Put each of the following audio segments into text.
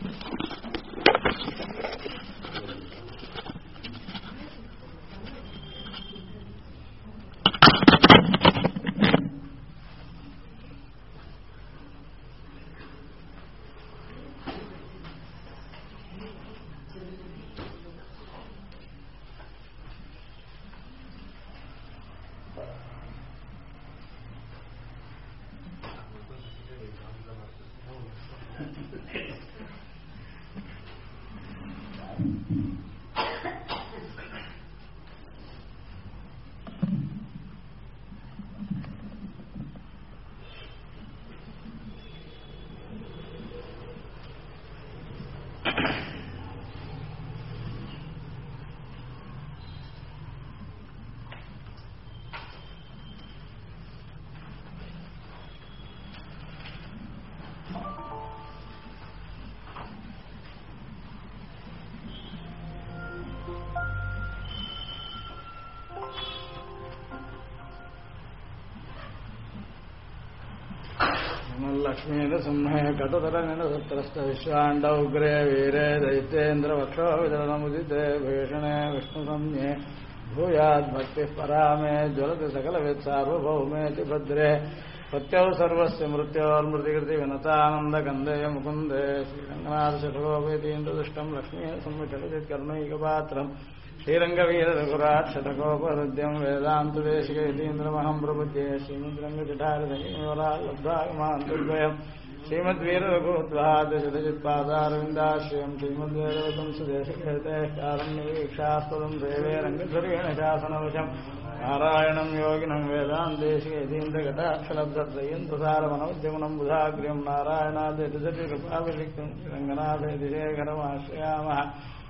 लक्ष्मी सिंहे कटुतरंगन सत्रस्त विश्वाण्डौग्रे वीरे दैत्येन्द्र वक्षो विदलमुदिते भीषणे विष्णुसंज्ञे भूयाद्भक्तिः परामे ज्वलति सकलवित् सार्वभौमेति भद्रे पत्यौ सर्वस्य मृत्योर्मृतिकृति विनतानन्दकन्देय मुकुन्दे श्रीरङ्गनाथशठकोपेतीन्द्रदुष्टम् लक्ष्मी संविचलितकर्णैकपात्रम् श्रीरङ्गवीररघुरात् शतकोपहृद्यम् वेदान्तदेशिकयतीन्द्रमहम् प्रपद्ये श्रीमद्रङ्गजठारधनिवराल्लब्धागमान्तद्वयम् श्रीमद्वीररघुत्वादशतचित्पादारविन्दाश्रयम् श्रीमद्वेदवंशदेशकेतेः कारण्यवीक्षास्पदम् देवे रङ्गधुरेण शासनवशम् नारायणम् योगिनम् वेदान्तेशिकयतीन्द्रकटाक्षलब्धत्रयन्तसारमनोद्यमनम् बुधाग्र्यम् नारायणादेतजटिकृपाभिषिक्तम् रङ्गनाथेतिशेखरमाश्रयामः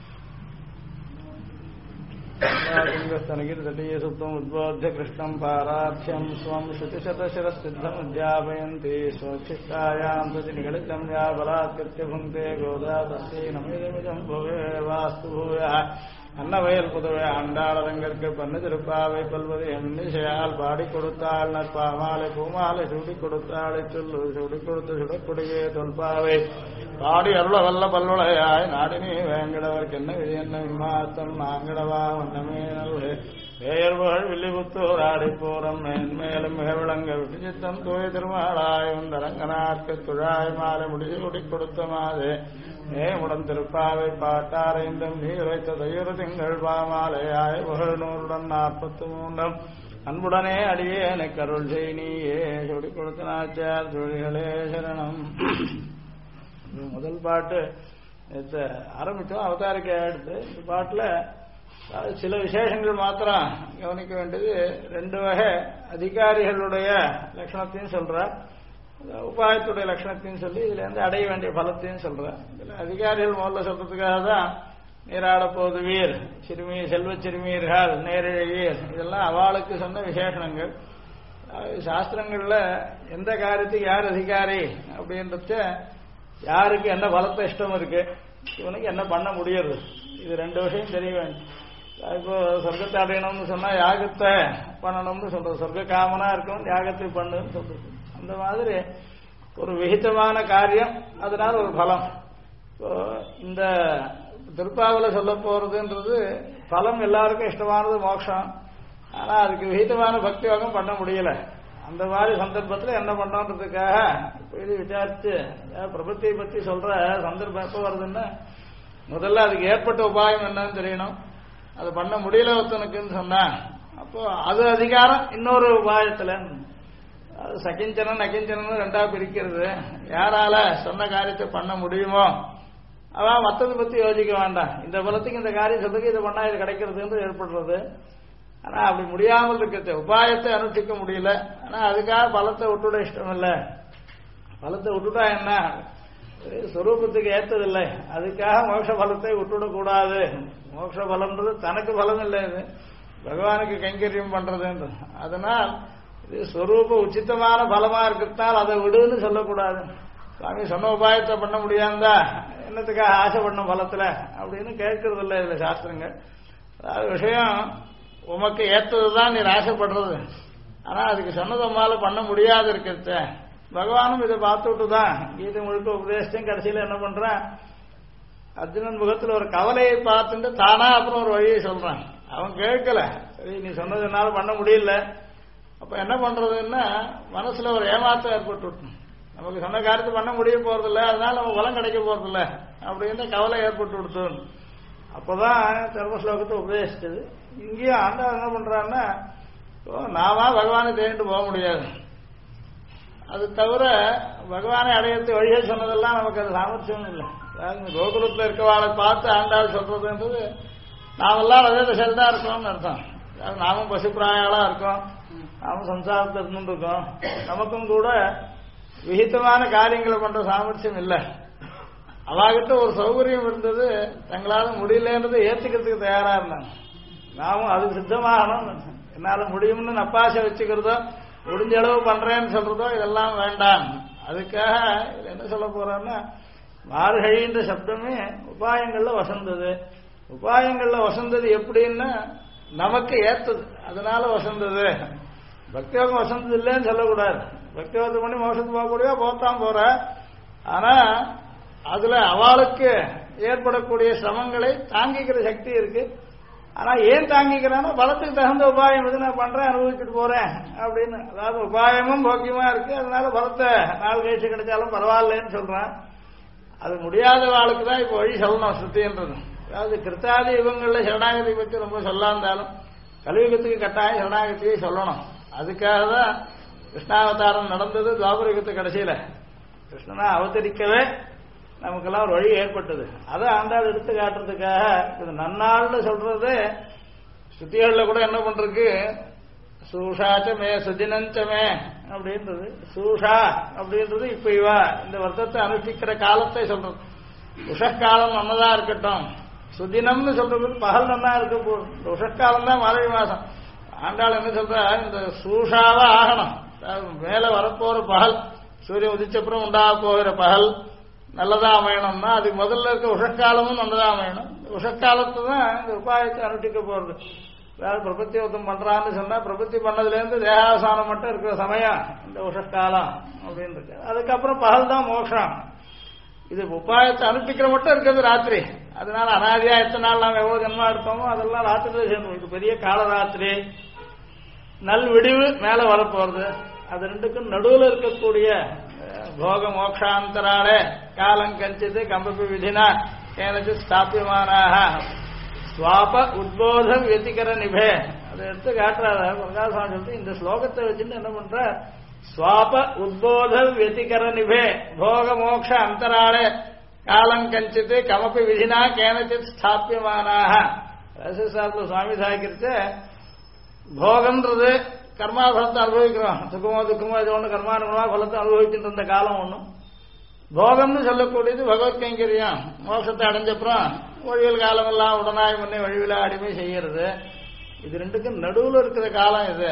स्तनगिरितटीयसुप्तम् उद्बोध्य कृष्णम् पारार्थ्यम् स्वम् श्रुतिशतशिरसिद्धमुद्यापयन्ति स्वच्छिष्टायाम् प्रति निगलितम् या बलात्कृत्य भुङ्क्ते गोदा तस्यै नमिदमिदम् भुवे वास्तु भूयः அன்னவயல் புதுவை ஆண்டாளரங்கற்கு பண்ணு திருப்பாவை பல்வதை எண்ணிசையால் பாடி கொடுத்தாள் நற்பாமாலை பூமாலை சூடி கொடுத்தாளை சொல்லு சூடி கொடுத்து சுடக்குடியே தொல்பாவை பாடி அருள வல்ல பல்வளையாய் நாடினி வேங்கடவர்க்கு என்ன விதி என்ன விமாத்தம் நாங்கடவா வண்ணமே நல்வே வேயர்புகழ் வில்லிபுத்தூர் ஆடிப்பூரம் மேன்மேலும் மிக விளங்க விட்டு சித்தம் தூய் திருமாளாய் உந்தரங்கனாற்கு துழாய் மாலை முடிச்சு குடி கொடுத்த மாதே நேமுடன் திருப்பாவை பாட்டாரைந்தும் நீர் வைத்த தையுறு திங்கள் பாமாலையாய் புகழ் 143 அன்புடனே அடியே எனக்கு அருள் செய் நீயே சொல்லி கொடுத்த நாச்சார் தொழில்களே சரணம். முதல் பாட்டு ஆரம்பித்தோம் அவதாரிக்கை எடுத்து இந்த பாட்டில் சில விசேஷங்கள் மாத்திரம் கவனிக்க வேண்டியது. 2 வகை அதிகாரிகளுடைய லட்சணத்தையும் சொல்றார், உபாயத்துடைய லட்சணத்தையும் சொல்லி இதுல இருந்து அடைய வேண்டிய பலத்தையும் சொல்றார். இதுல அதிகாரிகள் முதல்ல சொல்றதுக்காக தான் நீராட போது வீர் சிறுமி செல்வ சிறுமியர்கள் நேரிழவீர் இதெல்லாம் அவளுக்கு சொன்ன விசேஷணங்கள். சாஸ்திரங்கள்ல எந்த காரியத்துக்கு யார் அதிகாரி அப்படின்றத யாருக்கு என்ன பலத்தை இஷ்டம் இருக்கு, இவனுக்கு என்ன பண்ண முடியாது, இது 2 விஷயம் தெரிய வேண்டும். இப்போ சொர்க்கத்தை அடையணும்னு சொன்னா யாகத்தை பண்ணணும்னு சொல்றது, சொர்க்க காமனா இருக்கணும் யாகத்தை பண்ணுன்னு சொல்றது. அந்த மாதிரி ஒரு விகிதமான காரியம், அதனால ஒரு பலம். இப்போ இந்த திருப்பாவில சொல்ல போறதுன்றது பலம் எல்லாருக்கும் இஷ்டமானது மோட்சம், ஆனா அதுக்கு விகிதமான பக்தி யோகம் பண்ண முடியல. அந்த மாதிரி சந்தர்ப்பத்தில் என்ன பண்ணோன்றதுக்காக இப்போ இது விசாரிச்சு பிரபத்தியை பத்தி சொல்ற சந்தர்ப்பம் எப்போ வருதுன்னா முதல்ல அதுக்கு ஏற்பட்ட உபாயம் என்னன்னு தெரியணும். அது பண்ண முடியல ஒருத்தனுக்குன்னு சொன்னா அப்போ அது அதிகாரம் இன்னொரு உபாயத்துல அது சகிஞ்சனன் அகிஞ்சனன் 2ஆ பிரிக்கிறது. யாரால சொன்ன காரியத்தை பண்ண முடியுமோ அவன் மற்றதை பத்தி யோசிக்க வேண்டாம், இந்த பலத்துக்கு இந்த காரியம் சொல்றதுக்கு இதை பண்ணா இது கிடைக்கிறதுன்னு ஏற்படுறது. ஆனா அப்படி முடியாமல் இருக்கிறது, உபாயத்தை அனுஷ்டிக்க முடியல, ஆனா அதுக்காக பலத்தை விட்டுட இஷ்டம் இல்லை. பலத்தை விட்டுட்டா என்ன, ஸ்வரூபத்துக்கு ஏற்றதில்லை, அதுக்காக மோட்ச பலத்தை விட்டுடக்கூடாது. மோட்ச பலம்ன்றது தனக்கு பலம் இல்லை, இது பகவானுக்கு கைங்கரியம் பண்றதுன்றது. அதனால் இது ஸ்வரூப உச்சிதமான பலமா இருக்கிறதால் அதை விடுன்னு சொல்லக்கூடாது. சுவாமி சொன்ன உபாயத்தை பண்ண முடியாதா என்னத்துக்காக ஆசை பண்ண பலத்துல அப்படின்னு கேட்கறது இல்லை இதுல சாஸ்திரங்கள். அதாவது விஷயம் உமக்கு ஏற்றதுதான் நீர் ஆசைப்படுறது, ஆனா அதுக்கு சொன்னதம்மால பண்ண முடியாது இருக்கிறத பகவானும் இதை பார்த்துட்டு தான் கீதை முழுக்க உபதேசத்தையும் கடைசியில் என்ன பண்றான், அர்ஜுனன் முகத்துல ஒரு கவலையை பார்த்துட்டு தானா அப்புறம் ஒரு வழியை சொல்றான். அவன் கேட்கல, சரி நீ சொன்னதுனால பண்ண முடியல, அப்ப என்ன பண்றதுன்னா மனசுல ஒரு ஏமாற்றம் ஏற்பட்டு விட்டோம். நமக்கு சொன்ன காரியத்தை பண்ண முடிய போறதில்ல, அதனால நமக்கு பலம் கிடைக்க போறதில்ல அப்படின்னு கவலை ஏற்பட்டு விடுத்தோம். அப்பதான் தர்மஸ்லோகத்தை உபதேசிச்சது. இங்கேயும் ஆண்டவன் என்ன பண்றான்னா, நாம பகவானை தேடிட்டு போக முடியாது, அது தவிர பகவானை அடையறது வழியை சொன்னதெல்லாம் நமக்கு அது சாமர்த்தியம் இல்லை. அதாவது கோகுலத்தில் இருக்கவாளை பார்த்து ஆண்டாள் சொல்றதுன்றது நாமெல்லாம் அதே திசையில் தான் இருக்கோம்னு அர்த்தம். அதாவது நாமும் பசுப்பிராயாளா இருக்கோம், நாமும் சம்சாரத்தை இருந்துட்டு இருக்கோம், நமக்கும் கூட விகிதமான காரியங்களை பண்ற சாமர்த்தியம் இல்லை. அவாகிட்ட ஒரு சௌகரியம் இருந்தது, தங்களால முடியலன்றதை ஏத்துக்கிறதுக்கு தயாரா இருந்தாங்க. நாமும் அதுக்கு சித்தமாகணும். என்னால முடியும்னு நப்பாசை வச்சுக்கிறதோ முடிஞ்ச அளவு பண்றேன்னு சொல்றதோ இதெல்லாம் வேண்டாம். அதுக்காக இதுல என்ன சொல்ல போறோம்னா, மார்கழின்ற சப்தமே உபாயங்கள்ல வசந்தது. உபாயங்கள்ல வசந்தது எப்படின்னா நமக்கு ஏத்தது, அதனால வசந்தது. பக்தியோகம் வசந்தது இல்லைன்னு சொல்லக்கூடாது. பக்தியோகத்தை பண்ணி மோசத்துக்கு போகக்கூடிய போத்தான் போற, ஆனா அதுல அவளுக்கு ஏற்படக்கூடிய சிரமங்களை தாங்கிக்கிற சக்தி இருக்கு. ஆனா ஏன் தாங்கிக்கிறானோ பலத்துக்கு தகுந்த உபாயம் எது நான் பண்றேன் அனுபவிச்சுட்டு போறேன் அப்படின்னு. அதாவது உபாயமும் போக்கியமா இருக்கு, அதனால பலத்தை நாள் கழிச்சு கிடைச்சாலும் பரவாயில்லன்னு சொல்றான். அது முடியாத ஆளுக்கு தான் இப்ப வழி சொல்லணும் ஸ்ருதின்றது. அதாவது கிருத்தாதி யுகங்கள்ல சரணாகதி பற்றி ரொம்ப சொல்லாந்தாலும் கலியுகத்துக்கு கட்டாயம் சரணாகதியை சொல்லணும். அதுக்காக தான் கிருஷ்ணாவதாரம் நடந்தது. துவாபர யுகத்து கடைசியில கிருஷ்ணனா அவதரிக்கவே நமக்கெல்லாம் ஒரு வழி ஏற்பட்டது. அதை ஆண்டாள் எடுத்து காட்டுறதுக்காக இது நன்னாள்னு சொல்றது. ஸ்ருதிகள்ல கூட என்ன பண்றதுக்கு சூஷாச்சமே சுதினஞ்சமே அப்படின்றது. சூஷா அப்படின்றது இப்ப இவா இந்த வருத்தத்தை அனுஷ்டிக்கிற காலத்தை சொல்றது. உஷக்காலம் நன்னதா இருக்கட்டும், சுதினம்னு சொல்றது பகல் நன்னா இருக்க போகுது. இந்த உஷக்காலம் தான் மார்கழி மாசம். ஆண்டாள் என்ன சொல்ற, இந்த சூஷாவா ஆகணும். மேல வரப்போற பகல், சூரியன் உதிச்சப்புறம் உண்டாக போகிற பகல் நல்லதா அமையணும்னா அதுக்கு முதல்ல இருக்க உஷக்காலமும் நல்லதா அமையணும். உஷக்காலத்து தான் இந்த உபாயத்தை அனுஷ்டிக்க போறது. வேற பிரபத்தி ஒருத்தம் பண்றான்னு சொன்னா பிரபத்தி பண்ணதுல இருந்து தேகாவசானம் மட்டும் இருக்கிற சமயம் இந்த உஷக்காலம் அப்படின்னு இருக்கு. அதுக்கப்புறம் பகல் தான் மோட்சம். இது உபாயத்தை அனுஷ்டிக்கிற மட்டும் இருக்கிறது ராத்திரி. அதனால அனாதியா எத்தனை நாள் நாம எவ்வளவு ஜன்மா இருப்போமோ அதெல்லாம் ராத்திரியில சேர்ந்து இது பெரிய காலராத்திரி. நல் விடிவு மேல வரப்போறது. அது ரெண்டுக்கும் நடுவில் இருக்கக்கூடிய போக மோக்ஷாந்தராலே காலம் கஞ்சித்து கம்பபி விதினா கேனச்சு ஸ்தாபியமானாக ஸ்வாப உத்போத வெத்திகர நிபே. அதை எடுத்து காட்டுறாரு பிரகாசம் சொல்லிட்டு இந்த ஸ்லோகத்தை வச்சுட்டு என்ன பண்ற, ஸ்வாப உத்போத வெத்திகர நிபே போக மோக்ஷ அந்தராளே காலம் கஞ்சித்து கமப்பி விதினா கேனச்சித் ஸ்தாபியமானாக. ரசசாஸ்திர சுவாமி சாய்க்கிருச்சு போகம்ன்றது கர்மா பலத்தை அனுபவிக்கிறோம். சுகமோ துக்கமோ இது ஒன்று கர்மானுகமா பலத்தை அனுபவிச்சுட்டு இருந்த காலம் ஒண்ணும். போகம்னு சொல்லக்கூடியது பகவத் கைங்கரியம். மோட்சத்தை அடைஞ்சப்புறம் வழிவில் காலம் எல்லாம் உடனாய் முன்னே வழிவில அடிமை செய்யறது. இது ரெண்டுக்கும் நடுவில் இருக்கிற காலம் இது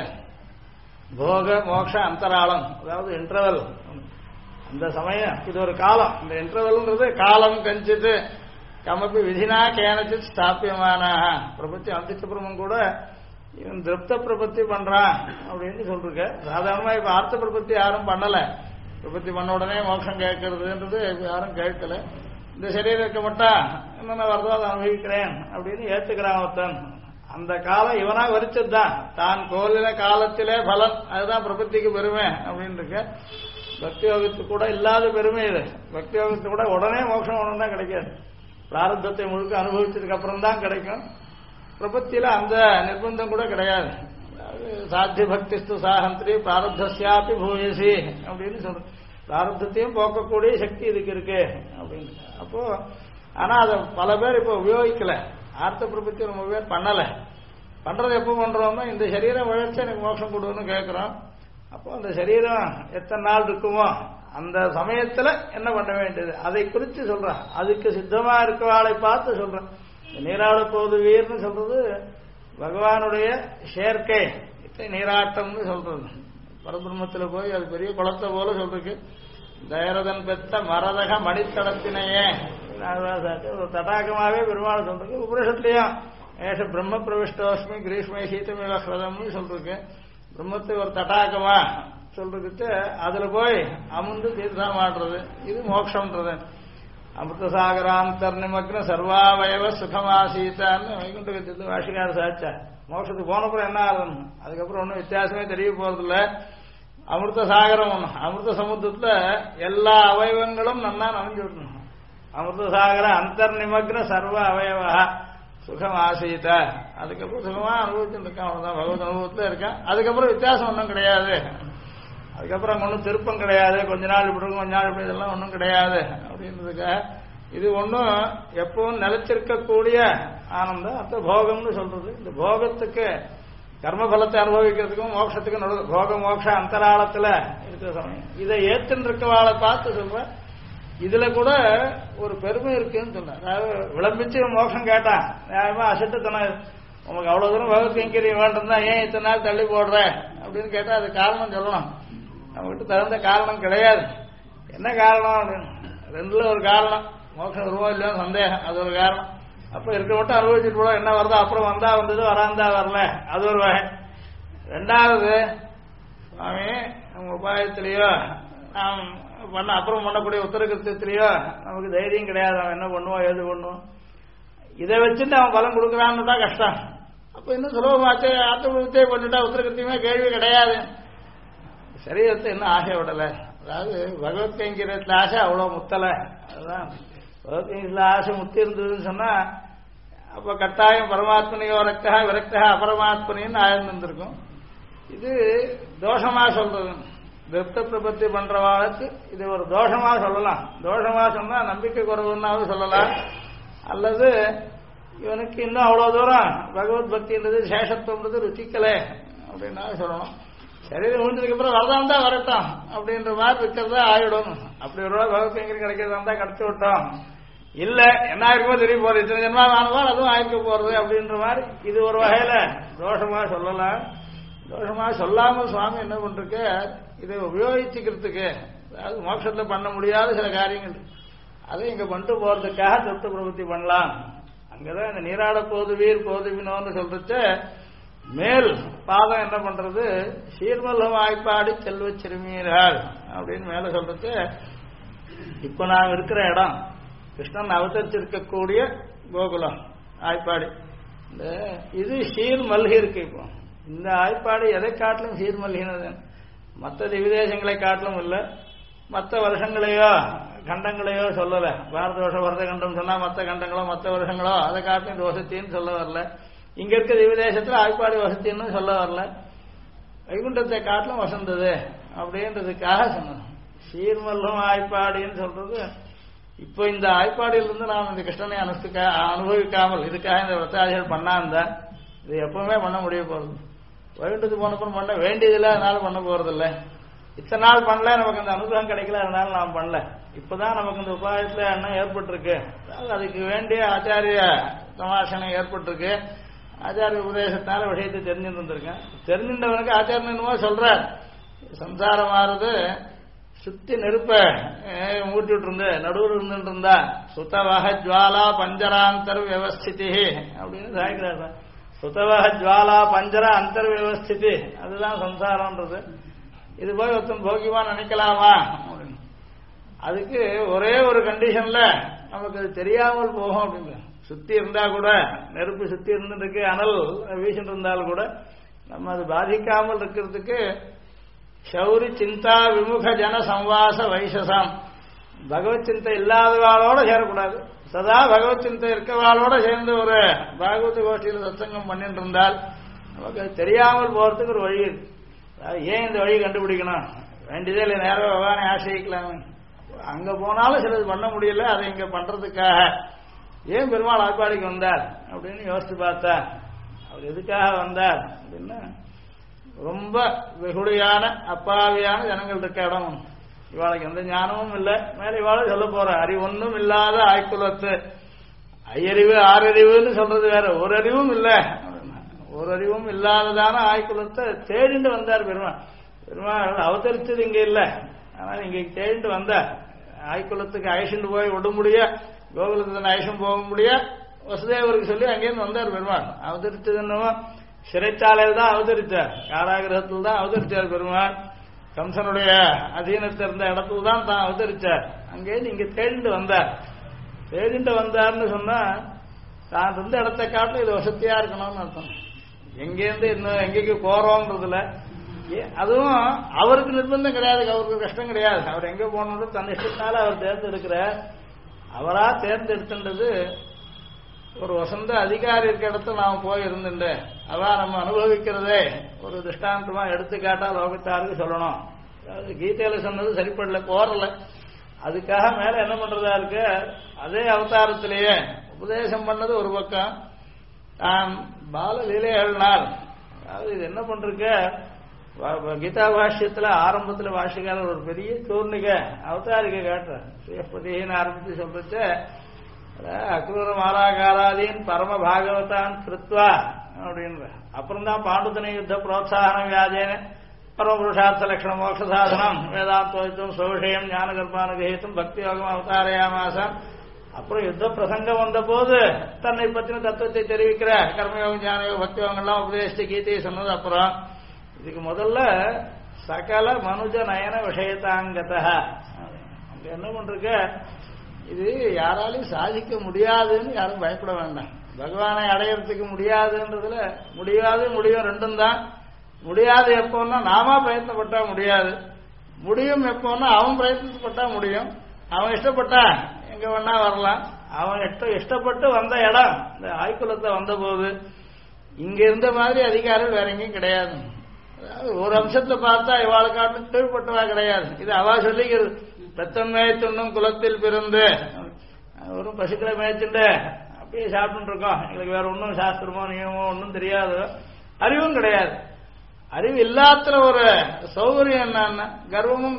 போக மோட்ச அந்தராளம், அதாவது இன்டர்வல். அந்த சமயம் இது ஒரு காலம். இந்த இன்டர்வல்ன்றது காலம் கஞ்சித்து கமப்பி விதினா கேனச்சித் ஸ்தாபியமான பிரபத்தி அனுஷ்டிச்சப்புறமும் கூட இவன் திருப்த பிரபத்தி பண்றான் அப்படின்னு சொல்லிருக்க. சாதாரணமா இப்ப ஆர்த்த பிரபத்தி யாரும் பண்ணல. பிரபத்தி பண்ண உடனே மோட்சம் கேட்கறதுன்றது யாரும் கேட்கல. இந்த சரீரத்தை மட்டும் என்னென்ன வருதோ அதை அனுபவிக்கிறேன் அப்படின்னு ஏத்துக்கிறான் ஒருத்தன். அந்த காலம் இவனா வரிச்சதுதான். தான் கோலின காலத்திலே பலன், அதுதான் பிரபத்திக்கு பெருமை அப்படின்னு இருக்க. பக்தி யோகத்துக்கு கூட இல்லாத பெருமை இது. பக்தி யோகத்துக்கு கூட உடனே மோட்சம் உடனே தான் கிடைக்காது. பிராரப்தத்தை முழுக்க அனுபவிச்சதுக்கு அப்புறம் தான் கிடைக்கும். பிரபத்தியில அந்த நிர்பந்தம் கூட கிடையாது. சாத்திய பக்திஸ்து சாகந்திரி பிராரப்தியாப்பி பூயசி அப்படின்னு சொல்ற. பிராரப்தத்தையும் போக்கக்கூடிய சக்தி இதுக்கு இருக்கு அப்படின்னு. அப்போ ஆனா அதை பல பேர் இப்ப உபயோகிக்கல. ஆர்த்த பிரபத்தி ரொம்ப பேர் பண்ணல. பண்றது எப்ப பண்றோம்னா இந்த சரீரம் உழைச்சு எனக்கு மோட்சம் கொடுன்னு கேட்கிறோம். அப்போ அந்த சரீரம் எத்தனை நாள் இருக்குமோ அந்த சமயத்துல என்ன பண்ண வேண்டியது அதை குறித்து சொல்றான். அதுக்கு சித்தமா இருக்கவாளை பார்த்து சொல்றான். நீராட போது வீர்னு சொல்றது பகவானுடைய சேர்க்கை, நீராட்டம்னு சொல்றது. பரபிரம்மத்துல போய் அது பெரிய குளத்தை போல சொல்றதுக்கு தயரதன் பெத்த மரதக மணித்தடத்தினையே ஒரு தடாகமாவே பெருமாள் சொல்றதுக்கு. உபனிஷத்துலயும் ஏஷ பிரம்ம பிரவிஷ்டோஸ்மி கிரீஷ்மே சீத்தமிழ ஹிரதம்னு சொல்றதுக்கு. பிரம்மத்தை ஒரு தடாகமா சொல்றதுக்கு அதுல போய் அமுந்து தீர்த்தம் ஆடுறது இது மோட்சம்ன்றது. அமிர்தசாகராந்தர்நிமக்ன சர்வாவயவ சுகமாசீத்தான்னு வைகுண்ட கத்தியத்தில் வாஷிகார சாச்சா. மோட்சத்துக்கு போனப்புறம் என்ன ஆகுதுன்னு அதுக்கப்புறம் ஒன்றும் வித்தியாசமே தெரிய போறதில்ல. அமிர்த சாகரம் ஒன்று, அமிர்த சமுத்திரத்துல எல்லா அவயவங்களும் நல்லா நனைஞ்சு விடணும். அமிர்தசாகர அந்தர்நிமக்ன சர்வ அவயவா சுகம் ஆசைத்த, அதுக்கப்புறம் சுகமா அனுபவிச்சுட்டு இருக்கான். அவ்வளவுதான், பகவத் அனுபவத்துல இருக்கான். அதுக்கப்புறம் வித்தியாசம் ஒன்றும் கிடையாது. அதுக்கப்புறம் ஒன்றும் திருப்பம் கிடையாது. கொஞ்ச நாள் இப்படி இருக்கும், கொஞ்ச நாள் இப்படி, இதெல்லாம் ஒன்றும் கிடையாது அப்படின்றதுக்காக இது ஒன்றும் எப்பவும் நிலைச்சிருக்கக்கூடிய ஆனந்தம். அந்த போகம்னு சொல்றது. இந்த போகத்துக்கு கர்மபலத்தை அனுபவிக்கிறதுக்கும் மோட்சத்துக்கும் நடுவு போக மோட்ச அந்தராளத்துல இருக்கிற சமயம் இதை ஏத்துன்னு இருக்கவாளை பார்த்து சொல்ற. இதுல கூட ஒரு பெருமை இருக்குன்னு சொல்ற. அதாவது விளம்பிச்சு மோட்சம் கேட்டான், நியாயமா அசட்டுத்தன உனக்கு அவ்வளவு தூரம் பகவத் கைங்கரியம் வேண்டும் தான், ஏன் இத்தனை நாள் தள்ளி போடுற அப்படின்னு கேட்டா அது காரணம் சொல்லணும். நம்மகிட்ட தகுந்த காரணம் கிடையாது. என்ன காரணம் அப்படின்னு ரெண்டுல ஒரு காரணம். மோட்சம் வருவோ இல்லையோ சந்தேகம், அது ஒரு காரணம். அப்ப இருக்க மட்டும் அனுபவிச்சுட்டு போட என்ன வருதோ, அப்புறம் வந்தா வந்தது, வராந்தா வரல, அது ஒரு வகை. ரெண்டாவது, சுவாமி நம்ம உபாயத்திலேயோ நாம் பண்ண அப்புறம் பண்ணக்கூடிய உத்தரகிருத்தியத்திலேயோ நமக்கு தைரியம் கிடையாது. அவன் என்ன பண்ணுவோம், ஏது பண்ணுவோம், இதை வச்சுட்டு அவன் பலம் கொடுக்குறான்னு தான் கஷ்டம். அப்ப இன்னும் சுலபமாச்சு, ஆத்மபுத்தியை பண்ணிட்டா உத்தரகிருத்தியமே கேள்வி கிடையாது. சரீரத்தை இன்னும் ஆசை விடலை. அதாவது பகவத் கைங்கரியத்தில் ஆசை அவ்வளோ முத்தலை. அதுதான் பகவத் கைங்கரியத்தில் ஆசை முத்தி இருந்ததுன்னு சொன்னா அப்ப கட்டாயம் பரமாத்மனையோ ரக்தா விரக்தா அபரமாத்மனின்னு ஆயிருந்திருக்கும். இது தோஷமா சொல்றது. திருப்த பிரபத்தி பண்றவாளுக்கு இது ஒரு தோஷமா சொல்லலாம். தோஷமா சொன்னா நம்பிக்கை குறைவுன்னாவது சொல்லலாம். அல்லது இவனுக்கு இன்னும் அவ்வளவு தூரம் பகவத் பக்தின்றது சேஷத்துவன்றது ருச்சிக்கலை அப்படின்னா சொல்லணும். சரீரம் விழுந்ததுக்கு அப்புறம் வரதான் தான் வரட்டும் அப்படின்ற மாதிரி இருக்கிறதா ஆயிடும். அப்படி ஒரு பகவத் கைங்கரியம் கிடைக்கிறதா இருந்தா கிடைச்சு விட்டோம். இல்ல என்ன ஆயிருக்குமோ தெரிய போறது, இத்தனை ஜென்மா ஆனதான் அதுவும் ஆயிருக்க போறது அப்படின்ற மாதிரி இது ஒரு வகையில தோஷமா சொல்லலாம். தோஷமா சொல்லாம சுவாமி என்ன பண்றதுக்கு இதை உபயோகிச்சுக்கிறதுக்கு, அதாவது மோட்சத்துல பண்ண முடியாத சில காரியங்கள் அதை இங்க பண்ணிட்டு போறதுக்காக திருப்த பிரவൃத்தி பண்ணலாம். அங்கதான் இந்த நீராட போதுவீர் போதுவினோன்னு சொல்றது. மேல் பாதம் என்ன பண்றது, சீர்மல்லம் ஆய்ப்பாடி செல்வ சிறுமியர்கள் அப்படின்னு மேல சொல்றது. இப்ப நாம் இருக்கிற இடம் கிருஷ்ணன் அவதரிச்சிருக்கக்கூடிய கோகுலம் ஆய்ப்பாடி. இந்த இது சீர் மல்கி இருக்கு. இப்போ இந்த ஆய்ப்பாடி எதை காட்டிலும் சீர் மல்கினது. மற்ற திவிதேசங்களை காட்டிலும் இல்லை. மற்ற வருஷங்களையோ கண்டங்களையோ சொல்லல. பாரத வருஷம் வரத கண்டம் சொன்னா மற்ற கண்டங்களோ மற்ற வருஷங்களோ அதை காட்டிலும் வசத்தின்னு சொல்ல வரல. இங்க இருக்க திவிதேசத்துல ஆய்ப்பாடி வசத்தின்னு சொல்ல வரல. வைகுண்டத்தை காட்டிலும் வசந்தது அப்படின்றதுக்காக சொன்னோம். சீர்மல்லும் ஆய்ப்பாடின்னு சொல்றது. இப்போ இந்த ஆய்ப்பாடியிலிருந்து நாம் இந்த கிருஷ்ணனை அனுபவிக்காமல் இதுக்காக இந்த விரத்தாதிகள் பண்ணாந்தா இது எப்பவுமே பண்ண முடிய போறது. வைகுண்டத்துக்கு போனப்புறம் பண்ண வேண்டியதில்லை, அதனால பண்ண போறதில்லை. இத்தனை நாள் பண்ணல, நமக்கு அந்த அனுகிரகம் கிடைக்கல, அதனால நாம் பண்ணல. இப்பதான் நமக்கு இந்த உபாயத்துல எண்ணம் ஏற்பட்டிருக்கு. அதாவது அதுக்கு வேண்டிய ஆச்சாரிய சமாசனம் ஏற்பட்டிருக்கு. ஆச்சாரிய உபதேசத்தால விஷயத்தை தெரிஞ்சுட்டு இருந்திருக்கேன். தெரிஞ்சின்றவனுக்கு ஆச்சாரியன் என்னமோ சொல்றார். சம்சாரமானது சுத்தி நெருப்ப மூட்டிட்டு இருந்து நடுவில் இருந்துட்டு இருந்தா சுத்தவக ஜுவாலா பஞ்சராந்தர் வியவஸ்திதி அப்படின்னு சாய்க்கிறார். சுத்தவக ஜுவாலா பஞ்சர அந்தர் வியவஸ்திதி, அதுதான் சம்சாரம்ன்றது. இது போய் ஒருத்தன் போக்கியமா நினைக்கலாமா அப்படின்னு. அதுக்கு ஒரே ஒரு கண்டிஷன்ல நமக்கு அது தெரியாமல் போகும் அப்படின்னு. சுத்தி இருந்தா கூட நெருப்பு சுத்தி இருந்துருக்கு, அனல் வீசிட்டு இருந்தாலும் கூட நம்ம அது பாதிக்காமல் இருக்கிறதுக்கு சௌரி சிந்தா விமுக ஜன சம்வாச வைசசாம், பகவத் சிந்தை இல்லாதவாளோட சேரக்கூடாது. சதா பகவத் சிந்தை இருக்கவாளோட சேர்ந்து ஒரு பாகவத கோஷ்டியில் சத்சங்கம் பண்ணிட்டு இருந்தால் நமக்கு அது தெரியாமல் போறதுக்கு ஒரு வழி இருக்கு. ஏன் இந்த வழி கண்டுபிடிக்கணும், வேண்டியதே இல்லை, நேரம் பகவானை ஆசிரிக்கலாமே. அங்க போனாலும் சிலது பண்ண முடியல, அதை இங்க பண்றதுக்காக ஏன் பெருமாள் ஆய்ப்பாடிக்கு வந்தார் அப்படின்னு யோசிச்சு பார்த்தா அவர் எதுக்காக வந்தார் அப்படின்னா, ரொம்ப வெகுடியான அப்பாவியான ஜனங்கள் இருக்க இடம். இவாளுக்கு எந்த ஞானமும் இல்லை, மேல இவாள சொல்ல போற அறிவொன்னும் இல்லாத ஆய்க்குலத்து. ஐயறிவு ஆறறிவுன்னு சொல்றது வேற, ஒரு அறிவும் இல்லை. ஒரு அறிவும் இல்லாததான ஆய்க்குலத்தை தேடிண்டு வந்தார் பெருமாள். பெருமாள் அவதரிச்சது இங்க இல்லை, ஆனால் இங்க தேடிண்டு வந்தார். ஆய்க்குலத்துக்கு அழைச்சிட்டு போய் விட முடிய, கோகுலத்துக்கு அழைச்சும் போக முடிய வசுதேவருக்கு சொல்லி அங்கேருந்து வந்தார் பெருமாள். அவதரிச்சது என்னவோ சிறைச்சாலையில் தான் அவதரித்தார், காராகிரகத்தில் தான் அவதரித்தார் பெருமாள். கம்சனுடைய அதீனத்தில் இருந்த இடத்துல தான் அவதரித்தார். அங்கேருந்து இங்க தேடிண்டு வந்தார். தேடிண்டு வந்தார்னு சொன்னா தான் இருந்த இடத்த காட்டிலும் இது வசதியா இருக்கணும்னு அர்த்தம். எங்கேருந்து இன்னும் எங்கேக்கு போறோம்ன்றதுல அதுவும் அவருக்கு நிர்பந்தம் கிடையாது, அவருக்கு கஷ்டம் கிடையாது. அவர் எங்க போகணும் தன் இஷ்டத்தினால அவர் தேர்ந்தெடுக்கிறார். அவரா தேர்ந்தெடுத்துன்றது ஒரு வசந்த அதிகாரி இருக்க இடத்துல நாம போய் இருந்துட்டு அவா நம்ம அனுபவிக்கிறதே ஒரு திருஷ்டாந்தமா எடுத்துக்காட்டா லோகத்தாருக்கு சொல்லணும். அதாவது கீதையில சொன்னது சரிப்படல, போறல. அதுக்காக மேல என்ன பண்றதா இருக்கு, அதே அவதாரத்திலேயே உபதேசம் பண்ணது ஒரு பக்கம், தான் பால லீலைகள்னால் அதாவது இது என்ன பண்றக்க கீதா பாஷ்யத்துல ஆரம்பத்துல பாஷ்யக்காரர் ஒரு பெரிய தூர்ணிக அவதாரிகை காட்டுற சுயப்பதின்னு ஆரம்பித்து சொல்றச்ச அக்ரூர மாலாகாராதீன் பரம பாகவதான் கிருத்வா அப்படின்ற அப்புறம் தான் பாண்டுதன யுத்த புரோத்சாகன வியாஜேன பரம புருஷார்த்த லட்சண மோட்ச சாதனம் வேதாந்தோதித்தம் சோஷயம் ஞான கர்மானுகிதம் பக்தி யோகம் அவதாரயாமாசம். அப்புறம் யுத்த பிரசங்கம் வந்த போது தன்னை பற்றின தத்துவத்தை தெரிவிக்கிற கர்மயோகம் ஞானயோகம் பக்தி யோகங்கள்லாம் உபதேசித்து கீதையை சொன்னது. அப்புறம் இதுக்கு முதல்ல சகல மனுஜ நயன விஷயத்தாங்கத அங்க என்ன பண்றக்க இது யாராலையும் சாதிக்க முடியாதுன்னு யாரும் பயப்பட வேண்டாம். பகவானை அடையறதுக்கு முடியாதுன்றதுல முடியும் ரெண்டும் தான். முடியாது எப்போன்னா நாம பிரயத்னப்பட்டா முடியாது, முடியும் எப்போன்னா அவன் பிரயத்னப்பட்டா முடியும். அவன் இஷ்டப்பட்டா எங்க வேணா வரலாம். அவன் இஷ்டப்பட்டு வந்த இடம் இந்த ஆய்குலத்தை வந்த போது இங்க இருந்த மாதிரி அதிகாரிகள் வேற எங்கேயும் கிடையாது. ஒரு அம்சத்தை பார்த்தா இவாளை காட்டு கீழ்பட்டவா கிடையாது. இது அவா சொல்லிக்கிறது. பெத்தம் மேய்த்துண்ணும் குலத்தில் பிறந்து ஒரு பசுக்களை மேய்ச்சுட்டு அப்படியே சாப்பிட்டு இருக்கோம். எங்களுக்கு வேற ஒன்றும் சாஸ்திரமோ நியமோ ஒன்றும் தெரியாது, அறிவும் கிடையாது. அறிவு இல்லாத ஒரு சௌகரியம் என்னன்னா கர்வமும்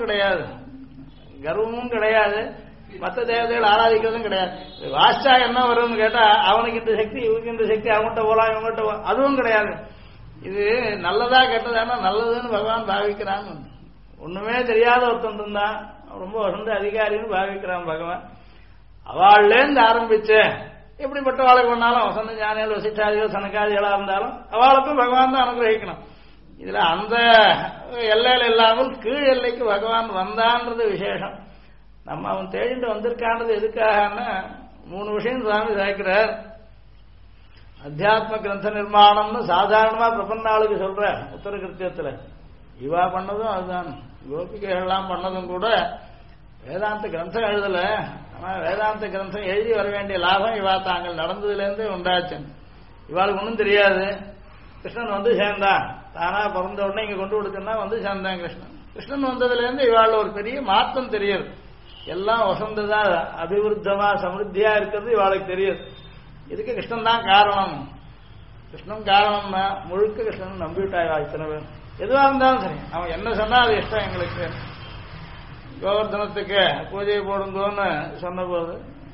கிடையாது, மற்ற தேவதைகள் ஆராதிக்கிறதும் கிடையாது. வாஸ்டா என்ன வரும்னு கேட்டா அவனுக்கு இந்த சக்தி இவனுக்கு இந்த சக்தி அவங்ககிட்ட போலாம் இவங்ககிட்ட அதுவும் கிடையாது. இது நல்லதா கெட்டதானா நல்லதுன்னு பகவான் பாவிக்கிறான். ஒண்ணுமே தெரியாத ஒருத்தன் இருந்தான் ரொம்ப வசந்த அதிகாரின்னு பாவிக்கிறான் பகவான். அவள்லேருந்து ஆரம்பிச்சு எப்படிப்பட்ட வாழ்க்கை பண்ணாலும் வசந்த ஞானிகள் வசிஷ்டாதிகள் சனகாதிகளா இருந்தாலும் அவளுக்கும் பகவான் தான் அனுகிரகிக்கணும். இதுல அந்த எல்லையில இல்லாமல் கீழ் எல்லைக்கு பகவான் வந்தான்றது விசேஷம். நம்ம அவன் தேடிட்டு வந்திருக்கான்றது எதுக்காகன்னா 3 விஷயம் சுவாமி சாய்க்கிறார். அத்தியாத்ம கிரந்த நிர்மாணம்னு சாதாரணமா பிரபன்னாளுக்கு சொல்ற உத்தர கிருத்தியத்துல இவா பண்ணதும் அதுதான். கோபிகைகள்லாம் பண்ணதும் கூட வேதாந்த கிரந்தம் எழுதல. ஆனா வேதாந்த கிரந்தம் எழுதி வர வேண்டிய லாபம் இவா தாங்கள் நடந்ததுலேருந்தே உண்டாச்சு. இவாளுக்கு ஒன்றும் தெரியாது. கிருஷ்ணன் வந்து சேர்ந்தான், தானா பிறந்த உடனே இங்க கொண்டு கொடுத்தா வந்து சேர்ந்தான் கிருஷ்ணன். கிருஷ்ணன் வந்ததுல இருந்து இவாள் ஒரு பெரிய மாற்றம் தெரியுது. எல்லாம் வசந்ததா அபிவிருத்தமா சமிருத்தியா இருக்கிறது இவாளுக்கு தெரியுது. இதுக்கு கிருஷ்ணன் தான் காரணம். கிருஷ்ணன் காரணம்னா முழுக்க கிருஷ்ணன் நம்பிவிட்டாய் இத்தனை பேர். எதுவா இருந்தாலும் சரி அவன் என்ன சொன்னா அது இஷ்டம் எங்களுக்கு. கோவர்தனத்துக்கு பூஜை போடுங்கன்னு சொன்ன போது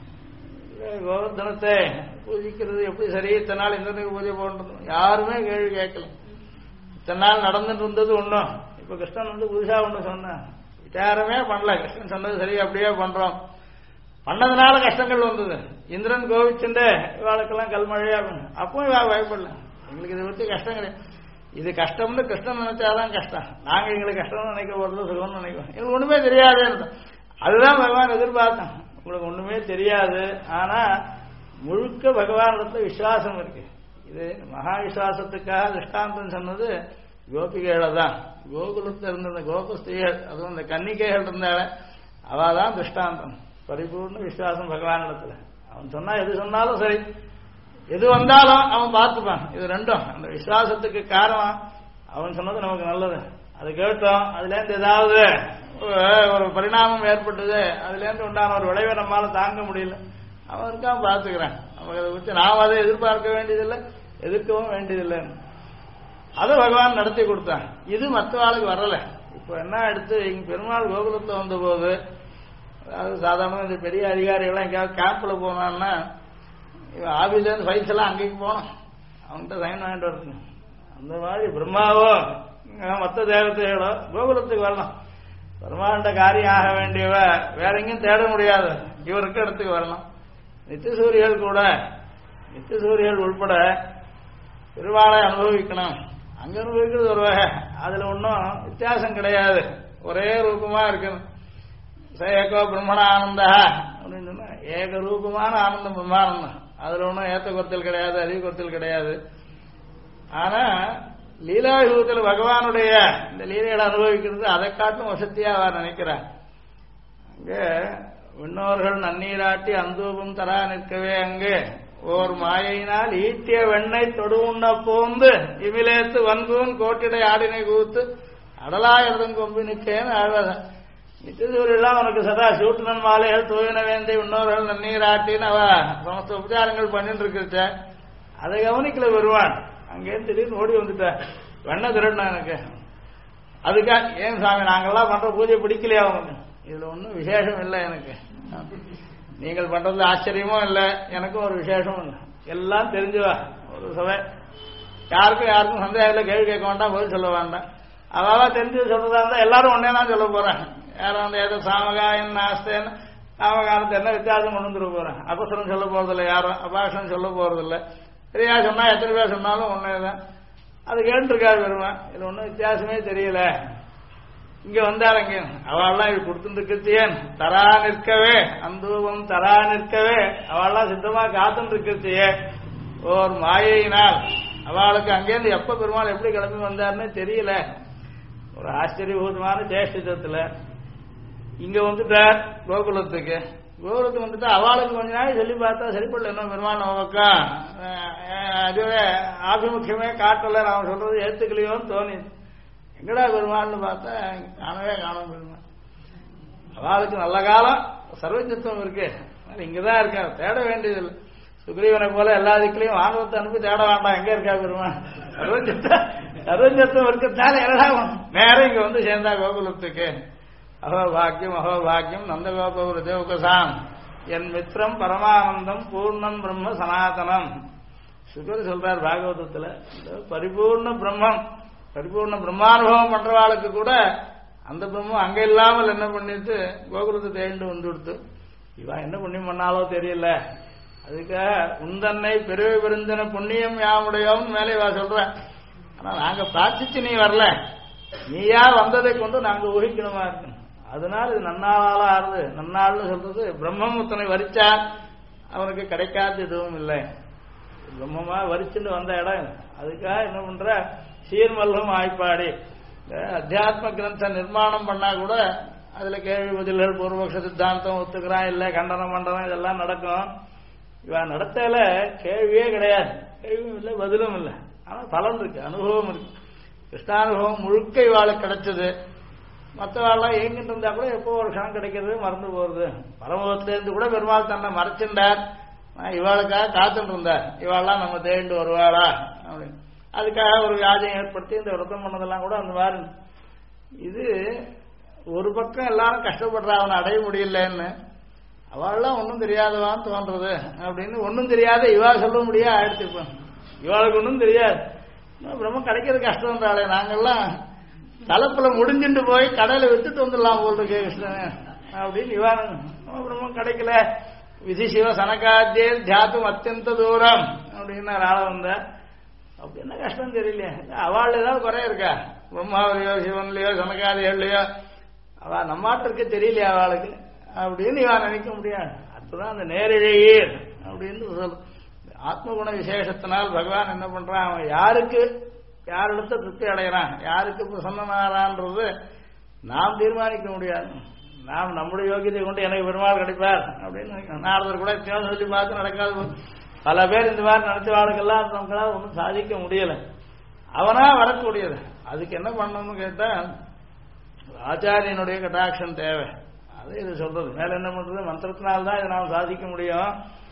கோவர்தனத்தை பூஜிக்கிறது எப்படி சரி, இத்தனை நாள் இந்திரனுக்கு பூஜை போடுறது யாருமே கேள்வி கேட்கல. இத்தனை நாள் நடந்துட்டு இருந்தது ஒன்றும். இப்ப கிருஷ்ணன் வந்து புதுசா ஒண்ணு சொன்னான், விசாரமே பண்ணல. கிருஷ்ணன் சொன்னது சரி அப்படியே பண்றோம். பண்ணதுனால கஷ்டங்கள் வந்தது. இந்திரன் கோவிச்சுண்டு இவாளுக்கெல்லாம் கல்மழையா அப்பவும் இவா பயப்படல. எங்களுக்கு இதை பத்தி கஷ்டம் கிடையாது. இது கஷ்டம்னு கிருஷ்ணன் நினைச்சாதான் கஷ்டம். நாங்க எங்களுக்கு கஷ்டம்னு நினைக்க போறது சுகம்னு நினைக்கிறோம். எங்களுக்கு ஒண்ணுமே தெரியாது. அதுதான் பகவான் எதிர்பார்த்தோம். உங்களுக்கு ஒண்ணுமே தெரியாது, ஆனா முழுக்க பகவானிடத்துல விசுவாசம் இருக்கு. இது மகா விசுவாசத்துக்காக திருஷ்டாந்தம் சொன்னது கோபிகைகளை தான். கோகுலத்தில் இருந்த கோபஸ்திரிகள் அதுவும் இந்த கன்னிகைகள் இருந்தால அவாதான் திருஷ்டாந்தம். பரிபூர்ண விசுவாசம் பகவானிடத்துல. அவன் சொன்னா எது சொன்னாலும் சரி, எது வந்தாலும் அவன் பார்த்துப்பான். இது ரெண்டும் அந்த விசுவாசத்துக்கு காரணம். அவன் சொன்னது நமக்கு நல்லது, அது கேட்டோம், அதுல இருந்து ஏதாவது ஒரு பரிணாமம் ஏற்பட்டது, அதுல இருந்து உண்டான ஒரு விளைவை நம்மளால தாங்க முடியல, அவன் இருக்கான் பார்த்துக்கிறான். நமக்கு அதை பற்றி நாம் அதை எதிர்பார்க்க வேண்டியதில்லை, எதிர்க்கவும் வேண்டியதில்லை. அதை பகவான் நடத்தி கொடுத்தான். இது மற்ற ஆளுக்கு வரல. இப்ப என்ன எடுத்து இங்க பெருமாள் கோகுலத்தை வந்த போது, அதாவது சாதாரண இந்த பெரிய அதிகாரிகள்லாம் எங்கேயாவது கேம்ப்ல போனான்னா ஆபீஸ்ல இருந்து ஃபைல்ஸ் எல்லாம் அங்கேயும் போனோம், அவன்கிட்ட சைன் வாங்கிட்டு வரணும். அந்த மாதிரி பிரம்மாவோ மற்ற தேவதைகளோ கோகுலத்துக்கு வரலாம். பெருமாண்ட காரியம் ஆக வேண்டியவ வேற எங்கேயும் தேட முடியாது, இவருக்கு இடத்துக்கு வரலாம். நித்தியசூரியர்கள் கூட, நித்தியசூரியர்கள் உள்பட திருவாளை அனுபவிக்கணும். அங்க அனுபவிக்கிறது ஒரு வகை, அதுல ஒன்றும் வித்தியாசம் கிடையாது, ஒரே ரூபமா இருக்கணும். சேகோ பிரம்மண ஆனந்தா அப்படின்னு சொன்னா ஏகரூபமான ஆனந்தம் பிரம்மானந்தம். அதுல ஒன்றும் ஏத்த குறைத்தல் கிடையாது, அதிக குறைத்தல் கிடையாது. ஆனா லீலாயுகத்தில் பகவானுடைய இந்த லீலைகளை அனுபவிக்கிறது அதை காட்டும் வசதியா அவர் நினைக்கிறார். அங்க விண்ணோர்கள் நன்னீராட்டி அந்தூபம் தரா நிற்கவே அங்கே ஓர் மாயினால் ஈட்டிய வெண்ணை தொடுவுண்ண போந்து இமிலேத்து வன்பூன் கோட்டிடை ஆடினை கூத்து அடலாயிரதும் கொம்பு நிற்கேன்னு ஆழ்வத நித்தியசூரியெல்லாம் உனக்கு சதா சூட்டுனன் மாலைகள் தூயின வேந்தை விண்ணோர்கள் நன்னீராட்டின்னு அவ சமஸ்த உபச்சாரங்கள் பண்ணிட்டு இருக்கிறச்ச அதை கவனிக்கல வருவான். அங்கேருந்து திடீர்னு ஓடி வந்துட்ட வெண்ணை திருடணும் எனக்கு. அதுக்கா ஏன் சாமி நாங்கள்லாம் பண்ற பூஜை பிடிக்கலையா அவங்க? இதுல ஒன்றும் விசேஷம் இல்லை எனக்கு. நீங்கள் பண்றது ஆச்சரியமும் இல்லை, எனக்கும் ஒரு விசேஷமும் இல்லை. எல்லாம் தெரிஞ்சுவா ஒரு சபை. யாருக்கும் சந்தேகம் இல்லை, கேள்வி கேட்க வேண்டாம், பதில் சொல்ல வேண்டாம். அவாவா தெரிஞ்சு சொல்றதா இருந்தா எல்லாரும் ஒன்னே தான் சொல்ல போறேன். யாரும் அந்த ஏதோ சாமகாயன் நாஸ்தேன்னு சாமகானத்தை என்ன வித்தியாசம் கொண்டு வந்துட போறேன். அபசரம் சொல்ல போறதில்லை, யாரும் அபாஷனம் சொல்ல போறதில்லை. சரியா சொன்னா எத்தனை பேர் சொன்னாலும் ஒன்னேதான். அது கேட்டுருக்காரு பெருமான். இதுல ஒன்றும் வித்தியாசமே தெரியல. இங்க வந்தாருங்க அவள்லாம் இது கொடுத்துருக்கேன் தரா நிற்கவே அந்தூபம் தரா நிற்கவே அவள்லாம் சித்தமா காத்துட்டு இருக்கே ஓர் மாயினால் அவளுக்கு அங்கேருந்து எப்ப பெருமாள் எப்படி கிளம்பி வந்தாருன்னு தெரியல. ஒரு ஆச்சரியபூதமான சேஷ்டிதத்துல இங்க வந்துட்டார் கோகுலத்துக்கு. கோகுலத்துக்கு வந்துட்டா அவளுக்கு கொஞ்ச நாள் சொல்லி பார்த்தா சரிப்படல. என்ன பெருமாள் நமக்கா அதுவே ஆபிமுக்கியமே காட்டல, அவன் சொல்றது ஏத்துக்கலையோன்னு தோணி எங்கடா பெருமாள்னு பார்த்தா காணவே காணும் பெருமாள். அவளுக்கு நல்ல காலம் சர்வஜத்துவம் இருக்கு, இங்கதான் இருக்கா, தேட வேண்டியதில்லை. சுக்ரீவனை போல எல்லா திக்கிலையும் வானவத்தை அனுப்பி தேட வேண்டாம், எங்க இருக்கா பெருமாள். சர்வஜத்துவம் இருக்கிறதால என்னடா நேரம் இங்க வந்து சேர்ந்தா கோகுலத்துக்கு. அகோபாக்கியம் அகோபாக்கியம் நந்தகோபுர தேவகசாம் என் மித்திரம் பரமானந்தம் பூர்ணம் பிரம்ம சனாதனம். சுகர் சொல்றார் பாகவதத்துல, பரிபூர்ண பிரம்மம் பரிபூர்ண பிரம்மானுபவம் பண்றவாளுக்கு கூட அந்த பிரம்மம் அங்க இல்லாமல் என்ன பண்ணிட்டு கோகுலத்தை தேண்டு வந்து கொடுத்து இவா என்ன புண்ணியம் பண்ணாலோ தெரியல. அதுக்காக உந்தன்னை பெருவை பெருந்தன புண்ணியம் யாமுடையோம் மேலே வா சொல்ற. ஆனா நாங்க பிரார்த்திச்சு நீ வரல, நீயா வந்ததை கொண்டு நாங்க ஊகிக்கணுமா இருக்கு. அதனால இது நன்னாளா ஆறுது. நன்னாள்னு சொல்றது பிரம்மம் உத்தனை வரிச்சா அவனுக்கு கிடைக்காத எதுவும் இல்லை. பிரம்மமா வரிச்சுன்னு வந்த இடம். அதுக்காக என்ன பண்ற சீர்மல்லும் ஆய்ப்பாடி அத்தியாத்ம கிரந்த நிர்மாணம் பண்ணா கூட அதுல கேள்வி பதில்கள் பூர்வபக்ஷ சித்தாந்தம் ஒத்துக்கிறான் இல்ல கண்டனம் மண்டனம் இதெல்லாம் நடக்கும். இவன் நடத்தல கேள்வியே கிடையாது, கேள்வியும் இல்லை பதிலும் இல்லை. ஆனா பலன் இருக்கு, அனுபவம் இருக்கு. கிருஷ்ணானுபவம் முழுக்க இவாளுக்கு கிடைச்சது. மற்றவாள்லாம் எங்கிட்டு இருந்தா கூட எப்போ ஒரு க்ஷணம் கிடைக்கிறது மறந்து போறது. பரமபத்திலிருந்து கூட பெருமாள் தன்னை மறைச்சின்றார். இவாளுக்காக காத்துட்டு இருந்தார், இவாள்லாம் நம்ம தேடிட்டு வருவாளா அப்படின்னு. அதுக்காக ஒரு வியாஜம் ஏற்படுத்தி இந்த விரதம் பண்ணதெல்லாம் கூட அந்த மாதிரி. இது ஒரு பக்கம் எல்லாரும் கஷ்டப்படுறா அவனை அடைய முடியலன்னு, அவள்லாம் ஒன்றும் தெரியாதவான்னு தோன்றது அப்படின்னு. ஒன்றும் தெரியாத இவா சொல்ல முடியாது ஆயிடுச்சு. இப்போ இவாளுக்கு ஒன்றும் தெரியாது, பிரம்மம் கிடைக்கிறது கஷ்டம்ன்றாளே. நாங்கள்லாம் தலைப்புல முடிஞ்சுட்டு போய் கடையில வித்துட்டு வந்துடலாம் போல் இருக்கு கிருஷ்ணன் அப்படின்னு. இவா பிரம்மம் கிடைக்கல, விதி சிவ சனகாத்தியே தியாத்தும் அத்தியந்த தூரம் அப்படின்னு ஆள வந்த. அப்படி என்ன கஷ்டம் தெரியலையே. அவள் ஏதாவது குறை இருக்கா? பிரம்மாவிலையோ சிவன்லையோ சனகாதிகள்லையோ அவ நம்மாட்டிற்கு தெரியலையா அவளுக்கு அப்படின்னு இவன் நினைக்க முடியாது. அதுதான் அந்த நேரிழையீர் அப்படின்னு சொல். ஆத்மகுண விசேஷத்தினால் பகவான் என்ன பண்றான், அவன் யாருக்கு யாரிடத்த திருப்தி அடைகிறான், யாருக்கு பிரசன்னமாறான்றது நாம் தீர்மானிக்க முடியாது. நாம் நம்முடைய யோகியத்தை கொண்டு எனக்கு பெருமாள் கிடைப்பார் அப்படின்னு நினைக்கிறோம். நாரதர் கூட சொல்லி பார்த்து நடக்காது. பல பேர் இந்த மாதிரி நினைச்ச வாழ்க்கெல்லாம் நம்மளால ஒன்றும் சாதிக்க முடியல. அவனா வரக்கூடியது. அதுக்கு என்ன பண்ணணும்னு கேட்டா ஆச்சாரியனுடைய கட்டாட்சம் தேவை. அது இது சொல்றது. மேல என்ன பண்றது, மந்திரத்தினால்தான் இதை நாம் சாதிக்க முடியும்.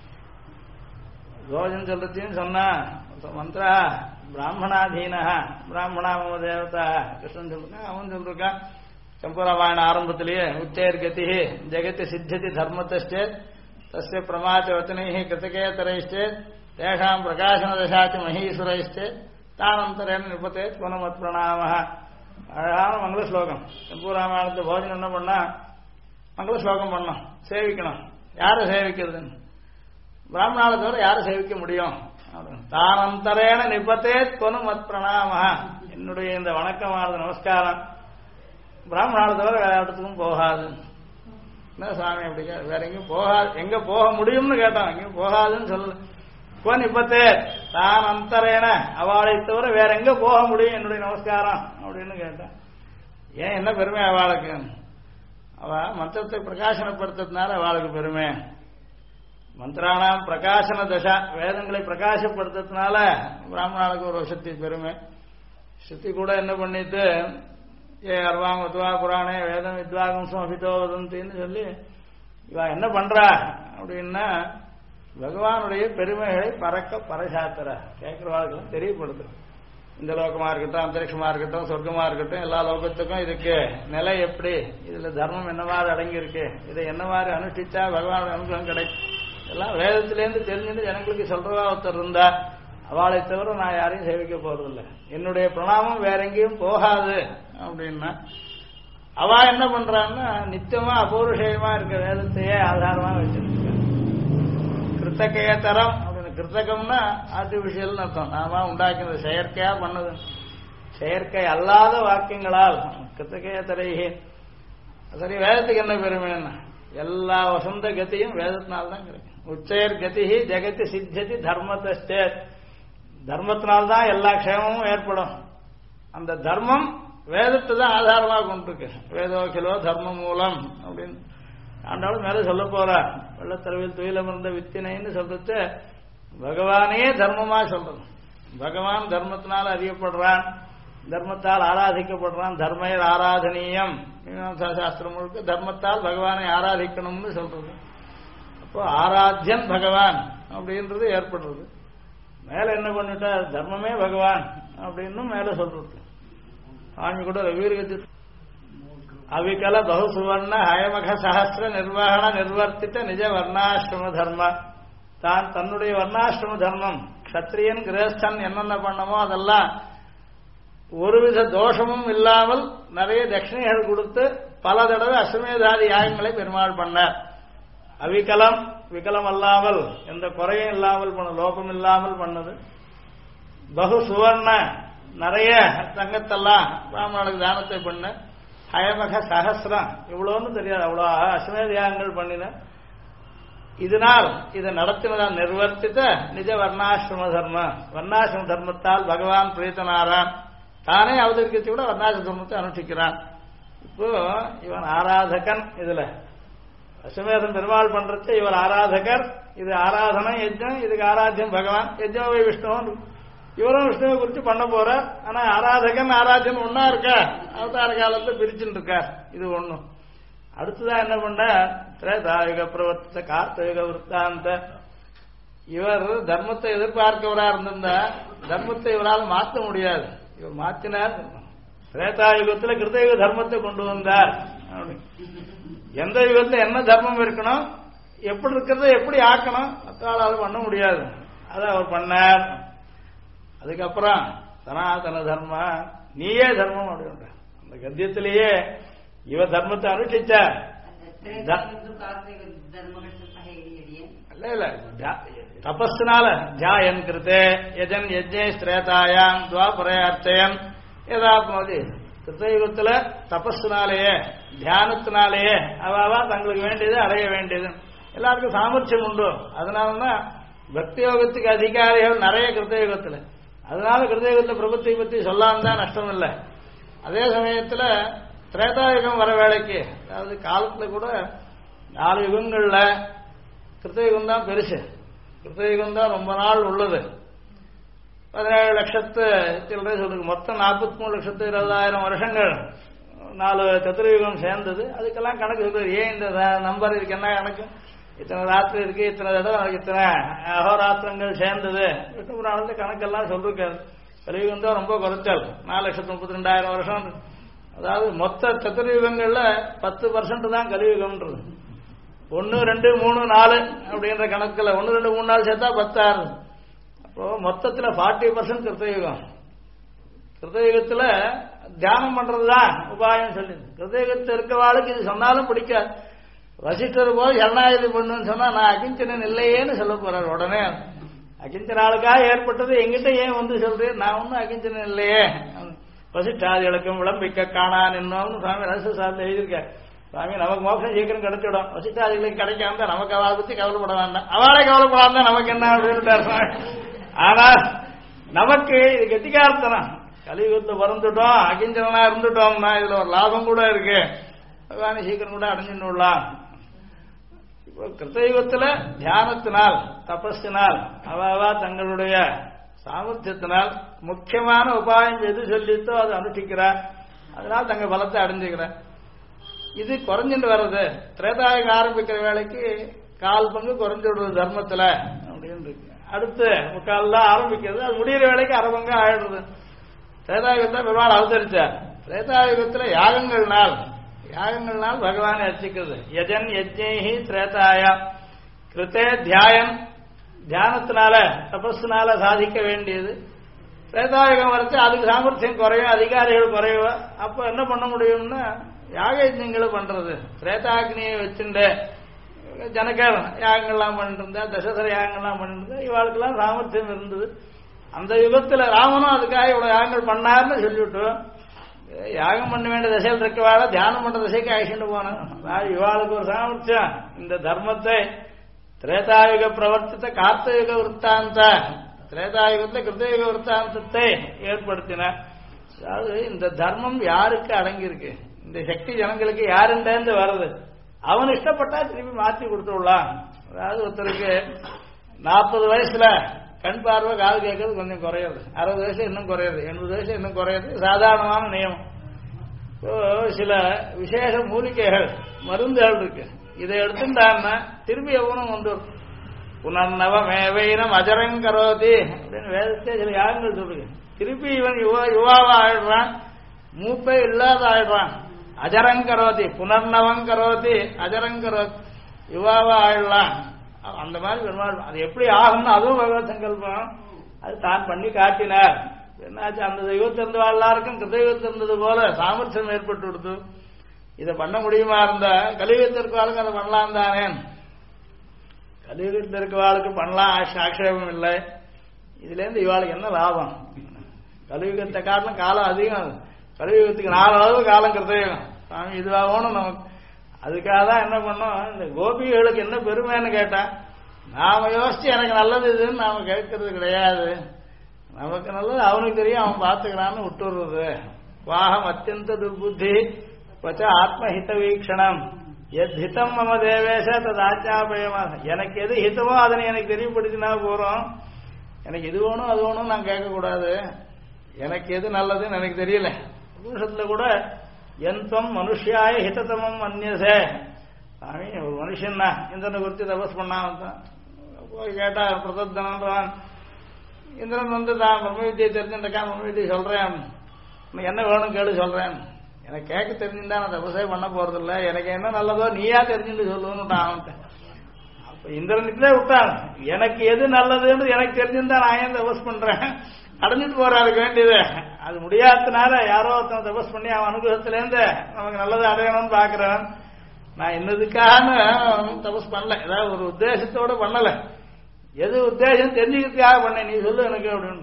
ரோஜன் சொல்றதையும் சொன்னா மந்திரா பிராமணாதீன பிராமணா மம தேவதா கிருஷ்ணன் சொல்றான். அவன் சொல்றான் சம்பூராமாயண ஆரம்பத்திலேயே உச்சேர் கதி ஜெகத்தி சித்ததி தர்மத்தே தஸ்ய பிரமாச்ச வச்சனைஹி கிருத்தகேதரைஷ்டே தேஷாம் பிரகாசன தசாச்சி மகீசுரைஷ்டே தானந்தரேன நிபத்தே புனமத் பிரணாம. அழகான மங்கள ஸ்லோகம். சம்பூராமாயணத்தை போஜனம் என்ன பண்ணா மங்கள ஸ்லோகம் பண்ணோம், சேவிக்கணும். யாரை சேவிக்கிறதுன்னு பிராமணால தவிர யாரை சேவிக்க முடியும்? தானந்தரேன நிபத்தே புனமத் பிரணாம. என்னுடைய இந்த வணக்கமானது நமஸ்காரம் பிராமணால தவிர வேற இடத்துக்கும் போகாது. என்ன சாமி அப்படி வேற எங்கேயும் போகாது, எங்க போக முடியும்னு கேட்டான். எங்கேயும் போகாதுன்னு சொல்லல. கோன் இப்பத்தே தான் அந்தரேன அவளை தவிர வேற எங்க போக முடியும் என்னுடைய நமஸ்காரம் அப்படின்னு கேட்டான். ஏன் என்ன பெருமை அவளுக்கு? அவ மந்திரத்தை பிரகாசனப்படுத்துறதுனால அவளுக்கு பெருமை. மந்திரானாம் பிரகாசன தசா, வேதங்களை பிரகாசப்படுத்துறதுனால பிராமணாளுக்கு ஒரு சக்தி பெருமை. ஸ்ருதி கூட என்ன பண்ணிட்டு ஏ அர்வாங் வத்வா புராணே வேதம் வித்வாகம்சம் அபிதோ வதந்தின்னு சொல்லி இவ என்ன பண்றா அப்படின்னா பகவானுடைய பெருமைகளை பறக்க பறைசாத்துற கேட்கிறவாளுக்கெல்லாம் தெரியப்படுத்துற. இந்த லோகமா இருக்கட்டும், அந்தரிக்ஷமா இருக்கட்டும், சொர்க்கமா இருக்கட்டும், எல்லா லோகத்துக்கும் இதுக்கு நிலை எப்படி, இதுல தர்மம் என்னவாறு அடங்கி இருக்கு, இதை என்னவாறு அனுஷ்டிச்சா பகவானுடைய அனுகிரகம் கிடைக்கும், எல்லாம் வேதத்திலேருந்து தெரிஞ்சுட்டு ஜனங்களுக்கு சொல்றதா ஒருத்தர் இருந்தா அவளை தவிர நான் யாரையும் சேவிக்க போறதில்லை, என்னுடைய பிரணாமம் வேற எங்கேயும் போகாது அப்படின்னா அவ என்ன பண்றான்னா நித்தியமா அபௌருஷயமா இருக்க வேதத்தையே ஆதாரமா வச்சிருக்க. கிருத்தகையத்தரம் அப்படின்னு, கிருத்தகம்னா ஆர்டிபிஷியல் அர்த்தம், நாம உண்டாக்கினது செயற்கையா பண்ணது, செயற்கை அல்லாத வாக்கியங்களால் கிருத்தகையத்தரையே. சரி, வேதத்துக்கு என்ன பெருமைன்னா எல்லா வசந்த கதியும் வேதத்தினால்தான் கிடைக்கும். உச்சயர் கதி ஜெகதி சித்ததி தர்மத்தே, தர்மத்தினால்தான் எல்லா க்ஷேமமும் ஏற்படும். அந்த தர்மம் வேதத்தை தான் ஆதாரமாக கொண்டிருக்கு. வேதோகிலோ தர்ம மூலம் அப்படின்னு ஆண்டாலும் மேல சொல்ல போற. வெள்ளத்தரவில் துயிலமர்ந்த வித்தினைன்னு சொல்றது பகவானே தர்மமா சொல்றது. பகவான் தர்மத்தினால் அறியப்படுறான், தர்மத்தால் ஆராதிக்கப்படுறான். தர்மயர் ஆராதனீயம் சாஸ்திரம் முழுக்க தர்மத்தால் பகவானை ஆராதிக்கணும்னு சொல்றது. அப்போ ஆராத்தியன் பகவான் அப்படின்றது ஏற்படுறது. மேல என்ன பண்ணிட்டா தர்மமே பகவான் அப்படின்னு மேல சொல்றது. ஆமி கூட ரவீர்கதி அவிகல பகு சுவர்ண ஹயமக சஹஸ்ர நிர்வகண நிர்வர்த்தித்த நிஜ வர்ணாசிரம தர்ம. தான் தன்னுடைய வர்ணாசிரம தர்மம் க்ஷத்ரியன் கிரகஸ்தன் என்னென்ன பண்ணமோ அதெல்லாம் ஒருவித தோஷமும் இல்லாமல் நிறைய தட்சிணைகள் கொடுத்து பல தடவை அஸ்வமேதாதி யாகங்களை பெருமாள் பண்ணார். அவிகலம், விகலம் அல்லாமல் எந்த குறையும் இல்லாமல் பண்ண, லோகம் இல்லாமல் பண்ணது. பகு சுவர்ண, நிறைய தங்கத்தெல்லாம் பிராமணனுக்கு தானத்தை பண்ண. ஹயமக சஹஸ்ரம், இவ்வளோன்னு தெரியாது, அவ்வளோ அஸ்வமேத யாகங்கள் பண்ணின. இதனால் இதை நடத்தினதால் நிர்வர்த்தித்த நிஜ வர்ணாசிரம தர்ம. வர்ணாசிரம தர்மத்தால் பகவான் பிரீத்தனாரான், தானே அவதரிக்கத்தை விட வர்ணாசிரம தர்மத்தை அனுஷ்டிக்கிறான். இப்போ இவன் ஆராதகன். இதுல அஸ்வமேதம் பெருமாள் பண்றது இவர் ஆராதகர், இது ஆராதனை யஜ்ஞம், இதுக்கு ஆராத்தியம் பகவான். யஜ்ஞோவை விஷ்ணுவன், இவரும் விஷ்ணுவை குறித்து பண்ண போற. ஆனா ஆராதகன் ஆராத்தியன் ஒன்னா இருக்கா, அவதார காலத்தை பிரிச்சுட்டு இருக்கார். இது ஒண்ணும். அடுத்ததான் என்ன பண்ண திரேதாயுக பிரவர்த்த கார்த்தயுக விற்த்தாந்த. இவர் தர்மத்தை எதிர்பார்க்கவரா இருந்திருந்தா தர்மத்தை இவரால் மாற்ற முடியாது. இவர் மாற்றினார். திரேதாயுகத்துல கிருதயுக தர்மத்தை கொண்டு வந்தார். எந்த யுகத்துல என்ன தர்மம் இருக்கணும், எப்படி இருக்கிறத எப்படி ஆக்கணும், மற்றால் பண்ண முடியாது. அதை அவர் பண்ணார். அதுக்கப்புறம் சனாதன தர்ம, நீயே தர்மம் அப்படின்ற அந்த கத்தியத்திலேயே இவ தர்மத்தை அனுஷ்டிச்ச. இல்ல தபஸ்னால தியாயன் கிருத்தே யஜன் யஜ்ஞே ஸ்ரேதாயாம் துவாபரயார்த்தயன் ஏதாப்னோதி. கிருத்தயுகத்துல தபஸ்னாலேயே தியானத்தினாலேயே அவாவா தங்களுக்கு வேண்டியது அடைய வேண்டியது. எல்லாருக்கும் சாமர்த்தியம் உண்டு. அதனாலதான் பக்தி யோகத்துக்கு அதிகாரிகள் நிறைய கிருத்தயுகத்துல. அதனால கிருத்தயுகத்துல பிரபுத்தை பத்தி சொல்லாம தான் நஷ்டம் இல்லை. அதே சமயத்துல திரேதாயுகம் வர வேலைக்கு, அதாவது காலத்துல கூட 4 யுகங்கள்ல கிருத்தயுகம் தான் பெருசு. கிருத்தயுகம் தான் ரொம்ப நாள் உள்ளது. 17 லட்சத்து சில்லறை சொல்லுங்க. மொத்தம் 43,20,000 வருஷங்கள் 4 சதுரயுகம் சேர்ந்தது. அதுக்கெல்லாம் கணக்கு சொல்றது. ஏன் இந்த நம்பர் இருக்கு, என்ன கணக்கு, இத்தனை ராத்திரி இருக்கு, இத்தனை தடவை இத்தனை அகோராத்திரங்கள் சேர்ந்தது. விஷ்ணு புராணத்தை கணக்கெல்லாம் சொல்லிருக்காரு. கலியுகம் தான் ரொம்ப குறைச்சல், 4,32,000 வருஷம். அதாவது மொத்த சதுரயுகங்கள்ல 10% தான் கலியுகம்ன்றது. 1, 2, 3, 4 அப்படின்ற கணக்குல 1, 2, 3, 4 சேர்த்தா 10. அப்போ மொத்தத்துல 40% கிருத்தயுகம். கிருத்தயுகத்துல தியானம் பண்றதுதான் உபாயம் சொல்லி. கிருத்தயுகத்தில் இருக்கவாளுக்கு இது சொன்னாலும் பிடிக்காது. வசிஷ்டர் போல் சரணாகதி பண்ணுன்னு சொன்னா நான் அகிஞ்சனன் இல்லையேன்னு சொல்ல போறாரு. உடனே அகிஞ்சனாளுக்காக ஏற்பட்டது எங்கிட்ட ஏன் வந்து சொல்றேன், நான் ஒன்னும் அகிஞ்சனன் இல்லையே. வசிஷ்டாதிகளுக்கும் விளம்பிக்க காணான் என்னன்னு சுவாமி ரகசிய சாஸ்திரம் எழுதியிருக்க. சுவாமி நமக்கு மோட்சம் சீக்கிரம் கிடைச்சிடும், வசிஷ்டாதிகளுக்கு கிடைக்காம நமக்கு அவளை பத்தி கவலைப்பட வேண்டாம், அவளே கவலைப்படாம நமக்கு என்ன அப்படின்னு. ஆனா நமக்கு இது கெட்டிக்காரத்தனம். கலியுகத்தை பிறந்துட்டோம், அகிஞ்சனா இருந்துட்டோம்னா இதுல ஒரு லாபம் கூட இருக்கு, பகவானை சீக்கிரம் கூட அடைஞ்சுடலாம். இப்போ கிருத்தயுகத்துல தியானத்தினால் தபஸினால் அவா தங்களுடைய சாமர்த்தியத்தினால் முக்கியமான உபாயம் எது சொல்லித்தோ அதை அனுஷ்டிக்கிறார், அதனால தங்க பலத்தை அடைஞ்சுக்கிறார். இது குறைஞ்சிட்டு வர்றது திரேதாயுகம் ஆரம்பிக்கிற வேலைக்கு 1/4 பங்கு குறைஞ்சு விடுறது தர்மத்துல அப்படின்னு இருக்கு. அடுத்து 3/4 தான் ஆரம்பிக்கிறது, அது முடிகிற வேலைக்கு 1/2 பங்கு ஆயிடுறது. திரேதாயுகத்தை பெருமாள் அவதரிச்சார். திரேதாயுகத்துல யாகங்கள்னால் பகவானை அர்ச்சிக்கிறது. யஜன் யஜ்ஞைஹி திரேதாயா கிருத்தே தியாயம், தியானத்தினால தபஸ்னால சாதிக்க வேண்டியது. திரேதாயுகம் வரைச்சு அதுக்கு சாமர்த்தியம் குறையும், அதிகாரிகள் குறையும். அப்ப என்ன பண்ண முடியும்னா யாக யஜ்ஞங்களை பண்றது. திரேதாக்னியை வச்சுட்டு ஜனகர் யாகங்கள்லாம் பண்ணிட்டு இருந்தா, தசரத யாகங்கள்லாம் பண்ணிட்டு இருந்தா, இவாளுக்கெல்லாம் சாமர்த்தியம் இருந்தது. அந்த யுகத்துல ராமனும் அதுக்காக இவ்வளவு யாகங்கள் பண்ணாருன்னு சொல்லிவிட்டு யாகம் பண்ண வேண்டிய திசையில் இருக்கவாழ தியானம் பண்ற திசைக்கு அழிச்சுட்டு போனாங்க. இவாளுக்கு ஒரு சாமர்த்தியம் இந்த தர்மத்தை திரேதாயுக பிரவர்த்தித்த கார்த்தயுக விற்த்தாந்த, திரேதாயுகத்தை கிருத்தயுக விற்த்தாந்தத்தை ஏற்படுத்தினார். அதாவது இந்த தர்மம் யாருக்கு அடங்கியிருக்கு, இந்த சக்தி ஜனங்களுக்கு யாருண்டேந்து வருது, அவன் இஷ்டப்பட்டா திருப்பி மாற்றி கொடுத்துடலாம். அதாவது ஒருத்தருக்கு 40 வயசுல கண் பார்வை காது கேட்கறது கொஞ்சம் குறையுது, 60 வயசுல இன்னும் குறையுது, 80 வயசுல இன்னும் குறையுது, சாதாரணமான நியமம். சில விசேஷ மூலிகைகள் மருந்துகள் இருக்கு, இதை எடுத்துட்டான்னா திருப்பி எவனும் வந்துடும். புனர்நவமேவைனம் அஜரங்கரோதி அப்படின்னு வேதத்தை சில யாகங்கள் சொல்லுங்க. திருப்பி இவன் யுவாவா ஆயிடுறான், மூப்பே இல்லாத ஆயிடுறான். அஜரங்கரோதி புனர்நவங்கரோதி அஜரங்கரோதி யுவாவா ஆயிடலாம். அந்த மாதிரி பெருமாள் அது எப்படி ஆகும்னு அதுவும் பகவத் சங்கல்பம், அது தான் பண்ணி காட்டினார். என்னாச்சு, அந்த தெய்வத்திருந்த எல்லாருக்கும் கிருதயுகத்தில் இருந்தது போல சாமர்த்தியம் ஏற்பட்டு கொடுத்து இதை பண்ண முடியுமா இருந்தா கலியுகத்திற்கு வாழ்க்கை அதை பண்ணலாம் தானே. கலியுகத்தில் இருக்க வாழ்க்கை பண்ணலாம், ஆட்சேபம் இல்லை. இதுல இருந்து இவாளுக்கு என்ன லாபம்? கலியுகத்தை காட்டிலும் காலம் அதிகம், கலியுகத்துக்கு 4 அளவு காலம் கிருதயுகம். சாமி இதுவாகணும் நமக்கு. அதுக்காக தான் என்ன பண்ணோம், இந்த கோபிகளுக்கு என்ன பெருமைன்னு கேட்டா நாம யோசிச்சு எனக்கு நல்லது இதுன்னு நாம கேட்கறது கிடையாது. நமக்கு நல்லது அவனுக்கு தெரியும், அவன் பார்த்துக்கிறான்னு விட்டுறது. வாகம் அத்தியந்த துர்புத்தி பச்ச ஆத்மஹித வீக்ஷணம் எத் ஹிதம் மம தேவேச தது ஆஜ்ஞாபயமா. எனக்கு எது ஹிதமோ அதனை எனக்கு தெரியப்படுத்தினா போறோம். எனக்கு இது வேணும் அது வேணும் நான் கேட்கக்கூடாது. எனக்கு எது நல்லதுன்னு எனக்கு தெரியல. புருஷத்துல கூட எந்தம் மனுஷியாய ஹிததமம் அந்நியசே. சாமி ஒரு மனுஷன் தான் இந்திரனை குறித்து தபஸ் பண்ணான், போய் கேட்டா பிரதத்தனன்றான். இந்திரன் வந்து தான் பிரம்ம வித்தியை தெரிஞ்சுருக்கான், பிரம்ம வித்தியை சொல்றேன், என்ன வேணும் கேளு சொல்றேன். எனக்கு கேட்க தெரிஞ்சுட்டா நான் தபசே பண்ண போறதில்ல, எனக்கு என்ன நல்லதோ நீயா தெரிஞ்சுட்டு சொல்லுன்னு அவன்கிட்ட. அப்ப இந்திரனுக்குள்ளே விட்டான், எனக்கு எது நல்லதுன்னு எனக்கு தெரிஞ்சிருந்தா நான் ஏன் தபஸ் பண்றேன், அடைஞ்சிட்டு போறாருக்கு வேண்டியது. அது முடியாததுனால யாரோ ஒருத்தன் தபஸ் பண்ணி அவன் அனுகிரகத்திலேருந்து நமக்கு நல்லது அடையணும்னு பாக்குறேன். நான் இன்னதுக்காக தபஸ் பண்ணல, ஏதாவது ஒரு உத்தேசத்தோட பண்ணல. எது உத்தேசம் தெரிஞ்சுக்கிறதுக்காக பண்ண நீ சொல்லு எனக்கு அப்படின்னு.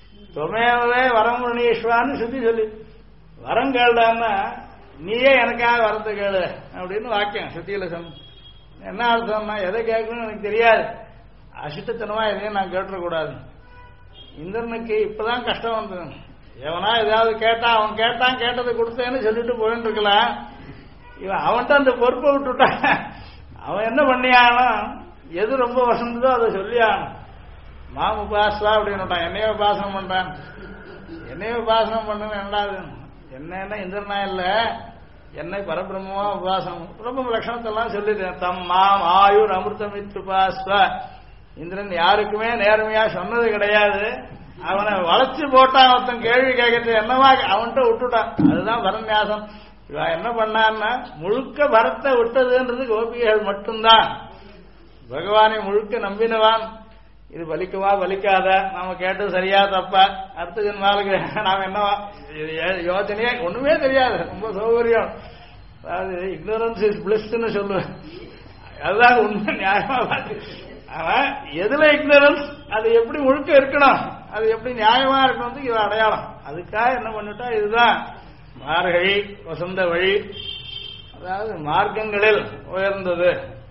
தொமேவே வரம் முனீஸ்வான்னு சொல்லி வரம் கேள்டான்னா நீயே எனக்காக வரத்தை கேளு அப்படின்னு வாக்கியம் சுத்தியில சொன்ன. என்ன அர்த்தம்னா எதை கேட்கணும்னு எனக்கு தெரியாது, அசிட்டத்தனமா எதையும் நான் கேட்டுறக்கூடாது. இந்திரனுக்கு இப்பதான் கஷ்டம் வந்தது. எவனா ஏதாவது கேட்டா அவன் கேட்டதை கொடுத்தேன்னு சொல்லிட்டு போயிட்டு இருக்கலாம். இவன் அவன்கிட்ட அந்த பொறுப்பை விட்டுட்டான். அவன் என்ன பண்ணியானோ எது ரொம்ப வசந்ததோ அதை சொல்லியானும். மாம் உபாசா அப்படின்னு என்னைய உபாசனம் பண்றான், என்னைய உபாசனம் பண்ணு ரெண்டாவது என்ன இந்திரனா இல்ல என்னை பரபிரம்மமா உபாசனம் பிரம்ம லட்சணத்தெல்லாம் சொல்லிட்டேன். தம் மாம் ஆயுர் அமிர்தம் இத்துபாஸ்வ. இந்திரன் யாருக்குமே நேர்மையா சொன்னது கிடையாது. அவனை வளைச்சு போட்டான், ஒருத்தன் கேள்வி கேட்கறது என்னவா அவன்கிட்ட விட்டுட்டான். அதுதான் பரநியாசம். இவன் என்ன பண்ணான்னா முழுக்க பரத்தை விட்டதுன்றது கோபிகைகள் மட்டும்தான். பகவானை முழுக்க நம்பினவான். இது பலிக்குமா பலிக்காத, நாம கேட்டது சரியா தப்பா, அடுத்த ஜென்மாவுக்கு நாம என்னவா யோசனையே ஒண்ணுமே தெரியாது. ரொம்ப சௌகரியம். அதாவது இக்னோரன்ஸ் இஸ் பிளிஸ்ன்னு சொல்லுவேன். அதுதான் உண்மை, நியாயமா பார்த்து. ஆனா எதுல இக்னரன்ஸ் அது எப்படி முழுக்க இருக்கணும், அது எப்படி நியாயமா இருக்கணும் இது அடையாளம். அதுக்காக என்ன பண்ணிட்டா இதுதான் மார்கழி வசந்த வழி அதாவது மார்க்கங்களில் உயர்ந்தது,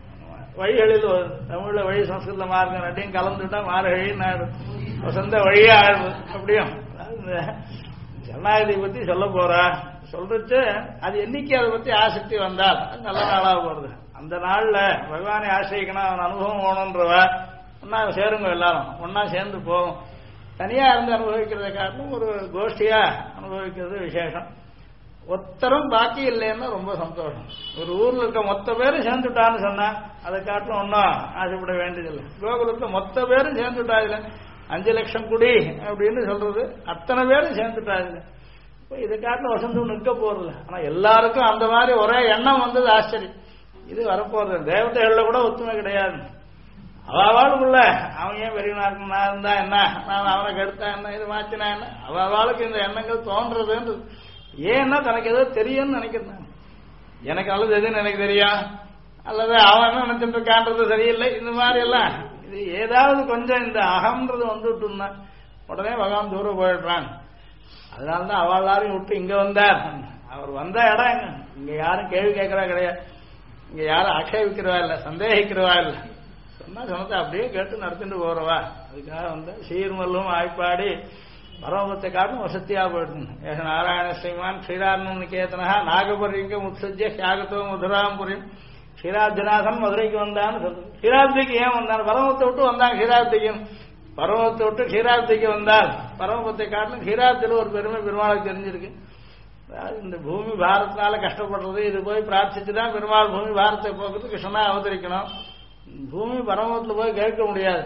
வழிகளில் தமிழ்ல வழி சம்ஸ்கிருத மார்க்கம் ரெண்டையும் கலந்துட்டா மார்கழின்னு ஆயிடும், வசந்த வழியா ஆயிடுது. அப்படியும் இந்த ஜனநாயகத்தை பத்தி சொல்ல போறா சொல்றச்சு அது என்னைக்கு அதை பத்தி ஆசக்தி வந்தால் அது நல்ல நாளாக போறது. அந்த நாள்ல பகவானை ஆசிரியக்கணும், அவன் அனுபவம் வேணும்ன்றவ ஒன்னா சேருங்க, எல்லாரும் ஒன்னா சேர்ந்து போகும். தனியா இருந்து அனுபவிக்கிறத காட்டிலும் ஒரு கோஷ்டியா அனுபவிக்கிறது விசேஷம். ஒத்தரும் பாக்கி இல்லைன்னா ரொம்ப சந்தோஷம். ஒரு ஊர்ல இருக்க மொத்த பேரும் சேர்ந்துட்டான்னு சொன்னா அதை காட்டிலும் ஒன்னும் ஆசைப்பட வேண்டியதில்லை. கோகுலத்துல மொத்த பேரும் சேர்ந்துட்டா இல்ல, 5 லட்சம் குடி அப்படின்னு சொல்றது, அத்தனை பேரும் சேர்ந்துட்டா இல்ல. இதை காட்டிலும் வசந்தம் நிற்க போறதில்ல. ஆனா எல்லாருக்கும் அந்த மாதிரி ஒரே எண்ணம் வந்தது ஆச்சரியம். இது வரப்போறது தேவதைகள்ல கூட ஒத்துமை கிடையாது. அவளுக்குள்ள அவன் ஏன் பெரியவனா இருக்கு, நான் இருந்தா என்ன, நான் அவனை கெடுத்தா என்ன, இது மாத்தினா என்ன, அவளுக்கு இந்த எண்ணங்கள் தோன்றது. ஏன்னா தனக்கு ஏதோ தெரியும்னு நினைக்கிறேன். எனக்கு நல்லது எதுன்னு எனக்கு தெரியும், அல்லது அவன் என்ன நினைச்சிட்டு இருக்கான்றது சரியில்லை, இந்த மாதிரி எல்லாம் இது ஏதாவது கொஞ்சம் இந்த அகம்ன்றது வந்துட்டு இருந்தான் உடனே பகவான் தூரம் போயிடுறான். அதனாலதான் அவள் எல்லாரையும் விட்டு இங்க வந்தார். அவர் வந்த இடம் இங்க யாரும் கேள்வி கேட்கறா கிடையாது, இங்க யாரும் ஆட்சேபிக்கிறவா இல்லை, சந்தேகிக்கிறவா இல்லை. சொன்னா சொன்னதை அப்படியே கேட்டு நடத்திட்டு போறவா. அதுக்காக வந்து சீர்மல்லும் ஆய்ப்பாடி பரமபத்தை காட்டும் வசத்தியா போயிட்டு ஏக நாராயண ஸ்ரீமான் ஸ்ரீராமன் நிகேதனா நாகபுரிங்க முத்சஜ்ய தியாகத்தோ மதுராம்புரியும் க்ஷீராப்திநாதன் மதுரைக்கு வந்தான்னு சொல்றது. க்ஷீராப்திக்கு ஏன் வந்தான்? பரமத்தை விட்டு வந்தான் க்ஷீராப்திக்கு. பரமத்தை விட்டு க்ஷீராப்திக்கு வந்தால் பரமபத்தை காட்டிலும் க்ஷீராப்தியில் ஒரு பெருமை பெருமாளுக்கு தெரிஞ்சிருக்கு. அதாவது இந்த பூமி பாரத்தினால கஷ்டப்படுறது, இது போய் பிரார்த்திச்சுதான் பெருமாள் பூமி பாரத்தை போக்குறது கிருஷ்ணனா அவதரிக்கணும். பூமி பரமத்துல போய் கேட்க முடியாது.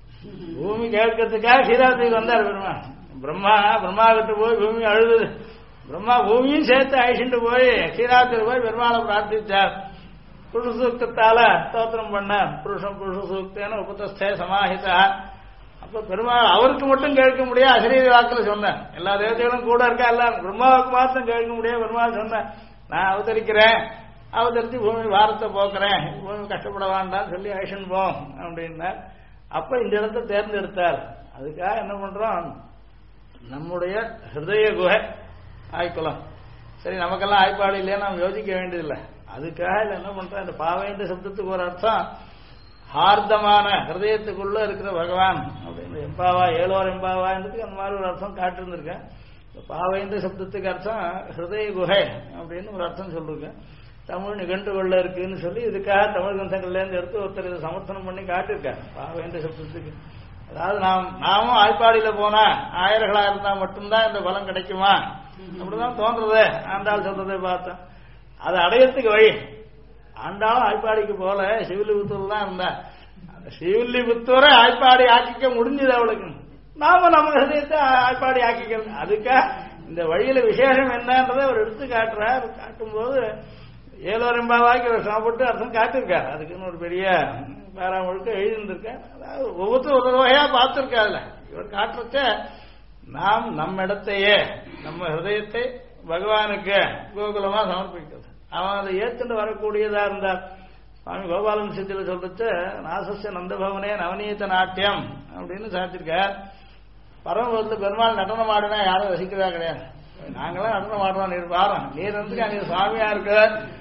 பூமி கேட்கறதுக்காக க்ஷீராப்திக்கு வந்தார் பெருமாள். பிரம்மா கிட்ட போய் பூமி அழுது, பிரம்மா பூமியும் சேர்த்து அழிச்சுட்டு போய் க்ஷீராப்தியில் போய் பெருமாளை பிரார்த்திச்சார். புருஷ சூக்தத்தால ஸ்தோத்திரம் பண்ண புருஷம் புருஷ சூக்தேன உபதஸ்தே சமாஹிதா. அப்ப பெருமாள் அவருக்கு மட்டும் கேட்க முடியாது, அசரீரி வாக்குல சொன்னேன். எல்லா தேவதைகளும் கூட இருக்கா, எல்லாரும் பிரம்மாவுக்கு மாத்திரம் கேட்க முடியாது. பெருமாள் சொன்னேன், நான் அவதரிக்கிறேன், அவதரித்து பூமி பாரத்தை போக்குறேன், பூமி கஷ்டப்பட வேண்டாம் சொல்லி அழிஷன் போம் அப்படின்னார். அப்ப இந்த இடத்தை தேர்ந்தெடுத்தார். அதுக்காக என்ன பண்றோம், நம்முடைய ஹிருதய குகை ஆய்க்குளம். சரி, நமக்கெல்லாம் ஆய்ப்பாடு இல்லையா, நாம் யோசிக்க வேண்டியதில்லை. அதுக்காக இல்லை என்ன பண்றோம், இந்த பாவைன்ற சப்தத்துக்கு ஒரு அர்த்தம் ஹார்தமான ஹிருதயத்துக்குள்ள இருக்கிற பகவான் அப்படின்னு. எம்பாவா ஏழோர் எம்பாவான்றதுக்கு அந்த மாதிரி ஒரு அர்த்தம் காட்டிருந்திருக்கேன். பாவைன்ற சப்தத்துக்கு அர்த்தம் ஹிருதய குகை அப்படின்னு ஒரு அர்த்தம் சொல்லிருக்கேன். தமிழ் நிகண்டுகள்ல இருக்குன்னு சொல்லி இதுக்காக தமிழ் கிரந்தங்கள்ல இருந்து எடுத்து ஒருத்தர் இதை சமர்த்தனம் பண்ணி காட்டிருக்காரு பாவைன்ற சப்தத்துக்கு. அதாவது நாமும் ஆய்ப்பாடியில போனா ஆயர்களா இருந்தா மட்டும்தான் இந்த பலம் கிடைக்குமா அப்படிதான் தோன்றது. ஆண்டாள் சொல்றதை பார்த்தேன். அதை அடையறதுக்கு வழி, ஆண்டாலும் ஆய்ப்பாடிக்கு போல சிவில்லிபுத்தூர் தான் இருந்தா. சிவில்லிபுத்தூரை ஆய்ப்பாடி ஆக்கிக்க முடிஞ்சது அவளுக்கு. நாம நம்ம ஹிருதயத்தை ஆய்ப்பாடி ஆக்கிக்கிறது. அதுக்காக இந்த வழியில விசேஷம் என்னன்றதை அவர் எடுத்து காட்டுறார். காட்டும்போது ஏழோரெம்பாவாய்க்கு ஒரு சாப்பிட்டு அர்த்தம் காட்டிருக்காரு. அதுக்குன்னு ஒரு பெரிய பேராமொழுக்க எழுதியிருந்திருக்கார். அதாவது ஒவ்வொருத்தரும் ஒரு வகையா பார்த்திருக்காருல. இவர் காட்டுறத நாம் நம்ம இடத்தையே நம்ம ஹிருதயத்தை பகவானுக்கு கோகுலமா சமர்ப்பிக்கிறது. அவன் அதை ஏத்துட்டு வரக்கூடியதா இருந்தார். சுவாமி கோபாலன் சித்தியில சொல்றது நாசஸ்ய நந்தபவனே நவநீத நாட்டியம் அப்படின்னு சாத்திருக்கார். பரமபுரத்துல பெருமாள் நடனம் ஆடினா யாரும் ரசிக்கிறதா கிடையாது. நாங்களாம் நடனம் ஆடுறோம், நீர் பாரம், நீர் வந்துக்கா நீர் சுவாமியா இருக்கு,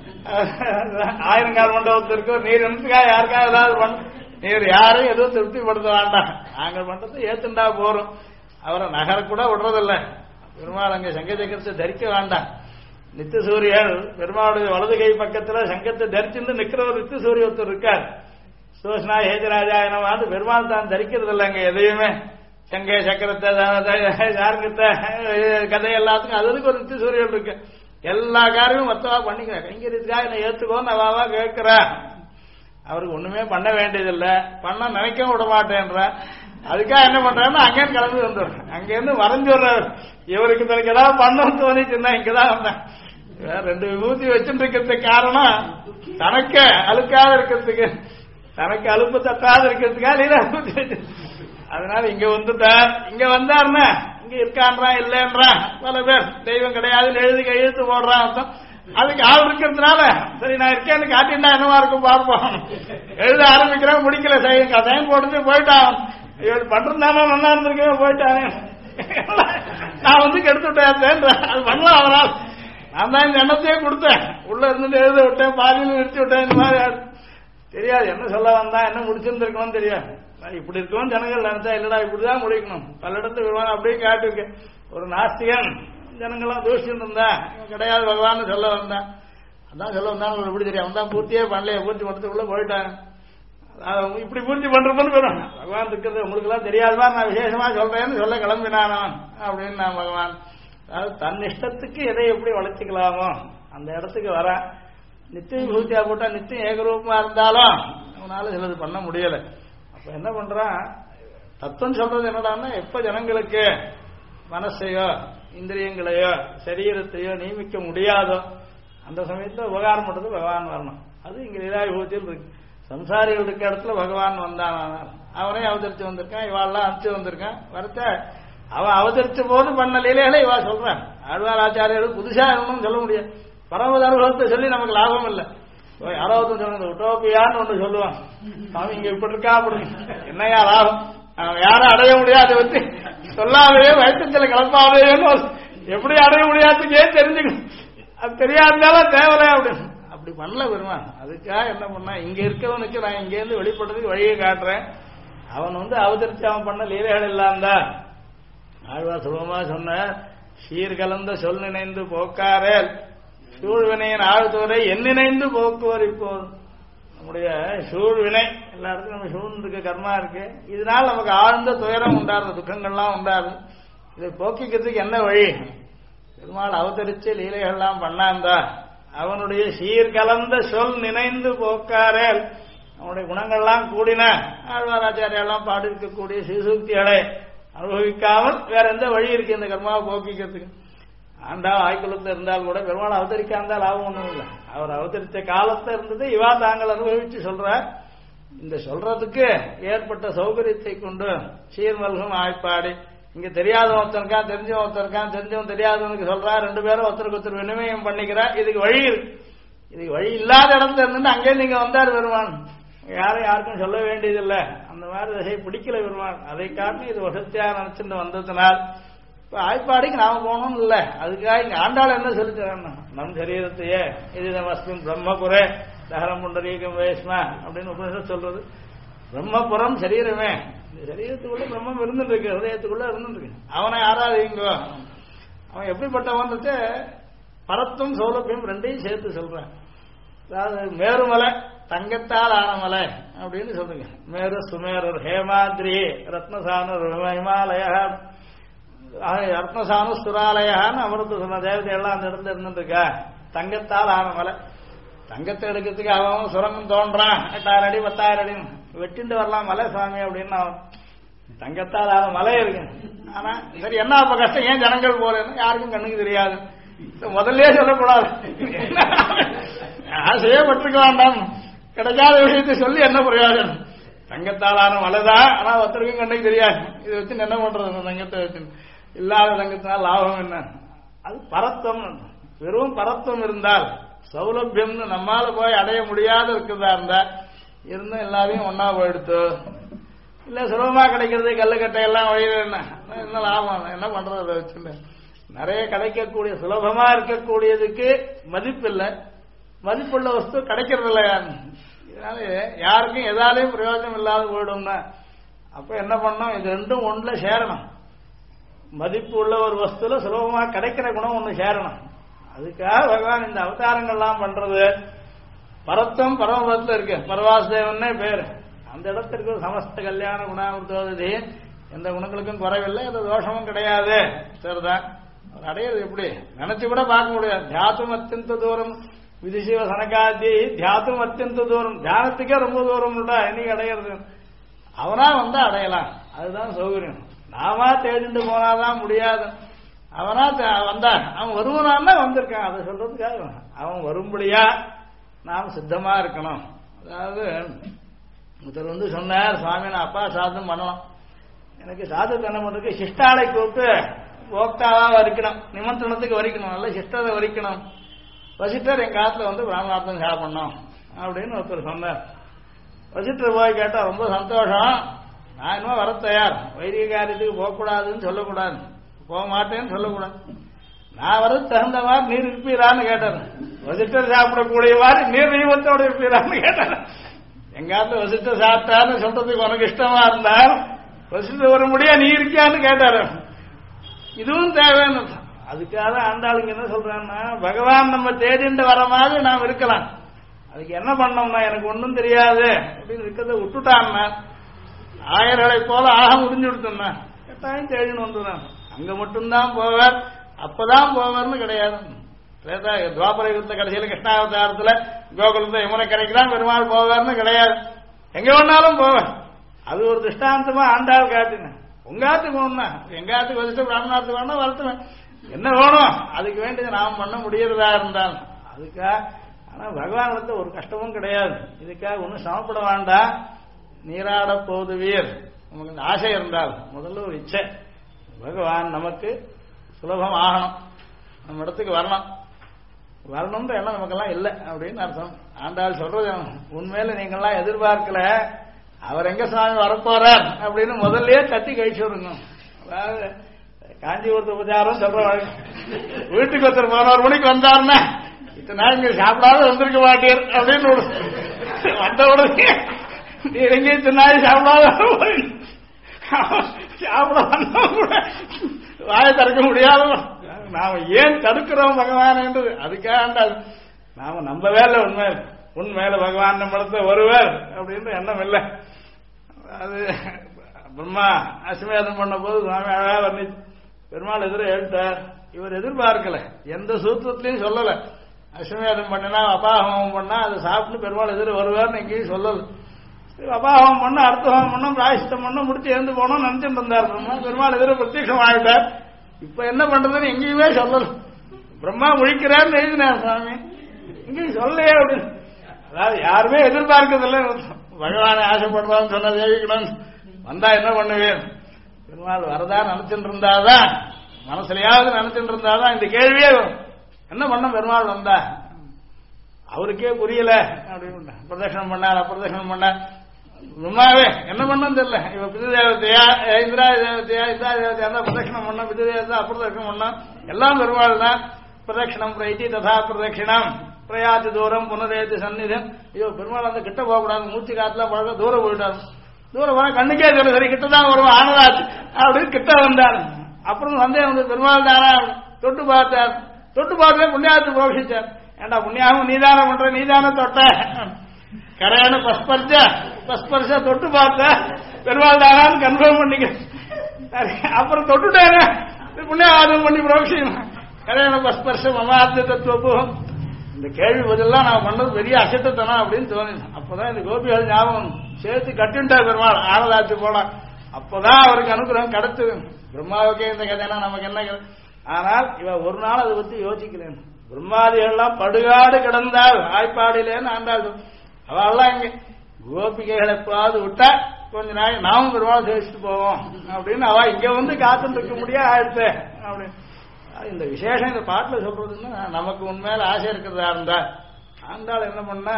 ஆயிரங்கால் மண்டபத்தில் இருக்கு, நீர் வந்துக்கா யாருக்கா ஏதாவது பண்ண, நீர் யாரும் எதுவும் திருப்திப்படுத்த வேண்டாம், நாங்கள் பண்றது ஏத்துண்டா போறோம். அவரை நகர கூட விடுறதில்லை. பெருமாள் அங்க சங்க சக்கரத்தை தரிக்க வேண்டாம். நித்திய சூரியன் பெருமாளுடைய வலது கை பக்கத்துல சங்கத்தை தரிச்சுட்டு நிக்கிற ஒரு நித்திய சூரிய ஒருத்தர் இருக்கார். சோஷ்னா ஏஜராஜா என்னவான்னு பெருமாள் தான் தரிக்கிறது இல்லை. அங்க எதையுமே சங்க சக்கரத்தை யாருங்கத்தை கதை எல்லாத்துக்கும் அதுக்கு ஒரு நித்திய சூரியன் இருக்கு. எல்லா காரியமும் மொத்தமா பண்ணிக்கிறேன். கைங்கரியத்துக்காக என்ன ஏத்துக்கோன்னு அவாவா கேட்கிறா. அவருக்கு ஒண்ணுமே பண்ண வேண்டியதில்லை, பண்ண நினைக்க விட மாட்டேன்ற. அதுக்காக என்ன பண்றாருன்னா அங்கேன்னு கிளம்பி வந்துடுறேன். அங்கேருந்து மறைஞ்சு வர்றாரு. இவருக்கு தனக்கு ஏதாவது பண்ணணும்னு தோணிச்சுன்னா இங்கதான் வந்தேன். ரெண்டு விபூதி வச்சுட்டு இருக்கிறதுக்கு காரணம் தனக்கு அழுக்காத இருக்கிறதுக்கு, தனக்கு அலுப்பு தட்டாத இருக்கிறதுக்காக நீங்க விபூதி வச்சு. அதனால இங்க வந்துட்டார். இங்க வந்தாருன்னா இங்க இருக்கான்றான் இல்லைன்றான். பல பேர் தெய்வம் கிடையாதுன்னு எழுத்து போடுறான். அதுக்கு ஆள் இருக்கிறதுனால சரி நான் இருக்கேன்னு காட்டினா என்னவா இருக்கும் பார்ப்போம். எழுத ஆரம்பிக்கிறேன், முடிக்கல, சைன் போட்டு போயிட்டான். இவர் பண்றதுனால நல்லா இருந்திருக்கேன், போயிட்டானே, நான் வந்து கெடுத்து விட்டேன். அது பண்ணலாம் அவரால். நான் தான் இந்த எண்ணத்தையே கொடுத்தேன், உள்ள இருந்துட்டு எழுத விட்டேன், பாதியில் நிறுத்தி விட்டேன். இந்த மாதிரி தெரியாது என்ன சொல்ல வந்தா, என்ன முடிச்சிருந்துருக்கணும் தெரியாது. இப்படி இருக்கணும் ஜனங்கள் நினைச்சா, இல்லடா இப்படிதான் முடிக்கணும். பல இடத்துல விடுவாங்க அப்படியே காட்டிருக்கேன். ஒரு நாஸ்திகன் ஜனங்கள்லாம் தூஷிச்சுட்டு இருந்தா, கிடையாது பகவான் சொல்ல வந்தான். அதான் சொல்ல வந்தான் உங்களுக்கு எப்படி தெரியும், அவன் தான் பூர்த்தியே பண்ணலையே, பூர்த்தி பண்றதுக்குள்ள போயிட்டாங்க. இப்படி பூர்த்தி பண்றதுன்னு போயிடும். பகவான் இருக்கிறது உங்களுக்கு எல்லாம் தெரியாதுமா, நான் விசேஷமா சொல்றேன்னு சொல்ல கிளம்பினானோ அப்படின்னு நான் பகவான். அதாவது தன் இஷ்டத்துக்கு எதை எப்படி வளர்ச்சிக்கலாமோ அந்த இடத்துக்கு வர. நித்தியம் பூர்த்தியா போட்டா நித்தியம் ஏகரூபமா இருந்தாலும் அவனால சிலது பண்ண முடியல. அப்ப என்ன பண்றான், தத்துவம் சொல்றது என்னடான்னா, எப்ப ஜனங்களுக்கு மனசையோ இந்திரியங்களையோ சரீரத்தையோ நியமிக்க முடியாதோ அந்த சமயத்துல உபகாரம் பண்றது பகவான் வரணும். அது இங்க லீலாவிபூத்தியில் இருக்கு. சம்சாரிகள் இருக்க இடத்துல பகவான் வந்தான், அவனே அவதரிச்சு வந்திருக்கான், இவாள்லாம் அனுப்பிச்சு வந்திருக்கான். வரத்த அவன் அவதரிச்ச போது பண்ண லீலைகளை இவா சொல்றான். ஆழ்வார் ஆச்சாரியர்கள் புதுசா இருக்கணும்னு சொல்ல முடியாது. பரமத அனுபவத்தை சொல்லி நமக்கு லாபம் இல்லை. யாராவது சொல்லுங்க உட்டோப்பியான்னு ஒன்று சொல்லுவான், அவன் இங்க இப்படி இருக்கா அப்படி என்னையா லாபம், அவன் யாரும் அடைய முடியாது வச்சு சொல்லாதே வயிற்றுல கிளப்பாதேன்னு எப்படி அடைய முடியாதுக்கே தெரிஞ்சுக்கணும். அது தெரியாதுனாலும் தேவலை அப்படின்னு அப்படி பண்ணல பெருமான். அதுக்காக என்ன பண்ணா, இங்க இருக்கவனுக்கு நான் இங்க இருந்து வெளிப்படுறதுக்கு வழியை காட்டுறேன். அவன் அவதரிச்சு அவன் பண்ண லீலைகள் இல்லாம தான் ஆழ்வார் சுலபமா சொன்ன, சீர் கலந்த சொல் நினைந்து போக்காரேல் சூழ்வினையின் ஆழ்துவரை எண்ணிணைந்து போக்குவர். இப்போ நம்முடைய சூழ்வினை எல்லா இடத்துக்கும் நம்ம சூழ்ந்து இருக்க கர்மா இருக்கு, இதனால நமக்கு ஆழ்ந்த துயரம் உண்டாருது, துக்கங்கள்லாம் உண்டாருது. இதை போக்கிக்கிறதுக்கு என்ன வழி? பெருமாள் அவதரிச்சு லீலைகள்லாம் பண்ணாந்தா அவனுடைய சீர் கலந்த சொல் நினைந்து போக்காரேல் அவனுடைய குணங்கள்லாம் கூடின ஆழ்வாராச்சாரியெல்லாம் பாடிருக்கக்கூடிய சிசூக்திகளை அனுபவிக்காமல் வேற எந்த வழி இருக்கு இந்த கர்மாவை போக்கிக்கிறதுக்கு? ஆண்டாள் ஆய்க்குளத்தில் இருந்தால் கூட பெருமாள் அவதரிக்காந்தால் லாபம் ஒன்றும் இல்லை. அவர் அவதரித்த காலத்துல இருந்தது இவா தாங்கள் அனுபவிச்சு சொல்ற. இந்த சொல்றதுக்கு ஏற்பட்ட சௌகரியத்தை கொண்டு சீர்மல்கம் ஆய்ப்பாடி இங்க தெரியாத ஒருத்தருக்கான் தெரிஞ்சவன் ஒருத்தருக்கான் தெரிஞ்சவன் தெரியாதவனுக்கு சொல்றா, ரெண்டு பேரும் ஒருத்தருக்கு ஒருத்தர் வினிமயம் பண்ணிக்கிறா. இதுக்கு வழி இருக்கு. இதுக்கு வழி இல்லாத இடத்துல இருந்து அங்கே நீங்க வந்தார் பெருமான், யாரும் யாருக்கும் சொல்ல வேண்டியதில்லை. அந்த மாதிரி திசை பிடிக்கல பெருமான். அதை காட்டி இது வசதியா நினைச்சுட்டு வந்ததுனால் இப்ப ஆய்ப்பாடிக்கு நாம போகணும்னு இல்லை. அதுக்காக இங்க ஆண்டாள் என்ன சொல்லித்தரேன், நம் சரீரத்தையே இது நமஸ்மின் பிரம்மபுரே தகரம் புண்டரீகம் வேஷ்மா அப்படின்னு உபனிஷத் சொல்றது. பிரம்மபுரம் சரீரமே, இந்த சரீரத்துக்குள்ள பிரம்மம் இருந்துட்டு இருக்கு, ஹதயத்துக்குள்ள இருந்துட்டு இருக்கு. அவனை ஆராதிங்கோ. அவன் எப்படிப்பட்டவன் பரத்தும் சௌலபியம் ரெண்டையும் சேர்த்து சொல்றான். அதாவது மேருமலை தங்கத்தால் ஆனமலை அப்படின்னு சொல்லுங்க. மேரு சுமேரர் ஹேமாத்ரி ரத்னசானு ஹிமாலய ரத்னசானு சுராலயான்னு அமிர்த சொன்ன தேவதையெல்லாம் அந்த இடத்துல இருந்துருக்கா. தங்கத்தால் ஆனமலை, தங்கத்தை எடுக்கிறதுக்கு அவன் சுரங்கம் தோன்றான் 8000 அடி 10,000 அடி வெட்டிண்டு வரலாம் மலை சுவாமி அப்படின்னு. அவன் தங்கத்தால் ஆன மலை இருக்கு. ஆனா சரி என்ன அப்ப கஷ்டம், ஏன் ஜனங்கள் போலன்னு யாருக்கும் கண்ணுக்கு தெரியாது. முதல்ல சொல்லக்கூடாது, ஆசையே பட்டிருக்க வேண்டாம். கிடைக்காத விஷயத்தை சொல்லி என்ன பிரயோஜனம்? தங்கத்தாலான மலைதான், ஆனா ஒருத்தருக்கும் கண்ணுக்கு தெரியாது. இதை வச்சு என்ன பண்றது? தங்கத்தை வச்சு இல்லாத தங்கத்தினால் லாபம் என்ன? அது பரத்தம். வெறும் பரத்தம் இருந்தால் சௌலபியம்னு நம்மால போய் அடைய முடியாத இருக்கிறதா இருந்தா இருந்தும் எல்லாரையும் ஒன்னா போயிடுத்து. இல்ல சுலபமா கிடைக்கிறது கல்லுக்கட்டையெல்லாம் வழியில என்ன லாபம்? என்ன பண்றது? அதை வச்சுன்னு நிறைய கிடைக்கக்கூடிய சுலபமா இருக்கக்கூடியதுக்கு மதிப்பு இல்லை, மதிப்புள்ள வஸ்து கிடைக்கிறது இல்லையா? இதனால யாருக்கும் எதாலையும் பிரயோஜனம் இல்லாத போயிடும்னா அப்ப என்ன பண்ணோம்? இது ரெண்டும் ஒண்ணுல சேரணும். மதிப்பு உள்ள ஒரு வஸ்துல சுலபமா கிடைக்கிற குணம் ஒண்ணு சேரணும். அதுக்காக பகவான் இந்த அவதாரங்கள்லாம் பண்றது. பரத்தம் பரமபதத்துல இருக்கு, பரவாசுதேவன்னே பேரு. அந்த இடத்திற்கு சமஸ்த கல்யாண குணாமிருத்தோதி, எந்த குணங்களுக்கும் குறைவில்லை, எந்த தோஷமும் கிடையாது. சரிதான். அவர் அடையிறது எப்படி நினைச்சு கூட பார்க்க முடியாது. தியாத்தும் அத்தியந்த தூரம் விதிசிவ சனகாதி, தியாத்தும் அத்தியந்த தூரம், தியானத்துக்கே ரொம்ப தூரம் இன்னைக்கு அடையிறது. அவனா வந்தா அடையலாம், அதுதான் சௌகரியம். நாமா தேடிட்டு போனாதான் முடியாது. அவனா வந்தா அவன் வருவனான்னா வந்திருக்கான், அதை சொல்றதுக்காக அவன் வரும்படியா நாம் சித்தமா இருக்கணும். அதாவது ஒருத்தர் சொன்னார், சுவாமி நான் அப்பா சாதம் பண்ணலாம், எனக்கு சாதத்தை என்ன பண்றதுக்கு சிஷ்டாலை கூப்பிட்டு போக்தாவா வரிக்கணும், நிமந்திரணத்துக்கு வரிக்கணும், நல்ல சிஷ்டத்தை வரிக்கணும், வசிட்டர் எங்க காலத்துல பிராமணார்த்தம் சாப்பிடணும் அப்படின்னு ஒருத்தர் சொன்னார். வசிட்டர் போய் கேட்டா ரொம்ப சந்தோஷம், நான் இன்னும் வர தயார், வைதிக காரியத்துக்கு போகக்கூடாதுன்னு சொல்லக்கூடாது, போக மாட்டேன்னு சொல்லக்கூடாது, நான் வரது தகுந்த மாதிரி நீர் இருப்பீரான்னு கேட்டார். வசிஷ்டர் சாப்பிடக்கூடிய மாதிரி நீர் தெய்வத்தோட இருப்பீரான்னு கேட்டார். எங்காவது வசிஷ்டர் சாப்பிட்டான்னு சொல்றதுக்கு உனக்கு இஷ்டமா இருந்தால் வசிஷ்டர் ஒரு முடியா நீ இருக்கியான்னு கேட்டாரு. இதுவும் தேவைன்னு. அதுக்காக ஆண்டாளுங்க என்ன சொல்றான்னா, பகவான் நம்ம தேடிண்டு வர மாதிரி நாம் இருக்கலாம். அதுக்கு என்ன பண்ணோம்னா, எனக்கு ஒன்றும் தெரியாது அப்படின்னு இருக்கிறத விட்டுட்டான்னா, ஆயர்களை போல ஆக முடிஞ்சு விடுத்தோம்னா கட்டாயம் தேடின்னு வந்துடுறான். அங்க மட்டும்தான் போவார், அப்பதான் போவார்னு கிடையாது. துவாபர யுத்த கடைசியில கிருஷ்ணாவதாரத்துல கோகுலத்தை யமுனை கரைக்குதான் பெருமாள் போவார்னு கிடையாது. எங்க வேணாலும் போவேன். அது ஒரு திருஷ்டாந்தமா ஆண்டாள் காட்டுங்க. உங்காத்துக்கு வேணும்னா எங்காத்துக்கு வச்சுட்டு பிராமணாத்துக்கு வேணும் வரட்டுவேன். என்ன வேணும் அதுக்கு வேண்டியது நாம் பண்ண முடியறதா இருந்தாலும் அதுக்காக. ஆனா பகவான் ஒரு கஷ்டமும் கிடையாது. இதுக்காக ஒன்றும் சமப்பட வேண்டாம். நீராட போதுவீர். நமக்கு இந்த ஆசை இருந்தால் முதல்ல ஒரு இச்சை, பகவான் நமக்கு சுலபம் ஆகணும், நம்ம இடத்துக்கு வரணும்ன்ற எண்ணம் நமக்கெல்லாம் இல்லை அப்படின்னு அர்த்தம். ஆண்டாள் சொல்றது உண்மையில நீங்கள்லாம் எதிர்பார்க்கல, அவர் எங்க சுவாமி வரப்போறார் அப்படின்னு முதல்லயே தட்டி கழிச்சு விடுங்க. அதாவது காஞ்சிபுரத்து உபச்சாரம் சொல்றவாங்க, வீட்டுக்கு ஒருத்தர் 11 மணிக்கு வந்தாருன்னா இத்தனை நாள் நீங்க சாப்பிடாத வந்திருக்க மாட்டீர் அப்படின்னு வந்த உடனே நீர் எங்கே இத்தனை நாள் சாப்பிடாத சாப்பிட வந்தா கூட வாயை திறக்க முடியாத நாம ஏன் தடுக்கிறோம் பகவான் என்று. அதுக்காக நாம நம்ம வேலை உண்மையில பகவான் நம்மளத்தை வருவார் அப்படின்ற எண்ணம் இல்லை. அது பிரம்மா அஸ்வமேதம் பண்ண போது சுவாமி அழகா வர்ணிச்சு பெருமாள் எதிர எழுத்தார். இவர் எதிர்பார்க்கல, எந்த சூத்திரத்திலையும் சொல்லல. அஸ்வமேதம் பண்ணினா அபாகமம் பண்ணா அதை சாப்பிட்டு பெருமாள் எதிர வருவார்னு எங்கேயும் சொல்லல. அபாகமம் பண்ண அர்த்தம் பண்ணோம் பிராயசித்தம் பண்ண முடிச்சு எழுந்து போனோம் நினைச்சுட்டு இருந்தார் பிரம்மா. பெருமாள் எதிர பிரத்யட்சம் ஆகிட்டார். இப்ப என்ன பண்றதுன்னு எங்கேயுமே சொல்லல. பிரம்மா முழிக்கிறார்னு எழுதினார் சுவாமி, எங்கேயும் சொல்லலையே அப்படின்னு. அதாவது யாருமே எதிர்பார்க்கறதில்லை. பகவானை ஆசைப்படுறான்னு சொன்ன தேவிக்கணும் வந்தா என்ன பண்ணுவேன். பெருமாள் வரதா நினைச்சுட்டு இருந்தாதான், மனசுலயாவது நினைச்சுட்டு இருந்தாதான் இந்த கேள்வியே என்ன பண்ண. பெருமாள் வந்தா அவருக்கே புரியல அப்படின்னு பிரதட்சணம் பண்ணார், அப்பிரதட்சணம் பண்ணார். உண்மாவே என்ன பண்ணு தெரியல. இவ பிது தேவத்தையா இந்திரா தேவத்தையா இந்திரா தேவத்தையா தான் பிரதட்சணம் பண்ண, பிது தேவத்தை அப்பிரதட்சணம் பண்ண எல்லாம் பெருமாள் தான். பிரதட்சணம் பிரைத்தி ததா பிரதட்சிணம் பிரயாதி தூரம் புனரேத்து சந்நிதம். ஐயோ பெருமாள் அந்த கிட்ட போகக்கூடாது, மூச்சு காத்துல பழக தூரம் போயிட்டாரு. தூரம் போனா கண்ணுக்கே தெரியல, சரி கிட்டதான் வருவோம் ஆனராஜ் அப்படின்னு கிட்ட வந்தார். அப்புறம் சந்தேகம் வந்து பெருமாள் தானா தொட்டு பார்த்தார். தொட்டு பார்த்தே புண்ணியாத்து புரோஷிச்சார். ஏண்டா புண்ணியாவும் நீதானம் பண்ற, நீதான தொட்ட கரையான பஸ்பர்ஷ தொட்டு பார்த்த பெருமாள் தானான்னு கன்ஃபார்ம் பண்ணிக்க. அப்புறம் தொட்டுட்டாரு புண்ணியாதம் பண்ணி புரோஷியம் கரையான பஸ்பர்ஷம் அமாத்திய தத்துவம். இந்த கேள்வி பதிலாம் நான் பண்ணது பெரிய அசட்டத்தனம் அப்படின்னு தோணுது. அப்பதான் இந்த கோபிகள் ஞாபகம் சேர்த்து கட்டுட்டார் பெருமாள் ஆனதாச்சு போனா. அப்பதான் அவருக்கு அனுகிரகம் கிடைச்சது. பிரம்மாவுக்கே இந்த கதைனா நமக்கு என்ன. ஆனால் இவ ஒரு நாள் அதை பத்தி யோசிக்கிறேன். பிரம்மாதிகள்லாம் படுகாடு கிடந்தால் ஆய்ப்பாடிலேன்னு ஆண்டாள் அவெல்லாம் இங்க கோபிகைகளை எப்பாவது விட்டா கொஞ்ச நாள் நாமும் பெருமாள் சேவிச்சுட்டு போவோம் அப்படின்னு அவ இங்க வந்து காத்துட்டு இருக்க முடியாது ஆயிடுச்சு அப்படின்னு. இந்த விசேஷம் இந்த பாட்டுல சொல்றதுன்னா நமக்கு உண்மையில ஆசை இருக்கிறதா இருந்தா ஆண்டாள் என்ன பண்ணா,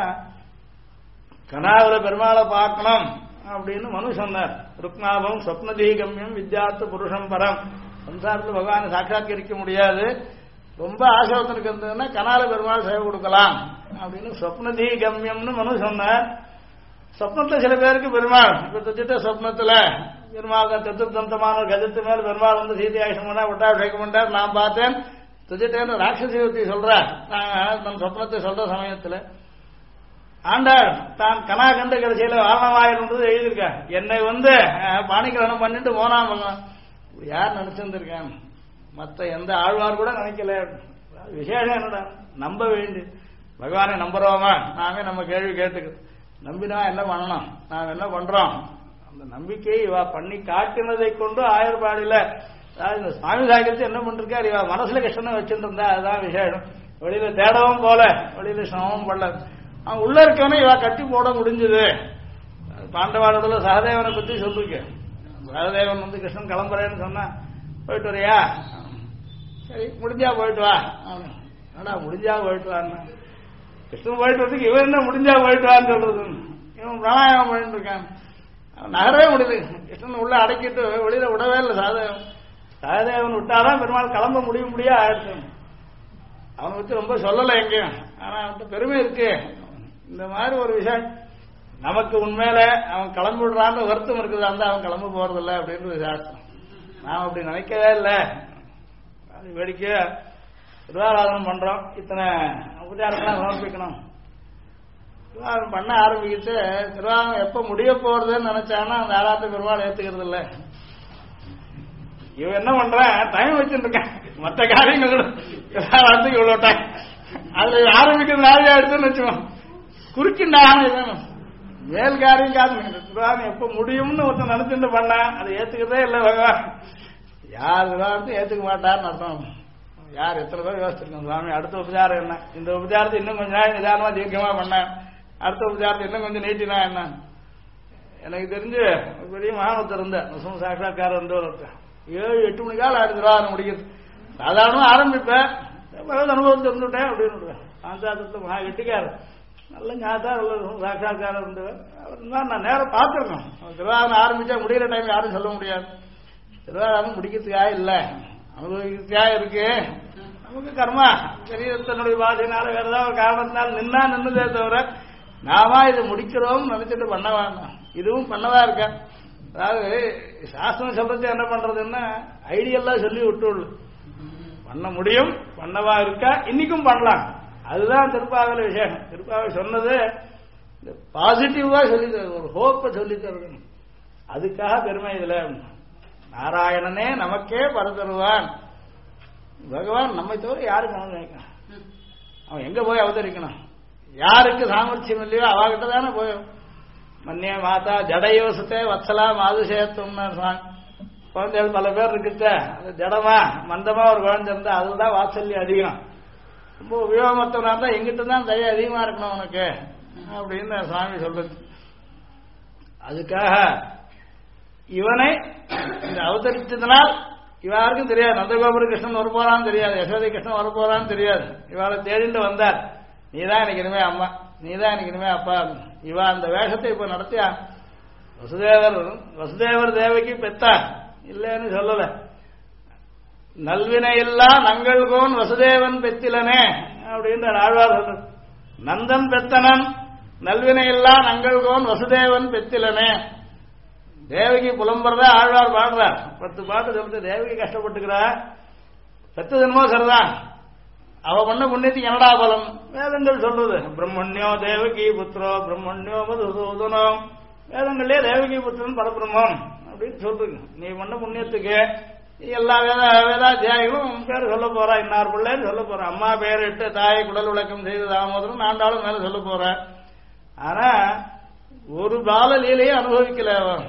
கனாவில பெருமாளை பார்க்கணும் அப்படின்னு மனு சொன்னார். ருக்னாபம் சொப்னதீகம்யம் வித்யார்த்த புருஷம் பரம். சம்சாரத்தில் பகவானை சாட்சாத்கரிக்க முடியாது, ரொம்ப ஆசைவத்தனுக்கு இருந்ததுன்னா கனால பெருமாள் சேவை கொடுக்கலாம் அப்படின்னு சொப்னதீகம்யம்னு மனு சொன்னார். சொப்னத்துல சில பேருக்கு பெருமாள் இப்ப துச்சிட்ட சொப்னத்துல பெருமாள் தான் சத்துர்த்தமான ஒரு கஜத்து மேல பெருமாள் வந்து சீதை ஆயுஷம் பண்ணா விட்டாபிஷேகம் பண்ணார். நான் பார்த்தேன் துச்சிட்டேன்னு ராட்சசிவத்தி சொல்றார். தன் சொப்னத்தை சொல்ற சமயத்துல ஆண்டாள் தான் கனா கண்ட கடைசியில வாரணமாயிரன்றது எழுதியிருக்கார். என்னை வந்து பாணிகிரகணம் பண்ணிட்டு போனாம யார் நினைச்சிருந்திருக்காங்க, மற்ற எந்த ஆழ்வார் கூட நினைக்கல. விசேஷம் என்னடா, நம்ப வேண்டி பகவானை நம்புறோமா நாமே நம்ம கேள்வி கேட்டுக்கிறோம். நம்பினா என்ன பண்ணணும், நாம் என்ன பண்றோம், அந்த நம்பிக்கையை இவா பண்ணி காட்டினதை கொண்டு ஆயர்பாடியில இந்த சுவாமி சாகிரத்தை என்ன பண்ணிருக்காரு. இவா மனசுல கஷ்டம் வச்சுட்டு இருந்தா அதுதான் விசேஷம். வெளியில தேடவும் போல வெளியில சிரமமும் பண்ணல. அவன் உள்ள இருக்கவனே இவா கட்டி போட முடிஞ்சது. பாண்டவாளத்துல சகதேவனை பத்தி சொல்லிருக்கேன். சகதேவன் வந்து கிருஷ்ணன் கிளம்புறேன்னு சொன்னா போயிட்டு வரையா, சரி முடிஞ்சா போயிட்டு வா. ஆனா முடிஞ்சா போயிட்டு வான்னு கிருஷ்ணன் போயிட்டு வரதுக்கு இவன் என்ன முடிஞ்சா போயிட்டு வான்னு சொல்றது. இவன் பிராணாயாமம் பண்ணிட்டு இருக்கான், நகரவே முடியுது. கிருஷ்ணன் உள்ள அடக்கிட்டு வெளியில விடவே இல்லை. சகதேவன் விட்டாதான் பெருமாள் கிளம்ப முடியா ஆயிடுச்சு. அவனை வச்சு ரொம்ப சொல்லலை எங்கேயும், ஆனா அவன்கிட்ட பெருமை இருக்கு. இந்த மாதிரி ஒரு விஷயம் நமக்கு உண்மையில அவன் கிளம்பி விடுறான்னு வருத்தம் இருக்குதா இருந்தா அவன் கிளம்ப போறதில்லை அப்படின்றது சாஸ்திரம். நான் அப்படி நினைக்கவே இல்லை. அது வேடிக்கையா திருவாராதனம் பண்றோம், இத்தனை உபச்சாரம்லாம் சமர்ப்பிக்கணும். திருவாரம் பண்ண ஆரம்பிக்கிட்டு திருவாரம் எப்ப முடிய போறதுன்னு நினைச்சாங்கன்னா அந்த ஆராத்த பெருமாள் ஏத்துக்கிறது இல்லை. இவன் என்ன பண்றான், டைம் வச்சுட்டு இருக்கான் மற்ற காரியங்களோட திருவாரத்துக்கு இவ்வளவு டைம், அதுல ஆரம்பிக்கிறது நாளையா எடுத்துன்னு வச்சுக்கோம் குறுக்கிண்டான மேல் காரியம் காது. திருவாரம் எப்ப முடியும்னு ஒருத்தன் நினைச்சுட்டு பண்ண அதை ஏத்துக்கிறதே இல்லை பகவான். யார் திருவாரத்தையும் ஏத்துக்க மாட்டார்னு அர்த்தம். யார் எத்தனை பேர் யோசிச்சிருக்கோம் சுவாமி அடுத்த உபச்சாரம் என்ன, இந்த உபச்சாரத்தை இன்னும் கொஞ்சம் நாள் நிதானமா தீர்க்கமா பண்ண, அடுத்த உபச்சாரத்தை இன்னும் கொஞ்சம் நீட்டினா என்ன. எனக்கு தெரிஞ்சு பெரிய மகானத்தர் இருந்தேன், சாட்சாக்காரர் வந்து ஒருத்தர் 7-8 மணி காலம் ஆயிடுச்சு திருவாரம் முடிக்கிறது. சாதாரணமா ஆரம்பிப்பேன், அனுபவத்தை இருந்துட்டேன் அப்படின்னு சாந்தாத்தத்தை மகா கெட்டிக்காரு நல்ல ஞாத்தா நல்ல சாட்சாக்காரர் இருந்தவர். அவர் தான் நான் நேரம் பார்த்துருக்கோம். திருவாரம் ஆரம்பிச்சா முடிகிற டைம் யாரும் சொல்ல முடியாது. திருவாரம் முடிக்கிறதுக்காக இல்லை, அனுபவிக்கிறதுக்காக இருக்கு. நமக்கு கர்மா சரீரத்தினுடைய பாதையினால வேற ஏதாவது ஒரு காரணத்தினால நின்னதே தவிர நாம இதை முடிக்கிறோம் நினைச்சிட்டு பண்ண வேண்டாம். இதுவும் பண்ணவா இருக்க. அதாவது சாஸ்திரம் சொல்றது என்ன பண்றதுன்னா ஐடியெல்லாம் சொல்லி விட்டுள்ளு. பண்ண முடியும், பண்ணவா இருக்கா, இன்னைக்கும் பண்ணலாம். அதுதான் திருப்பாவல விஷயம். திருப்பாவை சொன்னது பாசிட்டிவா சொல்லி தருது, ஒரு ஹோப்பை சொல்லி தருது. அதுக்காக பெருமை இதுல. நாராயணனே நமக்கே பரதருவான். பகவான் நம்மை தவிர யாருக்கு அனுபவிக்கணும், அவன் எங்க போய் அவதரிக்கணும், யாருக்கு சாமர்த்தியம் இல்லையோ அவகிட்ட தானே போய். மன்னிய மாதா ஜடையோசத்தே வத்சலா மாதுசேத்துவம்னு குழந்தைகள் பல பேர் இருக்குச்ச, அது ஜடமா மந்தமா ஒரு குழந்தை இருந்தா அதுதான் வாத்சல்யம் அதிகம். ரொம்ப உபயோகமத்தவனா இருந்தா எங்கிட்ட தான் தய அதிகமா இருக்கணும் உனக்கு அப்படின்னு சுவாமி சொல்றது. அதுக்காக இவனை இந்த அவதரிச்சதுனால் இவாருக்கும் தெரியாது, நந்தகோபுர கிருஷ்ணன் வரப்போறான்னு தெரியாது, யசோதை கிருஷ்ணன் வரப்போறான்னு தெரியாது. இவாளை தேடிட்டு வந்தார், நீதான் எனக்கு இனிமே அம்மா, நீதான் எனக்கு இனிமே அப்பா. இவ அந்த வேஷத்தை இப்ப நடத்தியா. வசுதேவர் தேவகி பெத்தா இல்லன்னு சொல்லல, நல்வினையெல்லாம் நங்கள்கோன் வசுதேவன் பெத்திலனே அப்படின்னு ஆழ்வார் சொல்ற. நந்தன் பெத்தனன் நல்வினையெல்லாம் நங்கள்கோன் வசுதேவன் பெத்திலனே. தேவகி புலம்புறதா ஆழ்வார் பாடுறார். 10 பாட்டு சொல்லிட்டு தேவகி கஷ்டப்பட்டுக்கிறா. பெத்ததன்மோ சரிதான், அவ பண்ண புண்ணியத்துக்கு என்னடா பலம் வேதங்கள் சொல்றது. பிரம்மண்யோ தேவகி புத்திரோ பிரம்மண்யோ மதுசூதனோ, வேதங்களே தேவகி புத்திரன் பரபிரம்மம் அப்படின்னு சொல்றீங்க. நீ பண்ண புண்ணியத்துக்கு எல்லா வேதாத்தியாயிகளும் பேர் சொல்ல போறா, இன்னார் பிள்ளைன்னு சொல்ல போற. அம்மா பேர் இட்டு தாயை குடல் விளக்கம் செய்து தாமோதரம் ஆண்டாலும் மேல சொல்ல போற. ஆனா ஒரு பால லீலையை அனுபவிக்கல அவன்.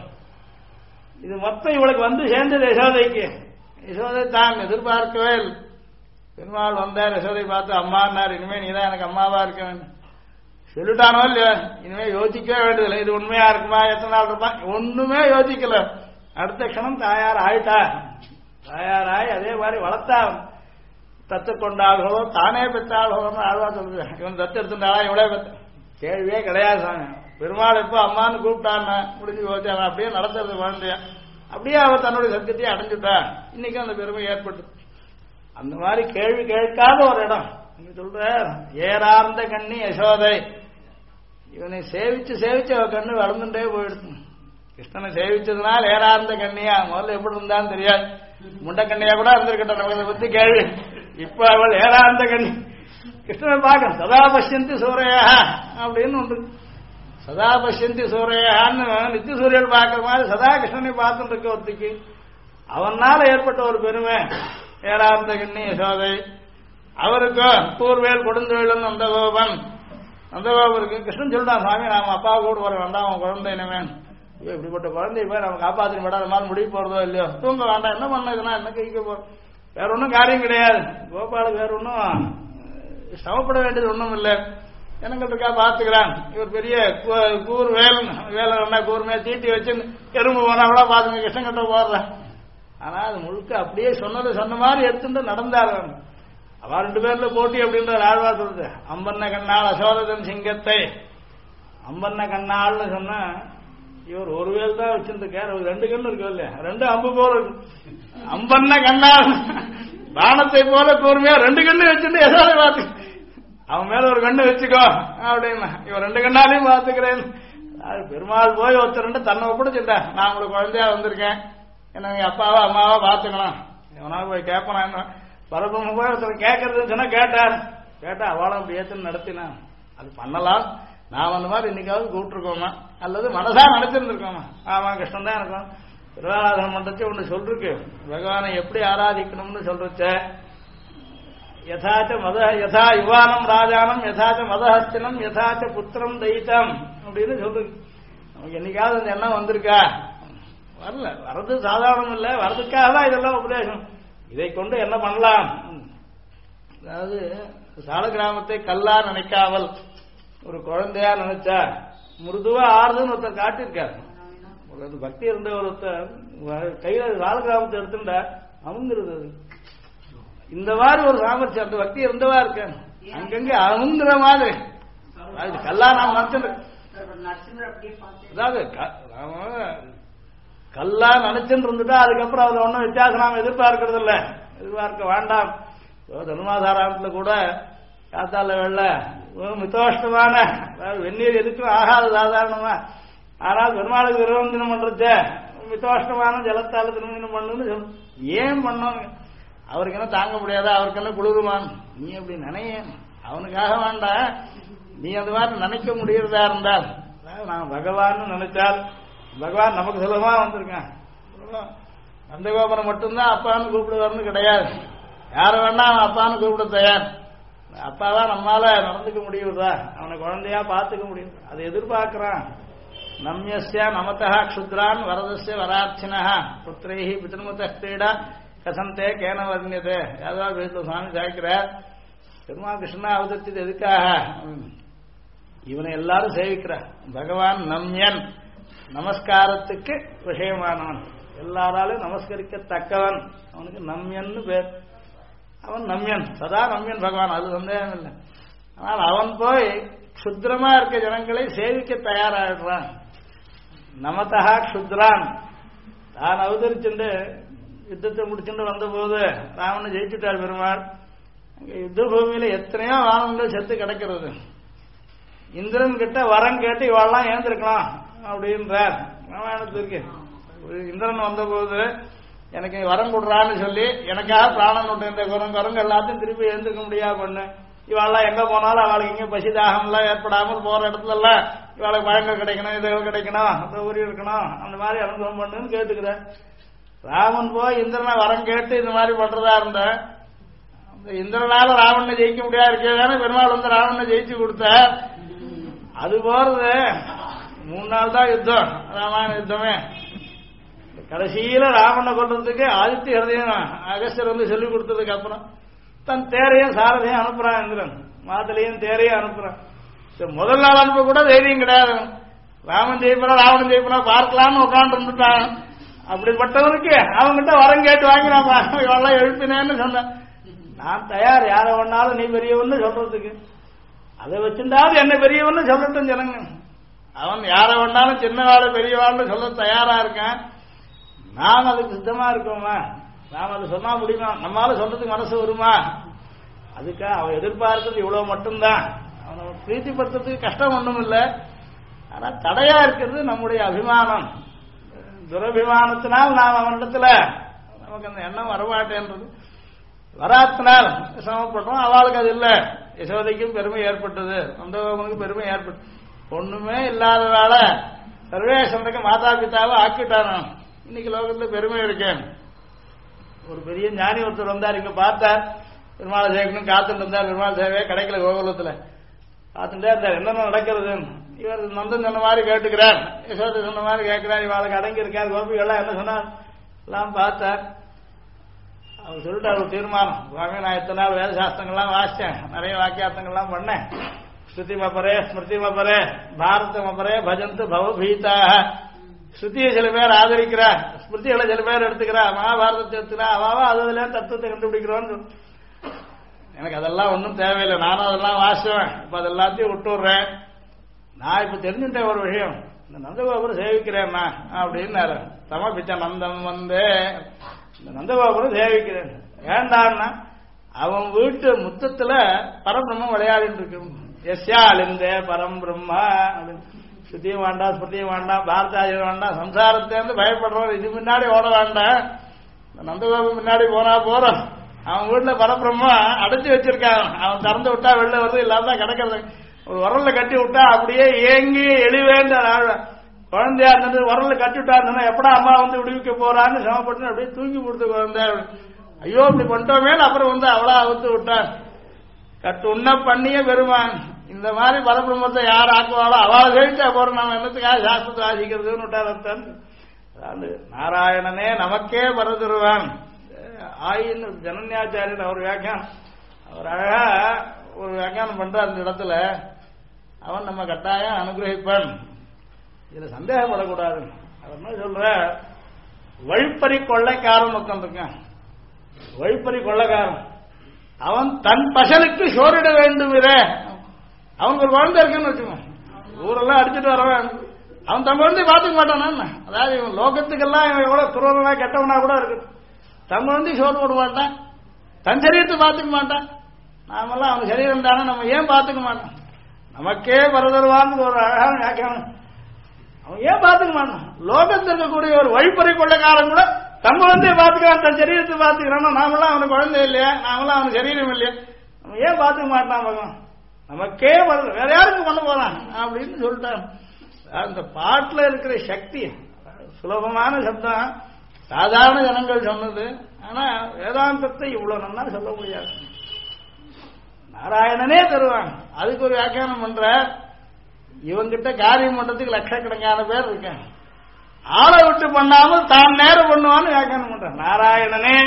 இது மொத்தம் இவளுக்கு வந்து சேர்ந்தது யசோதைக்கு. யசோதை தான் எதிர்பார்க்கவே. பெருமாள் வந்தார், யசோதை பார்த்து அம்மான்னார், இனிமே நீதான் எனக்கு அம்மாவா இருக்க சொல்லிட்டானோ இல்லையா. இனிமே யோசிக்கவே வேண்டியதில்லை, இது உண்மையா இருக்குமா, எத்தனை நாள் இருப்பான், ஒண்ணுமே யோசிக்கல. அடுத்த க்ஷணம் தாயார் ஆயிட்டா. தாயாராய் அதே மாதிரி வளர்த்தா. தத்து கொண்டாள்களோ தானே பெற்றாள்களோன்னு ஆழ்வா சொல்றேன். இவன் தத்து எடுத்துட்டாளா இவளே பெற்ற கேள்வியே கிடையாது சாமி. பெருமாள் எப்போ அம்மான்னு கூப்பிட்டான்னு முடிஞ்சு போச்சு. அவன் அப்படியே நடத்துறது குழந்தைய, அப்படியே அவன் தன்னுடைய சத்தியத்தையும் அடைஞ்சுட்டா. இன்னைக்கு அந்த பெருமை ஏற்பட்டு அந்த மாதிரி கேள்வி கேட்காத ஒரு இடம். நீங்க சொல்ற ஏறார்ந்த கண்ணி யசோதை. இவனை சேவிச்சு சேவிச்சு அவ கண்ணு வளர்ந்துட்டே போயிடுச்சு. கிருஷ்ணனை சேவிச்சதுனால ஏறார்ந்த கண்ணியா. முதல்ல எப்படி இருந்தான்னு தெரியாது, முண்ட கண்ணியா கூட இருந்திருக்கட்டும், நமக்கு அதை பத்தி கேள்வி. இப்ப அவள் ஏறார்ந்த கண்ணி. கிருஷ்ணனை பார்க்க சதா பஷ்யந்தி சூரையா அப்படின்னு ஒன்று. சதா பஷ்யந்தி சூரையான்னு நித்திய சூரியன் பார்க்கற மாதிரி சதா கிருஷ்ணனை பார்த்துட்டு இருக்க ஒருத்திக்கு அவனால ஏற்பட்ட ஒரு பெருமை. ஏறார்ந்த கண்ணி யசோதை. அவருக்கு கூர்வேல் கொடுந்தொழிலும் நந்தகோபன். நந்தகோபருக்கு கிருஷ்ணன் சொல்லிட்டான், சுவாமி நாம அப்பா கூட வர வேண்டாம், அவன் குழந்தை இனிமேன். இப்படிப்பட்ட குழந்தை போய் நம்ம காப்பாற்றி விடாத மாதிரி முடிவு போறதோ இல்லையோ, தூங்க வேண்டாம், என்ன பண்ண இதெல்லாம் என்ன கைக்க போறோம், வேற ஒன்றும் காரியம் கிடையாது. கோபாலுக்கு வேற ஒன்றும் சமப்பட வேண்டியது ஒன்றும் இல்லை. ஜனங்கள் இருக்கா பார்த்துக்கிறான். இவர் பெரிய கூர் வேலை கூர்மையா தீட்டி வச்சு எறும்பு போனா பார்த்துங்க கிருஷ்ணன் கிட்ட போடுறேன். ஆனா அது முழுக்க அப்படியே சொன்னது சொன்ன மாதிரி எடுத்துட்டு நடந்தார். அவ 2 பேர்ல போட்டி அப்படின்ற ஆழ்வார் சொல்றது. அம்பன்ன கண்ணாள் அசோதன் சிங்கத்தை. அம்பன்ன கண்ணாள்னு சொன்னா இவர் ஒரு வேல் தான் வச்சிருக்காரு, 2 கண்ணு இருக்கு இல்லையா, 2 அம்பு போல இருக்கு. அம்பன்ன கண்ணால் பானத்தை போல கூர்மையா 2 கண்ணு வச்சுட்டு எதாவது பார்த்து அவன் மேல ஒரு கண்ணு வச்சுக்கோ அப்படின்னா இவன் 2 கண்ணாலையும் பார்த்துக்கிறேன். பெருமாள் போய் ஒருத்தர் தன்னை ஒப்படைச்சுட்டா நான் உங்களுக்கு குழந்தையா வந்திருக்கேன், என்ன நீங்க அப்பாவா அம்மாவா பாத்துக்கணும். எவனா போய் கேட்பானா பரபரமா போய் ஒருத்தர் கேட்கறதுன்னு சொன்னா கேட்டா அவளும் அப்படி ஏத்துன்னு நடத்தினா அது பண்ணலாம். நான் அந்த மாதிரி இன்னைக்காவது கூப்பிட்டுருக்கோமா அல்லது மனசா நினைச்சிருந்திருக்கோமா? ஆமா கிருஷ்ணன் தான் இருக்கும். திருவாராதனம் பண்றச்சு ஒண்ணு சொல்லிருக்கு, பகவானை எப்படி ஆராதிக்கணும்னு சொல்றச்ச யதாச்ச மத யதா யுவானம் ராஜானம் யதாச்ச மதஹஸ்தினம் யதாச்ச புத்திரம் தைத்தம் அப்படின்னு சொல்றது. நமக்கு என்னைக்காவது அந்த எண்ணம் வந்திருக்கா? வரல. வர்றது சாதாரணம் இல்லை, வர்றதுக்காக தான் இதெல்லாம் உபதேசம். இதை கொண்டு என்ன பண்ணலாம்? அதாவது சால கிராமத்தை கல்லா நினைக்காமல் ஒரு குழந்தையா நினைச்சா மிருதுவா ஆறுதுன்னு ஒருத்தர் காட்டியிருக்காரு. பக்தி இருந்த ஒருத்தர் கையில சால கிராமத்தை எடுத்துட்டா அமுங்கிறது. அது இந்த மாதிரி ஒரு சாமர்த்தியம் அந்த பக்தி இருந்தவா இருக்க அங்கங்க அமுங்குற மாதிரி கல்லா நாம் நினைச்சு, அதாவது கல்லா நினைச்சுட்டு இருந்துட்டா அதுக்கப்புறம் அதுல ஒன்னும் வித்தியாசம் நாம எதிர்பார்க்கறது இல்ல, எதிர்பார்க்க வேண்டாம். தர்மாதாரத்துல கூட காத்தால வெள்ள மிதோஷ்டமான வெந்நீர் எதுக்கும் ஆகாது சாதாரணமா. ஆனால் பெருமாளுக்கு திருவந்தினம் பண்றச்ச மிதோஷ்டமான ஜலத்தால திருமந்தினம் பண்ணுன்னு சொல்லு. ஏன் பண்ணோம்? அவருக்கு என்ன தாங்க முடியாதா? அவருக்கு என்ன குளிருமான்? நீ அப்படி நினைய, அவனுக்காக வேண்டாம். நீ அந்த மாதிரி நினைக்க முடியறதா இருந்தால் நான் பகவான் நினைச்சால் பகவான் நமக்கு சுலபமா வந்திருக்கான். நந்தகோபுரம் மட்டும்தான் அப்பான்னு கூப்பிடுவார்னு கிடையாது. யார வேணா அவன் அப்பான்னு கூப்பிட தயார். அப்பாவா நம்மால நடந்துக்க முடியுதா? அவனை குழந்தையா பாத்துக்க முடியும். அதை எதிர்பார்க்கிறான். நம்யஸ்ய நமதா க்ஷுத்ரான் வரதஸ்ய வரார்த்தினா புத்திரைஹி பிதர்மத கிரீடா கசந்தே கேன வர்ணியதே. யாதவ் வீட்டுல சுவாமி சாய்க்கிறார், பெருமாள் கிருஷ்ணா அவதரித்தது எதுக்காக? இவனை எல்லாரும் சேவிக்கிறார். பகவான் நம்யன், நமஸ்காரத்துக்கு விஷயமானவன், எல்லாராலும் நமஸ்கரிக்கத்தக்கவன். அவனுக்கு நம்யன்னு பேர். அவன் நம்யன், சதா நம்யன் பகவான், அது சந்தேகம் இல்லை. ஆனால் அவன் போய் க்ஷுத்ரமா இருக்க ஜனங்களை சேவிக்க தயாராகிடுறான். நமதா க்ஷுத்ரான், தான் அவதரிச்சுட்டு யுத்தத்தை முடிச்சுட்டு வந்த போது ராவணனை ஜெயிச்சுட்டார் பெருமாள். அங்க யுத்த பூமியில எத்தனையோ வானங்கள் செத்து கிடக்கிறது. இந்திரன் கிட்ட வரம் கேட்டு இவாள்லாம் ஏந்திருக்கலாம் அப்படின்றார் ராமாயணத்திற்கு. இந்திரன் வந்த போது எனக்கு வரம் கொடுறான்னு சொல்லி எனக்காக பிராணம் விட்டு இந்த குரங்கு எல்லாத்தையும் திருப்பி எழுந்திருக்க முடியாது பண்ணு. இவாள்லாம் எங்க போனாலும் அவளுக்கு இங்க பசி தாகம் எல்லாம் ஏற்படாமல் போற இடத்துல எல்லாம் இவாளுக்கு பழங்கள் கிடைக்கணும், இதுகள் கிடைக்கணும், அந்த ஊரி இருக்கணும், அந்த மாதிரி அனுபவம் பண்ணுன்னு கேட்டுக்கிறேன். ராமன் போய் இந்திரனை வரம் கேட்டு இந்த மாதிரி பண்றதா இருந்த அந்த இந்திரனால ராவணனை ஜெயிக்க முடியாது இருக்கே, பெருமாள் வந்து ராவணனை ஜெயிச்சு கொடுத்த. அது போறது 3 நாள் தான் யுத்தம், ராமாயண யுத்தமே. கடைசியில ராவணனை கொள்றதுக்கு ஆதித்ய ஹிருதயம் அகஸ்தியர் வந்து சொல்லிக் கொடுத்ததுக்கு அப்புறம் தன் தேரையும் சாரதையும் அனுப்புறான். இந்திரன் மாதலையும் தேரையும் அனுப்புறான். முதல் நாள் அனுப்ப கூட தைரியம் கிடையாது. ராமன் ஜெயிப்பா ராவணன் ஜெயிப்பா பார்க்கலாம்னு உட்காந்து இருந்துட்டான். அப்படிப்பட்டவனுக்கு அவங்கிட்ட வரம் கேட்டு வாங்கினாப்பா இவெல்லாம் எழுப்பினேன்னு சொன்னேன். நான் தயார், யார வேணாலும் நீ பெரியவன்னு சொல்றதுக்கு. அதை வச்சிருந்தாவது என்ன பெரியவன்னு சொல்லட்டும் ஜனங்க. அவன் யார வேணாலும் சின்னவாள பெரியவாள்னு சொல்ல தயாரா இருக்கான். நாம் அதுக்கு சித்தமா இருக்கோமா? நாம் அதை சொன்னா முடியுமா? நம்மளால சொல்றதுக்கு மனசு வருமா? அதுக்காக அவன் எதிர்பார்க்கறது இவ்வளவு மட்டும்தான். அவனை பிரீத்திப்படுத்துறதுக்கு கஷ்டம் ஒண்ணும் இல்லை. ஆனா தடையா இருக்கிறது நம்முடைய அபிமானம். துரபிமானத்தினால் நாம் அவனிடத்துல நமக்கு அந்த எண்ணம் வரமாட்டேன்றது. வராத்தினால் சமப்படுறோம். அவளுக்கு அது இல்லை. யசோதைக்கும் பெருமை ஏற்பட்டது, நந்தகோபனுக்கு பெருமை ஏற்பட்டது. ஒண்ணுமே இல்லாததால சர்வேஸ்வரனுக்கு மாதா பிதாவை ஆக்கிட்டானோ. இன்னைக்கு லோகத்துல பெருமை இருக்கேன். ஒரு பெரிய ஞானி ஒருத்தர் வந்தார், இங்க பார்த்தார், பெருமாள் சேகணும் காத்துட்டு இருந்தார். பெருமாள் சேவையே கிடைக்கல கோகுலத்துல. பார்த்துட்டே இருந்தார் என்னென்ன நடக்கிறது. இவர் நந்தன் சொன்ன மாதிரி கேட்டுக்கிறார், யசோதை சொன்ன மாதிரி கேட்கிறார். இவாளுக்கு அடங்கி இருக்கார். கோபிகள்லாம் என்ன சொன்னார் எல்லாம் பார்த்தார். அவர் சொல்லிட்டார் ஒரு தீர்மானம், சுவாமி நான் இத்தனை நாள் வேத சாஸ்திரங்கள்லாம் வாசிச்சேன், நிறைய வாக்கியார்த்தங்கள்லாம் பண்ணேன். ஸ்ருதி மபரே ஸ்மிருதி மபரே பாரத மபரே பஜந்து பவபீதாக. ஸ்ருதியை சில பேர் ஆதரிக்கிறா, ஸ்மிருதிகளை சில பேர் எடுத்துக்கிறா, மகாபாரதத்தை எடுத்துக்கிறா. அவாவா அதுல தத்துவத்தை கண்டுபிடிக்கிறோன்னு. எனக்கு அதெல்லாம் ஒன்றும் தேவையில்லை, நானும் அதெல்லாம் வாசிவேன். இப்ப அது எல்லாத்தையும் விட்டுடுறேன். நான் இப்ப தெரிஞ்சுட்டேன் ஒரு விஷயம், இந்த நந்தகோபுரம் சேவிக்கிறேன்னா அப்படின்னாரு. சமர்ப்பிச்ச நந்தம் வந்து இந்த நந்தகோபுரம் சேவிக்கிறேன். வேண்டான்னா அவன் வீட்டு முத்தத்துல பரபிரம்மம் விளையாடிட்டு இருக்கு. எஸ்யாலிந்தே பரம்பிரம்மா அப்படின்னு சுத்தியும் வேண்டாம், ஸ்மிருதியும் வேண்டாம், பாரதாஜம் வேண்டாம், சம்சாரத்திலேருந்து பயப்படுறோம். இது முன்னாடி ஓட வேண்டாம், நந்தகோபுரம் முன்னாடி போனா போறோம். அவன் வீட்டுல பரபிரம்மா அடைச்சு வச்சிருக்கான். அவன் திறந்து விட்டா வெளில வருது, இல்லாம கிடக்கிறது. ஒரு உரல்ல கட்டி விட்டா அப்படியே ஏங்கி எழிவேண்ட குழந்தையா இருந்தது. உரல்ல கட்டி விட்டா இருந்தா எப்படா அம்மா வந்து விடுவிக்க போறான்னு சமப்பட்டு அப்படியே தூங்கி கொடுத்து குழந்தை. ஐயோ இப்படி பண்ணிட்டோமே, அப்புறம் வந்து அவளா அவுத்து விட்டான். கட்டு உண்ண பண்ணிய பெருமான். இந்த மாதிரி பரபிரம்மத்தை யார் ஆக்குவாளோ அவளை கழிச்சா போறோம். நம்ம என்னத்துக்காக சாஸ்திரத்தை வாசிக்கிறதுன்னு விட்டாரத்தான். அதாவது நாராயணனே நமக்கே பரதருவான். ஆயின்னு ஜனன்யாச்சாரியர் அவர் வியாக்கியானம், அவர் அழகா ஒரு வியாக்கியானம் பண்ற அந்த இடத்துல அவன் நம்ம கட்டாயம் அனுகிரகிப்பான். இதுல சந்தேகப்படக்கூடாது. அவர் என்ன சொல்ற, வழிப்பறி கொள்ளைக்காரன் உட்காந்துருக்கான். வழிப்பறி கொள்ளைக்காரன் அவன் தன் பசலுக்கு சோறிட வேண்டும். அவனுக்கு ஒரு குழந்தை இருக்குன்னு வச்சுக்கோங்க, ஊரெல்லாம் அடிச்சுட்டு வரவன் அவன் தன் குழந்தைய பாத்துக்க மாட்டானா? அதாவது இவன் லோகத்துக்கெல்லாம் இவன் எவ்வளவு துறவனா கெட்டவனா கூட இருக்கு, தன் குழந்தைய சோறு போட மாட்டான், தன் சரீரத்தை பாத்துக்க மாட்டான். நாமெல்லாம் அவன் சரீரம் தானே, நம்ம ஏன் பாத்துக்க மாட்டோம்? நமக்கே பரதருவான்னு ஒரு அழகான வியாக்கியானம். அவன் ஏன் பாத்துக்க மாட்டான்? லோகத்தில் இருக்கக்கூடிய ஒரு வழிப்பறி கொள்ளைக்காரன் கூட தன் குழந்தைய பாத்துக்கிறான், தன் சரீரத்தை பாத்துக்கிறான். நாமெல்லாம் அவனுக்கு குழந்தை இல்லையா? நாமெல்லாம் அவனுக்கு சரீரம் இல்லையா? நம்ம ஏன் பாத்துக்க மாட்டான் பகவான்? நமக்கே வேற யாருக்கு பண்ண போறான் அப்படின்னு சொல்லிட்டான். அந்த பாட்டுல இருக்கிற சக்தி சுலபமான சப்தம், சாதாரண ஜனங்கள் சொன்னது. ஆனா வேதாந்தத்தை இவ்வளவு நல்லா சொல்ல முடியாது. நாராயணனே தருவான். அதுக்கு ஒரு வியாக்கியானம் பண்ற, இவங்கிட்ட காரியம் பண்றதுக்கு லட்சக்கணக்கான பேர் இருக்காங்க. ஆளை விட்டு பண்ணாமல் தான் நேரம் பண்ணுவான்னு வியாக்கியானம் பண்ற. நாராயணனே,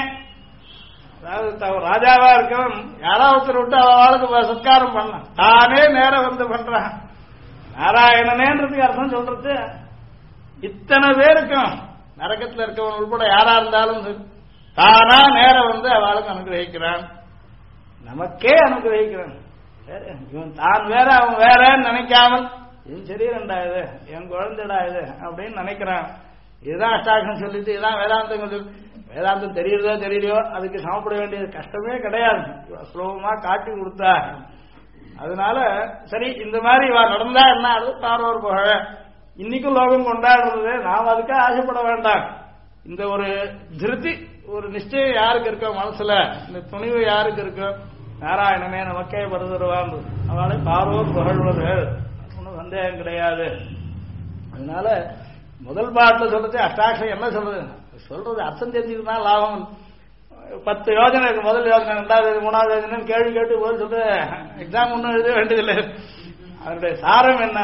அதாவது ராஜாவா இருக்கவன் யாராவது ஒருத்தர் விட்டு அவளுக்கு சத்காரம் பண்ண, தானே நேரம் வந்து பண்றான். நாராயணனேன்றதுக்கு அர்த்தம் சொல்றது, இத்தனை பேருக்கும் நரகத்தில் இருக்கவன் உள்பட யாரா இருந்தாலும் தானா நேரம் வந்து அவளுக்கு அனுகிரகிக்கிறான். நமக்கே அனுகிரகிக்கிறான். இவன் தான் வேற அவன் வேறன்னு நினைக்காமல் என் சரீரண்டா இது, என் குழந்தைடா இது அப்படின்னு நினைக்கிறான். இதுதான் அஷ்டாட்சம் சொல்லிட்டு, இதுதான் வேதாந்தம் சொல்லி. வேதாந்தம் தெரியுறதோ தெரியலையோ அதுக்கு சமப்பட வேண்டியது கஷ்டமே கிடையாது. சுலபமா காட்டி கொடுத்தா. அதனால சரி, இந்த மாதிரி இவ நடந்தா என்ன, அது பார்வோர் புகழ. இன்னைக்கும் லோகம் கொண்டாடுறது, நாம் அதுக்காக ஆசைப்பட வேண்டாம். இந்த ஒரு திருப்தி, ஒரு நிச்சயம் யாருக்கு இருக்கோ மனசுல, இந்த துணிவு யாருக்கு இருக்கோ, நாராயணனே நமக்கே வருதுருவான், அவளை பார்வோர் புகழ்வது ஒன்றும் சந்தேகம் கிடையாது. அதனால முதல் பாட்டில் சொல்றது அஷ்டாட்சம் என்ன சொல்றது, சொல்றது அர்த்தம் தெரிஞ்சுக்கிட்டா லாபம். 10 யோஜனை இருக்கு. முதல் யோஜனை, 2வது, 3வது யோஜனை கேள்வி கேட்டு போது சொல்லிட்டு எக்ஸாம் ஒன்றும் எழுத வேண்டியதில்லை. அதனுடைய சாரம் என்ன,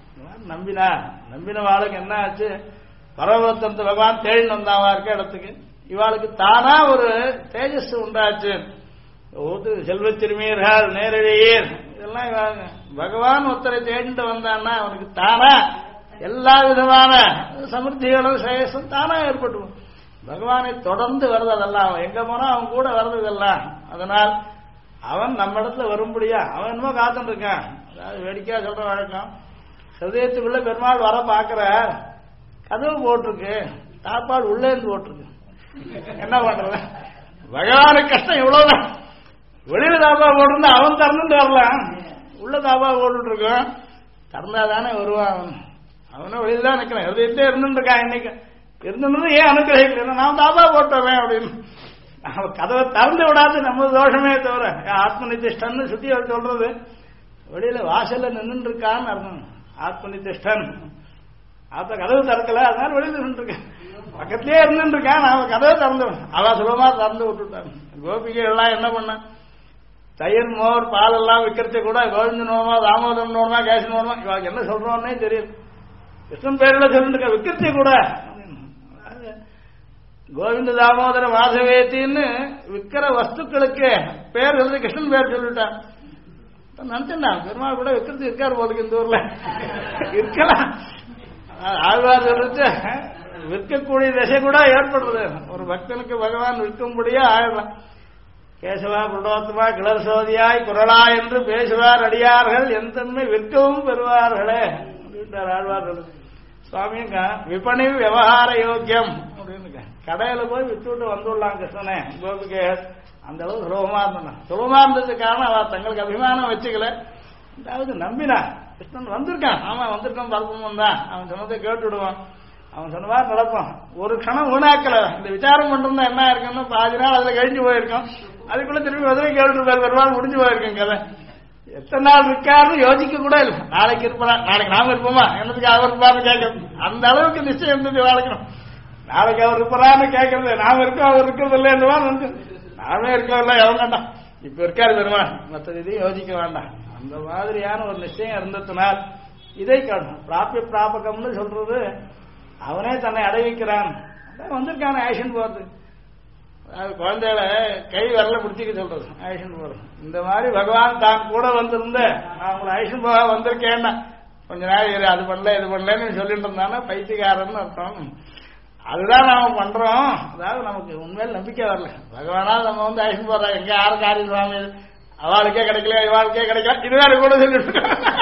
நம்பின வாளுக்கு என்ன ஆச்சு, பரவத்தந்த பகவான் தேடின்னு வந்தாவா இருக்க இடத்துக்கு, இவாளுக்கு தானா ஒரு தேஜஸ் உண்டாச்சு. செல்வ திருமீர்கள் நேரடியீர் இதெல்லாம் பகவான் ஒருத்தரை தேடிட்டு வந்தான்னா அவனுக்கு தானா எல்லா விதமான சமிருத்திகளும் சேஷம் தானா ஏற்பட்டு பகவானை தொடர்ந்து வருது. அதெல்லாம் அவன் எங்க போனா அவன் கூட வருது இதெல்லாம். அதனால் அவன் நம்ம இடத்துல வரும்படியா அவன் என்னமோ காத்துட்டு இருக்கான். அதாவது வேடிக்கையா சொல்ற வழக்கம், ஹிருதயத்துக்குள்ள பெருமாள் வர பாக்குற, கதவு போட்டிருக்கு, தாப்பால் உள்ளே இருந்து போட்டிருக்கு. என்ன பண்றது, பகவானுக்கு கஷ்டம் இவ்வளவுதான். வெளியில தாப்பா போட்டிருந்தா அவன் திறந்துட்டு வரலாம், உள்ள தாப்பா போட்டுட்டு இருக்கான், திறந்தாதானே வருவான். அவனும் வெளியில தான் நிக்கிறான், ஹிருதயத்தே இருந்துட்டு இருக்கான். இன்னைக்கு இருந்துட்டு ஏன் அனுகிரகிக்கல, நான் தாப்பா போட்டோமே அப்படின்னு. அவன் கதவை திறந்து விடாது நம்ம தோஷமே தவிர. ஆத்ம நிதிஷ்டன்னு சுத்தி சொல்றது, வெளியில வாசல்ல நின்று இருக்கான்னு அர்த்தம். ஆத்ம நிதிஷ்டன் அப்ப கதவு திறக்கல, அதனால வெளியில நின்று இருக்கேன். பக்கத்திலே இருந்துட்டு இருக்கான், அவன் கதவை திறந்து அவ சுலமா திறந்து விட்டுட்டான். கோபிகை எல்லாம் என்ன பண்ண, தயிர் மோர் பால் எல்லாம் விற்கிறது கூட கோவிந்த நோமா, தாமோதரம் நோமா, கேச நோமா, இவாக்கு என்ன சொல்றோன்னே தெரியும். கிருஷ்ணன் பேர்ல சொல்லிட்டு விற்கிறது கூட கோவிந்த தாமோதர மாதவேத்தின்னு விற்கிற வஸ்துக்களுக்கு பேர் வந்து கிருஷ்ணன் பேர் சொல்லிட்டான். நினைச்சேன் பெருமாள் கூட விற்கிறது இருக்காரு போலுக்கு இந்த ஊர்ல இருக்கலாம். ஆழ்வார் சொல்லிட்டு விற்கக்கூடிய திசை கூட ஏற்படுறது. ஒரு பக்தனுக்கு பகவான் விற்கும்படியா ஆயிடலாம். கேசவா புருடோத்தமா கிளர் சோதியாய் குரலா என்று பேசுவார் அடியார்கள் என் தன்மை விற்கவும் பெறுவார்களே அப்படின்றார் ஆழ்வார். சுவாமிங்க விபணி விவகார யோக்கியம் அப்படின்னு கடையில போய் விட்டு விட்டு வந்துடலாம் கிருஷ்ணனே கோபிகே அந்த அளவு சுலபமா இருந்தான். சுலபமா இருந்ததுக்கு காரணம் அவ தங்களுக்கு அபிமானம் வச்சுக்கல, அதாவது நம்பினா கிருஷ்ணன் வந்திருக்கான், ஆமா வந்திருக்கான் பரப்பமும் தான், அவன் சொன்னதை கேட்டு விடுவான், அவன் சொன்ன மாதிரி நடப்பான். ஒரு க்ஷணம் வீணாக்கல. இந்த விசாரம் பண்ணிருந்தா என்ன இருக்குன்னு பாதி நாள் அதுல கழிஞ்சு போயிருக்கோம், அதுக்குள்ள திரும்பி மதுரை கேட்டு பெருமாள் முடிஞ்சு போயிருக்கேன் கதை. எத்தனை நாள் இருக்காருன்னு யோசிக்க கூட இல்லை. நாளைக்கு இருப்பா, நாளைக்கு நாம இருப்போமா, என்னதுக்கு அவர் இருப்பான்னு கேட்கறது, அந்த அளவுக்கு நிச்சயம் இருந்தது வாழ்க்கணும். நாளைக்கு அவர் இருப்பான்னு கேட்கறது, நாம இருக்கோம் அவர் இருக்கிறது இல்லைன்னுவா, நாமே இருக்கவில்லை எவன் வேண்டாம், இப்ப இருக்காரு பெருமாள், மற்ற இதையும் யோசிக்க வேண்டாம். அந்த மாதிரியான ஒரு நிச்சயம் இருந்ததுனால் இதை காணும். பிராபிய பிராபகம்னு சொல்றது அவனே தன்னை அடைவிக்கிறான், வந்திருக்கான ஆக்ஷன் போறது. குழந்தைகளை கை வரல பிடிச்சிக்க சொல்றது ஆக்ஷன் போறது. இந்த மாதிரி பகவான் தான் கூட வந்திருந்த நான் உங்களை ஆக்ஷன் போக வந்திருக்கேன்னா கொஞ்ச நேரம் அது பண்ணல இது பண்ணலன்னு சொல்லிட்டு இருந்தானா பைத்தியக்காரன்னு அர்த்தம். அதுதான் நாம பண்றோம். அதாவது நமக்கு உண்மையில நம்பிக்கை வரல. பகவானால் நம்ம வந்து ஆக்ஷன் போடுறோம், எங்க யாரும் காரியம் சுவாமி அவளுக்கே கிடைக்கல இவாளுக்கே கிடைக்கல இதுதான் கூட சொல்லிட்டு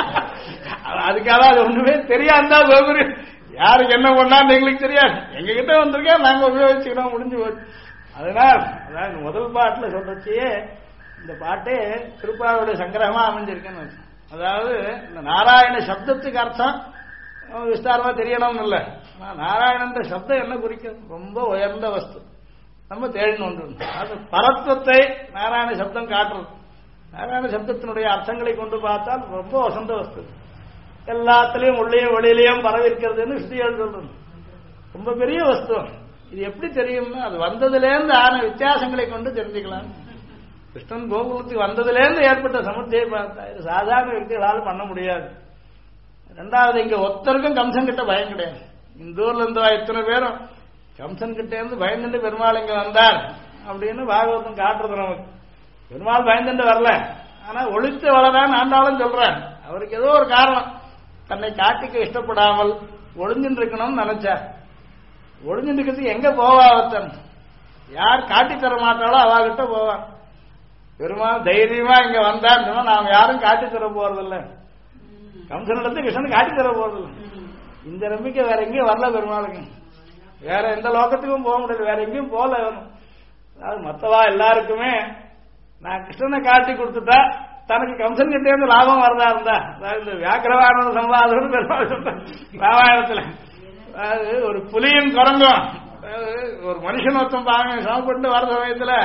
அதுக்காக அது ஒண்ணுமே தெரியாந்தா கோபுரி யாருக்கு என்ன பண்ணான்னு எங்களுக்கு தெரியாது, எங்க கிட்ட வந்திருக்கேன் நாங்க உபயோகிச்சுக்கிறோம், முடிஞ்சு போச்சு. அதனால் அதாவது முதல் பாட்டுல சொல்றச்சே இந்த பாட்டே திருப்பாவுடைய சங்கிரகமா அமைஞ்சிருக்குன்னு. அதாவது இந்த நாராயண சப்தத்துக்கு அர்த்தம் விஸ்தாரமா தெரியணும்னு இல்லை, நாராயணன்ற சப்தம் என்ன குறிக்கும், ரொம்ப உயர்ந்த வஸ்து, நம்ம தேடின்னு ஒன்று. அது பரத்வத்தை நாராயண சப்தம் காட்டுறது. நாராயண சப்தத்தினுடைய அர்த்தங்களை கொண்டு பார்த்தால் ரொம்ப வசந்த வஸ்து, எல்லாத்திலையும் உள்ளேயும் வெளியிலையும் பரவிருக்கிறதுன்னு ஸ்ருதிகள் சொல்றது. ரொம்ப பெரிய வஸ்து. இது எப்படி தெரியும்னா அது வந்ததுலேருந்து ஆன வித்தியாசங்களை கொண்டு தெரிஞ்சுக்கலாம். கிருஷ்ணன் கோகுலத்துக்கு வந்ததுலேருந்து ஏற்பட்ட சமுத்தியை பார்த்தா இது சாதாரண వ్యక్திகளால் பண்ண முடியாது. ரெண்டாவது இங்க ஒருத்தருக்கும் கம்சன் கிட்ட பயம் கிடையாது. இந்த ஊர்ல இருந்து இத்தனை பேரும் கம்சன் கிட்ட இருந்து பயந்துட்டு பெருமாள் இங்க வந்தார் அப்படின்னு பாகவதம் காட்டுறது நமக்கு. பெருமாள் பயந்துட்டு வரல, ஆனா ஒழித்து வளரான்னு ஆண்டாலும் சொல்றேன். அவருக்கு ஏதோ ஒரு காரணம், தன்னை காட்டிக்க இஷ்டப்படாமல் ஒளிஞ்சுட்டு இருக்கணும்னு நினைச்சார். ஒளிஞ்சுட்டு இருக்கிறதுக்கு எங்க போவாத்தன், யார் காட்டி தர மாட்டாளோ அவகிட்ட போவான். பெருமாள் தைரியமா இங்க வந்தான்னு சொன்னா நாம யாரும் காட்டி தர போறதில்லை, கம்சனிடத்து கிருஷ்ணன் காட்டி தர போறதில்லை. இந்த நம்பிக்கை வேற எங்கேயும் வரல பெருமாளுக்கு. வேற எந்த லோகத்துக்கும் போக முடியாது, வேற எங்கேயும் போல. அதாவது மத்தவா எல்லாருக்குமே நான் கிருஷ்ணனை காட்டி கொடுத்துட்டா தனக்கு கம்சன் கிட்டே இருந்து லாபம் வரதா இருந்தா, அதாவது இந்த வியாக்கிரவான சம்பாதம் பெருமாள் சொல்ற ராமாயணத்துல, அதாவது ஒரு புலியும் குரங்கும், ஒரு மனுஷன் ஒருத்தன் பாங்க சமப்பட்டு வர சமயத்துல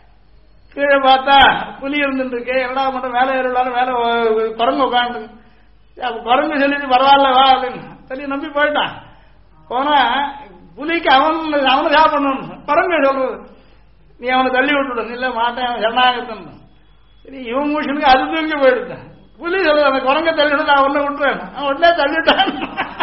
கீழே பார்த்தா புலி இருந்துட்டு இருக்கு, என்னடா மட்டும் மேலே ஏறினாலும் மேல குரங்கு உட்காந்து, அப்ப குரங்கு சொல்லிட்டு பரவாயில்ல வா அப்படின்னு சொல்லி நம்பி போயிட்டான். போனா புலிக்கு அவனை சாப்பிடணும், குரங்கு சொல்றது நீ அவனை தள்ளி விட்டுடும், இல்ல மாட்டேன் ஜனநாயகத்தன். சரி இவன் மூஷனுக்கு அது தூங்கி போயிடுதான். புலி சொல்றது அந்த குரங்க தள்ளி விட்டு நான் ஒன்ன விட்டுறேன், அவன் உடனே தள்ளிவிட்டான்.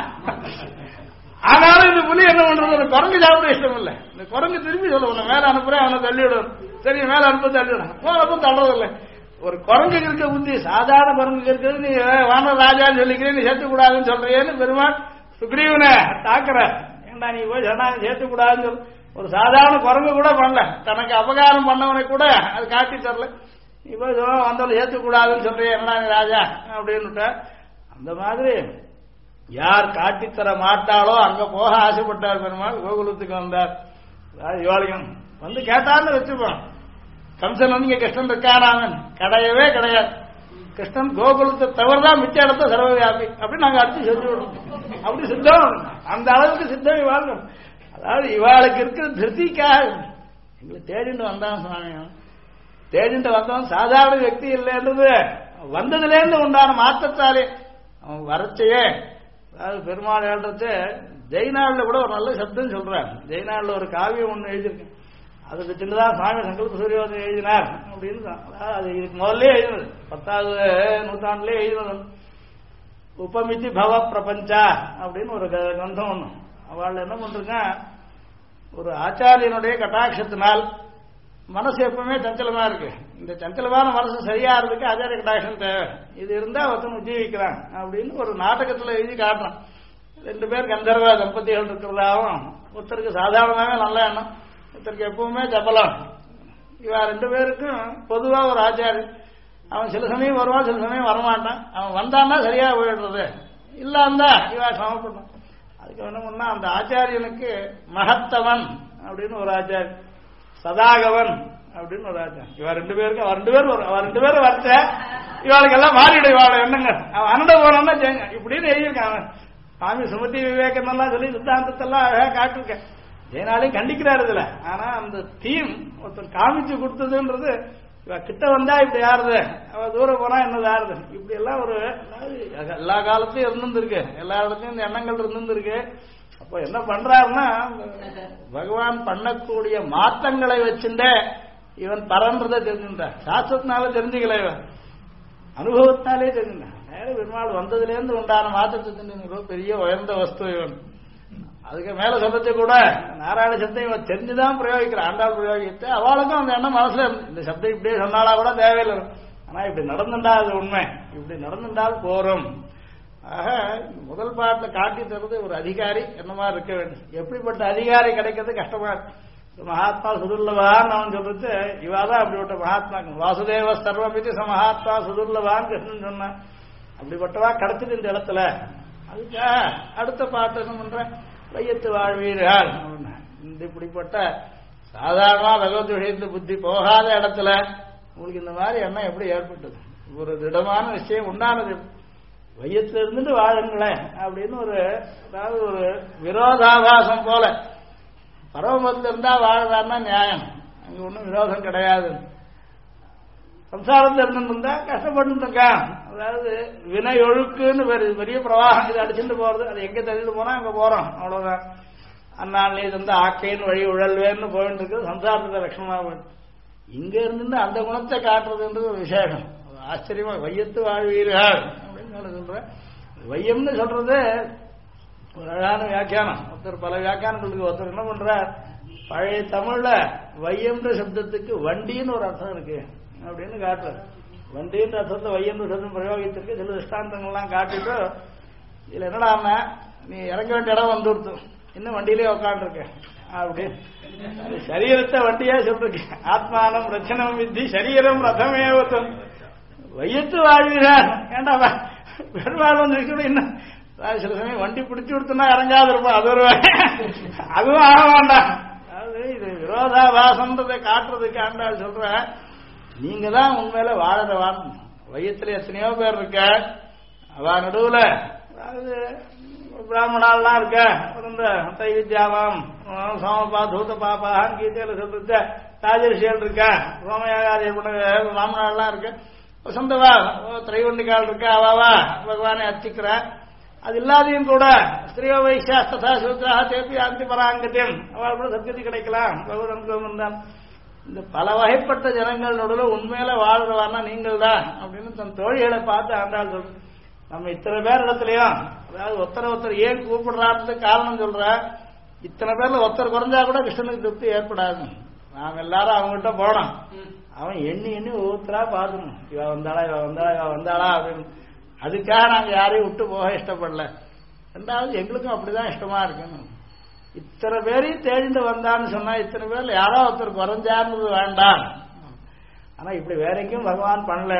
ஆனாலும் இந்த புலி என்ன பண்றது, குரங்கு சாப்பிட இஷ்டம் இல்லை. இந்த குரங்கு திரும்பி சொல்ல உன்னை மேல அனுப்புறேன், அவனை தள்ளிவிடும். சரி மேல அனுப்ப தள்ளிவிடும், போனப்ப தள்ளுறதில்லை. ஒரு குரங்கு இருக்க புத்தி சாதாரண குரங்கு இருக்கிறது, நீ வான ராஜான்னு சொல்லிக்கிறேன், நீ சேர்த்துக்கூடாதுன்னு சொல்றியேன்னு பெருமாள் சுக்ரீவனை தாக்குற. ஏண்டா நீ போய் ஜனநாயகம் சேர்த்துக்கூடாதுன்னு சொல்லு. ஒரு சாதாரண குரங்கு கூட பண்ணல, தனக்கு அபகாரம் பண்ணவனை கூட அது காட்டி தரல. நீ போய் வந்தவனை சேர்த்துக்கூடாதுன்னு சொல்றிய என்ன ராஜா அப்படின்னு. அந்த மாதிரி யார் காட்டித்தர மாட்டாளோ அங்க போக ஆசைப்பட்டார் பெருமாள். கோகுலத்துக்கு வந்தார். யோலிகம் வந்து கேட்டார்னு வச்சுப்போம், கம்சன் வந்து இங்க கிருஷ்ணன் இருக்காராமன் கிடையவே கிடையாது. கிருஷ்ணன் கோகுலத்தை தவிரதான் மிச்ச இடத்த சர்வவியாபி அப்படின்னு நாங்க அடுத்து சொல்லி விடுறோம். அப்படி சித்தம், அந்த அளவுக்கு சித்தம் இவாள். அதாவது இவாளுக்கு இருக்கிற திருப்திக்காக எங்களை தேடிட்டு வந்தான் சுவாமி. தேடிட்டு வந்தவன் சாதாரண వ్యక్తి இல்லைன்றது வந்ததுல இருந்து உண்டான மாற்றத்தாலே அவன் வரச்சையே. அதாவது பெருமாள் எழுறது ஜெய்நாள்ல கூட ஒரு நல்ல சப்தம் சொல்றார். ஜெய்நாள்ல ஒரு காவியம் ஒண்ணு எழுதியிருக்கேன், அதுக்கு சின்னதான் சுவாமி சங்கல்ப சூரியோதயம் எழுதினார் அப்படின்னு. அது இதுக்கு முதல்ல எழுதினது 10வது நூற்றாண்டுலேயே எழுதினது. உபமிதி பவ பிரபஞ்சா அப்படின்னு ஒரு கிரந்தம் ஒண்ணு. அவள் என்ன பண்றா, ஒரு ஆச்சாரியனுடைய கட்டாட்சத்தினால் மனசு எப்பவுமே சஞ்சலமா இருக்கு. இந்த சஞ்சலமான மனசு சரியாறதுக்கு ஆச்சாரிய கட்டாட்சம் தேவை. இது இருந்தா ஒருத்தன் உஜீவிக்கிறான் அப்படின்னு ஒரு நாடகத்துல எழுதி காட்டுறான். 2 பேர் கந்தர்வ தம்பதிகள் இருக்கிறதாவும், ஒருத்தருக்கு சாதாரணமாவே நல்ல எண்ணம், ஒருத்தருக்கு எப்பவுமே ஜபலம். இவா 2 பேருக்கும் பொதுவா ஒரு ஆச்சாரியன். அவன் சில சமயம் வருவான், சில சமயம் வரமாட்டான். அவன் வந்தான்னா சரியா போயிடுறது, இல்லாந்தா இவா சமப்படும். அதுக்கு என்ன பண்ணா அந்த ஆச்சாரியனுக்கு மகத்தவன் அப்படின்னு ஒரு ஆச்சாரியன், சதாகவன் அப்படின்னு ஒரு ஆச்சாரியன். இவ ரெண்டு பேரும் வரச்ச இவாளுக்கு எல்லாம் மாறிடு. இவாள என்னங்க அவன் அனண்ட போறான்னா இப்படின்னு எழுதியிருக்கான். சுவாமி சுமதி விவேகனெல்லாம் சொல்லி சித்தாந்தத்தெல்லாம் அழகா காட்டிருக்கேன். ஜெயனாலையும் கண்டிக்கிறாரு இதுல. ஆனா அந்த தீம் ஒருத்தர் காமிச்சு கொடுத்ததுன்றது, இவ கிட்ட வந்தா இப்படி யாருது, அவ தூரம் போனா என்னது யாருது, இப்படி எல்லாம் ஒரு எல்லா காலத்தையும் இருந்திருக்கு, எல்லா இடத்துலயும் இந்த எண்ணங்கள் இருந்திருக்கு. அப்போ என்ன பண்றாருன்னா பகவான் பண்ணக்கூடிய மாற்றங்களை வச்சுட்டே இவன் பரன்றதை தெரிஞ்சுட்டான். சாஸ்திரத்தினால தெரிஞ்சுக்கல, இவன் அனுபவத்தினாலே தெரிஞ்சுட்டான். நேர பெருமாள் வந்ததுல இருந்து உண்டான மாற்றத்தை தெரிஞ்சு பெரிய உயர்ந்த வஸ்து இவன். அதுக்கு மேல சொல்றது கூட நாராயண சப்தம் இவன் தெரிஞ்சுதான் பிரயோகிக்கிறான். ஆண்டாள் பிரயோகித்து அவளுக்கும் அந்த எண்ணம் மனசுல இந்த சப்தம் இப்படியே சொன்னாலா கூட தேவையில்லை. ஆனா இப்படி நடந்துட்டா அது உண்மை, இப்படி நடந்துட்டால் போறோம். ஆக முதல் பாட்டில் காட்டி தருது ஒரு அதிகாரி என்ன மாதிரி இருக்க வேண்டும். எப்படிப்பட்ட அதிகாரி கிடைக்கிறது கஷ்டமா இருக்கு. மகாத்மா சுதுர்லவான் அவன் சொல்றது, இவாதான் அப்படிப்பட்ட மகாத்மா. வாசுதேவ சர்வமிதி மகாத்மா சுதுர்லவான் கிருஷ்ணன் சொன்னான். அப்படிப்பட்டவா கிடைச்சது இந்த இடத்துல. அதுக்காக அடுத்த பாட்டு என்ன பண்ற, வையத்து வாழ்வீர்கள். இந்த இப்படிப்பட்ட சாதாரண பகவத் விஷயத்து புத்தி போகாத இடத்துல உங்களுக்கு இந்த மாதிரி எண்ணம் எப்படி ஏற்பட்டது? ஒரு திடமான விஷயம் உண்டானது. வையத்துல இருந்துட்டு வாழுங்களேன் அப்படின்னு ஒரு, அதாவது ஒரு விரோதாபாசம் போல. பரவமத்துல இருந்தா வாழறான்னா நியாயம், அங்க ஒன்றும் விரோதம் கிடையாது. சம்சாரத்தில் இருந்துருந்தா கஷ்டப்பட்டு இருக்கான். அதாவது வினை ஒழுக்குன்னு பெரிய பிரவாகம், இது அடிச்சுட்டு போறது, அது எங்க தள்ளிட்டு போனா அங்க போறோம், அவ்வளவுதான். அந்நாள் நீ தந்த ஆக்கையின் வழி உழல்வேன்னு போயிட்டு இருக்குது சம்சாரத்தை லட்சணமாக. இங்க இருந்து அந்த குணத்தை காட்டுறதுன்றது ஒரு விசேஷம். ஆச்சரியமா வையத்து வாழ்வீர்கள் அப்படின்னு சொல்ற. வையம்னு சொல்றது ஒரு அழகான வியாக்கியானம். ஒருத்தர் பல வியாக்கியானங்களுக்கு ஒருத்தர் என்ன பண்ற, பழைய தமிழ்ல வையம்ன்ற சப்தத்துக்கு வண்டின்னு ஒரு அர்த்தம் இருக்கு அப்படின்னு காட்டுறது. வண்டின்ற அர்த்தத்தை வையம்ன்ற சப்தம் பிரயோகித்திருக்கு. சில திஷ்டாந்தங்கள்லாம் காட்டிட்டு இதுல என்னடா நீ இறங்க வேண்டிய இடம் வந்துடுத்து, இன்னும் வண்டியிலே உட்காந்துருக்க அப்படின்னு சரீரத்தை வண்டியா சொல்றீங்க. ஆத்மானம் ரச்சனம் வித்தி சரீரம் ரதமேவத்தம் வையத்து வாழ்கிறார். ஏண்டா பெருமாள் வந்து இன்னும் சில சமயம் வண்டி பிடிச்சு கொடுத்தோம்னா இறங்காது இருப்போம், அது ஒரு அதுவும் ஆக வேண்டாம். அதாவது இது விரோதாபாசன்றதை காட்டுறதுக்கு ஆண்டாள் சொல்ற, நீங்க தான் உண்மையில வாழறவான். வையத்துல எத்தனையோ பேர் இருக்க, அவ நடுவுல அதாவது பிராமணாலாம் இருக்க, இந்த தைவித்யாவாம் சோமபா தூத பாப்பான்னு கீதையில சொல்றது, ராஜரிஷிகள் இருக்க, சோமயாகாதி பிராமணாலாம் இருக்க, வசந்தவா திரைவண்டிக்கால் இருக்க, அவாவா பகவானை அர்ச்சிக்கிற. அது இல்லாதையும் கூட ஸ்திரீ வைசாஸ்தா சூத்ராக தேப்பி ஆந்தி பராங்கத்தியம் அவள் கூட சத்கதி கிடைக்கலாம் பகவன் தான். இந்த பல வகைப்பட்ட ஜனங்கள் நடுவில் உண்மையில வாழ்றவானா நீங்கள் தான் அப்படின்னு தன் தோழிகளை பார்த்து ஆண்டாள் சொல்ற. நம்ம இத்தனை பேர் இடத்துலயும், அதாவது ஒருத்தர் ஏன் கூப்பிடுறான்னு காரணம் சொல்ற, இத்தனை பேர்ல ஒருத்தர் குறைஞ்சா கூட கிருஷ்ணனுக்கு திருப்தி ஏற்படாது. நாம் எல்லாரும் அவங்ககிட்ட போனோம், அவன் எண்ணி ஒவ்வொருத்தரா பார்க்கணும், இவ வந்தாளா அப்படின்னு. அதுக்காக நாங்க யாரையும் விட்டு போக இஷ்டப்படல. ரெண்டாவது எங்களுக்கும் அப்படிதான் இஷ்டமா இருக்கணும். இத்தனை பேரையும் தேடிட்டு வந்தான்னு சொன்னா இத்தனை பேர்ல யாரோ ஒருத்தர் குறைஞ்சாருன்றது வேண்டாம். ஆனா இப்படி வேற எங்கேயும் பகவான் பண்ணல,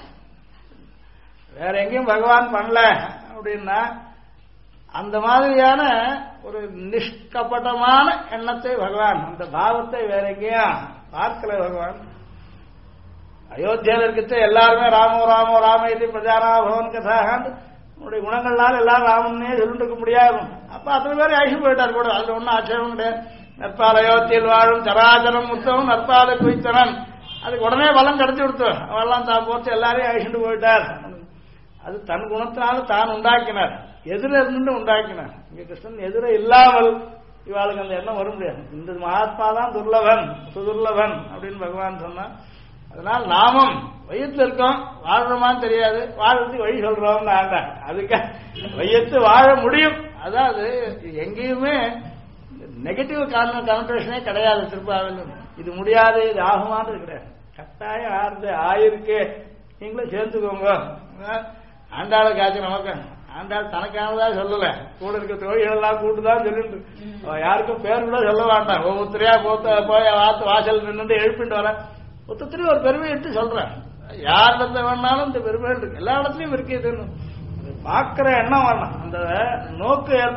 வேற எங்கேயும் பகவான் பண்ணல அப்படின்னா அந்த மாதிரியான ஒரு நிஷ்கபட்டமான எண்ணத்தை பகவான், அந்த பாவத்தை வேற எங்கேயும் பார்க்கல பகவான். அயோத்தியாவில் இருக்கிற எல்லாருமே ராமோ ராமோ ராம இது பிரஜாரா பவன் கதாகான்னு உன்னுடைய குணங்கள்னால எல்லாரும் ராமனே சொல்லிட்டு இருக்க முடியாது. அப்ப அத்தனை பேர் அழிச்சு போயிட்டார் கூட, அதுல ஒன்னும் ஆட்சேபம் கிடையாது. நற்பால் அயோத்தியில் வாழும் சராச்சரம் முத்தவன் நற்பாலை குவித்தனன், அதுக்கு உடனே பலம் கிடைச்சி கொடுத்து அவெல்லாம் தான் போச்சு எல்லாரையும் அழிச்சுட்டு போயிட்டார். அது தன் குணத்தினால தான் உண்டாக்கினார், எதிர இருந்து உண்டாக்கினார். இங்க கிருஷ்ணன் எதிர இல்லாமல் இவாளுக்கு அந்த எண்ணம் வர முடியாது. இந்த மகாத்மா தான் துர்லபன் சுதுர்லபன் அப்படின்னு பகவான் சொன்னான். அதனால் நாமும் வையத்துல இருக்கோம், வாழ்றோமான்னு தெரியாது, வாழ்றதுக்கு வழி சொல்றோம்னு ஆண்டான். அதுக்காக வையத்து வாழ முடியும். அதாவது எங்கேயுமே நெகட்டிவ் கான்வென்டேஷனே கிடையாது. திருப்பாவில் இது முடியாது இது ஆகுமான்னு கிடையாது. கட்டாயம் ஆறுது ஆயிருக்கு, நீங்களும் சேர்த்துக்கோங்க. ஆண்டாளுக்கு ஆச்சு நமக்கு. ஆண்டாள் தனக்கானதா சொல்லல, கூட இருக்க தோழிகளெல்லாம் கூட்டுதான் சொல்லிட்டு யாருக்கும் பேர் கூட சொல்ல வேண்டாம். ஒவ்வொருத்தரையா போய் வாசல் நின்று எழுப்பிட்டு வர ஒருத்தரையும் ஒரு பெருமை எடுத்து சொல்றேன். யாரிடத்துல வேணாலும் இந்த பெருமைகள் இருக்கு, எல்லா இடத்துலயும் இருக்கு. பார்க்கிற எண்ணம் வரணும், அந்த நோக்கு ஏற்படணும்.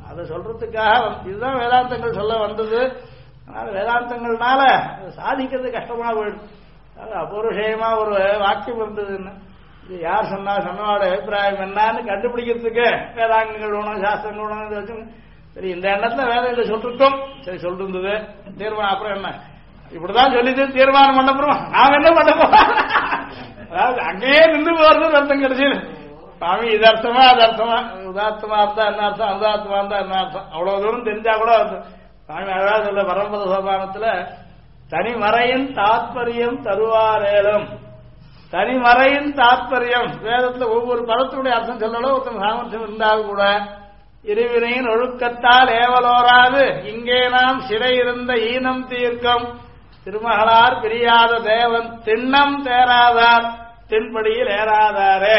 அதை சொல்றதுக்காக இதுதான் வேதாந்தங்கள் சொல்ல வந்தது. அதனால வேதாந்தங்கள்னால சாதிக்கிறது கஷ்டமா போயிடும். அபௌருஷயமா ஒரு வாக்கியம் இருந்ததுன்னு இது யார் சொன்னா, சொன்னவாட அபிப்பிராயம் என்னன்னு கண்டுபிடிக்கிறதுக்கு வேதாங்கங்கள் வேணும், சாஸ்திரங்கள் வேணும் வச்சு சரி இந்த எண்ணத்துல வேதம் இதை சொல்லிருக்கோம், சரி சொல்லிருந்தது தீர்மானம். அப்புறம் என்ன இப்படிதான் சொல்லிது தீர்மானம் பண்ண போறோம், நாம என்ன பண்ண போறோம்? அதாவது அங்கேயே நின்று போறது அர்த்தம் கிடைச்சு சுவாமி இது அர்த்தமா அது அர்த்தமா, உதார்த்தமா இருந்தா என்ன அர்த்தம், உதார்த்தமா இருந்தா என்ன அர்த்தம், அவ்வளவு தூரம் தெரிஞ்சா கூட சுவாமி அழகா சொல்ல பரம்பத சோபானத்துல தனிமறையின் தாத்பரியம் தருவாரேலும். தனிமறையின் தாத்பரியம் வேதத்துல ஒவ்வொரு பதத்துடைய அர்த்தம் சொல்லணும். ஒருத்தன் சாமர்த்தியம் இருந்தால் கூட இருவினையின் ஒழுக்கத்தால் ஏவலோராது இங்கே நாம் சிறை இருந்த ஈனம் தீர்க்கம் திருமகளார் பிரியாத தேவன் திண்ணம் தேராதார் தென்படியில் ஏறாதாரே.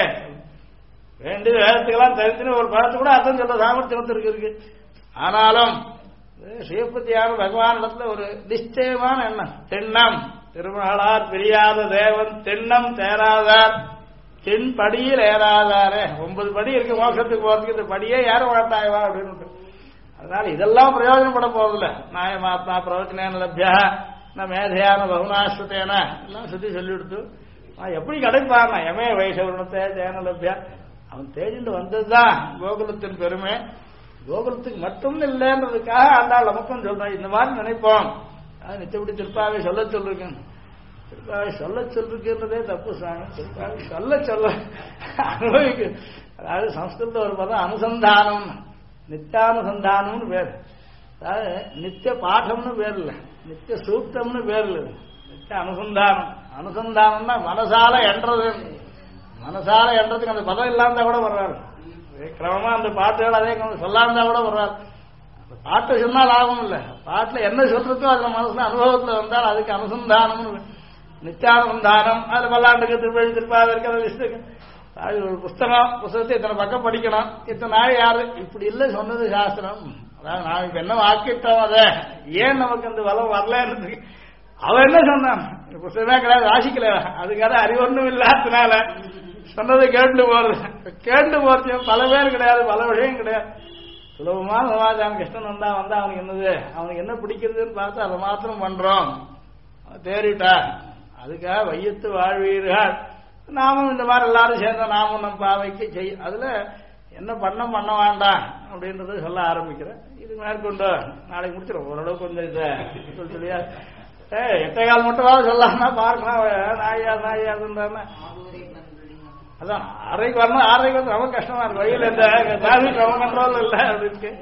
வேண்டிய வேதத்துக்கெல்லாம் தெரிஞ்சுன்னு ஒரு பதத்து கூட அர்த்தம் சொல்ல சாமர்த்தியம் இருக்கு. ஆனாலும் ஸ்ரீபதியான பகவானிடத்துல ஒரு நிச்சயமான எண்ணம், திண்ணம் திருமகளார் பிரியாத தேவன் திண்ணம் தேராதார் தென்படியில் ஏறாதாரே. 9 படி இருக்கு மோட்சத்துக்கு போறதுக்கு, இந்த படியே ஏற மாட்டாயவா அப்படின்னு. அதனால இதெல்லாம் பிரயோஜனப்பட போறதில்ல. நாயமாத்மா பிரவச்சனேன லப்யா மேதையான பகுனாஸ்வத்தேன எல்லாம் சுத்தி சொல்லிவிடுத்து எப்படி கிடைப்பான் எமே வைசவனத்தை தேன லப்யா. அவன் தேடிட்டு வந்ததுதான் கோகுலத்தின் பெருமை. கோகுலத்துக்கு மட்டும் இல்லைன்றதுக்காக ஆண்டாள் நமக்கும் சொல்றான். இந்த மாதிரி நினைப்போம். அது நிச்சயப்படி திருப்பாவை சொல்ல சொல்லிருக்கேன். திருப்பாவை சொல்ல சொல்லிருக்குன்றதே தப்பு சாமி. திருப்பாவை சொல்ல அனுபவிக்கு. அதாவது சம்ஸ்கிருத ஒரு பதம் அனுசந்தானம், நித்தியானுசந்தானம்னு பேர். அதாவது நித்திய பாடம்னு பேர் இல்லை, நித்திய சூக்தம்னு பேர் இல்லை, நித்திய அனுசந்தானம். அனுசந்தானம்னா மனசால என்றது. மனசால என்றதுக்கு அந்த பதம் இல்லாம கூட வர்றாரு. கிரமமா அந்த பாட்டுகள் அதே சொல்லாம கூட வர்றாரு. பாட்டை சொன்னால் லாபம் இல்லை, பாட்டுல என்ன சொல்றதோ அதுல மனசுல அனுபவத்துல வந்தால் அதுக்கு அனுசந்தானம், நித்தியானுசந்தானம். அதுல பல்லாண்டுக்கு திருப்பதி திருப்பாவை இருக்கிற அது ஒரு புஸ்தகத்தை இத்தனை பக்கம் படிக்கணும், இத்தனை நாள் யாரு இப்படி இல்லை சொன்னது சாஸ்திரம். அதாவது நான் இப்ப என்ன வாக்கிட்டோம் அதை ஏன் நமக்கு அந்த வளம் வரலன்னு அவன் என்ன சொன்னான், புஸ்தகமே கிடையாது வாசிக்கல, அதுக்காக அறிவொன்னும் இல்லாதனால சொன்னதை கேட்டு போறது. கேட்டு போறது பல பேர் கிடையாது, பல விஷயம் கிடையாது. சுலபமான சமாச்சாரம் கிருஷ்ணன் வந்தா அவனுக்கு என்னது, அவனுக்கு என்ன பிடிக்கிறதுன்னு பார்த்து அதை மாத்திரம் பண்றோம். தேறிட்டா அதுக்காக வையத்து வாழ்வீர்கள். நாமும் இந்த மாதிரி எல்லாரும் சேர்ந்த நாமும் நம்ம பாவைக்கு செய்ய அதுல என்ன பண்ண வேண்டாம் அப்படின்றத சொல்ல ஆரம்பிக்கிறேன். இது மேற்கொண்டு நாளைக்கு முடிச்சிடும். ஓரளவு கொஞ்சம் இதை சொல்லியா 8 கால் மட்டும் சொல்லாம பார்க்கலாம். நாயாதுன்றாம அதான் 6:30 வரணும். 6:30 வந்து ரொம்ப கஷ்டமா இருக்கு. வழியில் இந்த டிராபிக் ரொம்ப கண்ட்ரோல் இல்லை அப்படின்னு.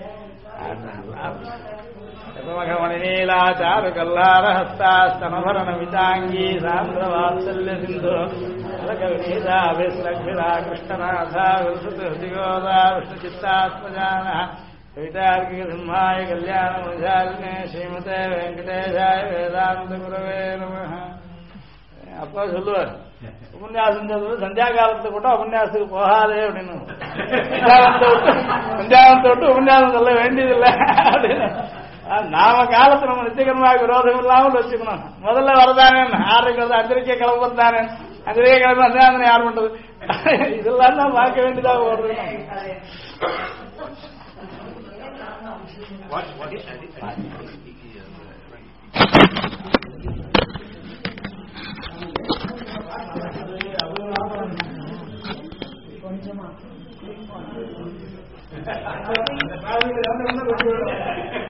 மணிநீலாச்சாரு கல்லார ஹஸ்தாஸ்தனபரண விதாங்கி சாந்திர வாத்சல்ய சிந்து அலகவிநீதாபிஸ்லக்ஷிரா கிருஷ்ணநாதா விருசுதிகோதா விஷ்ணு சித்தாத்மஜான கவிதார்க்கிக சிம்மாய கல்யாண முனிசாலினே ஸ்ரீமதே வெங்கடேஷாய வேதாந்த குரவே நமஹ. அப்பா சொல்லுவார், உபன்யாசம் சொல்றது சந்தியா காலத்தை கூட உபன்யாசத்துக்கு போகாதே அப்படின்னு. சந்தியாவத்தை விட்டு உபன்யாசம் சொல்ல வேண்டியதில்லை அப்படின்னு. நாம காலத்துல நம்ம நிச்சயகரமாக விரோதம் இல்லாமல் வச்சுக்கணும். முதல்ல வரதானே 6:30 வந்து 5:30 கிளம்புறது தானே, 5:30 கிளம்பி அந்த யார் பண்றது, இதெல்லாம் தான் பார்க்க வேண்டியதாக வருது. கொஞ்சமா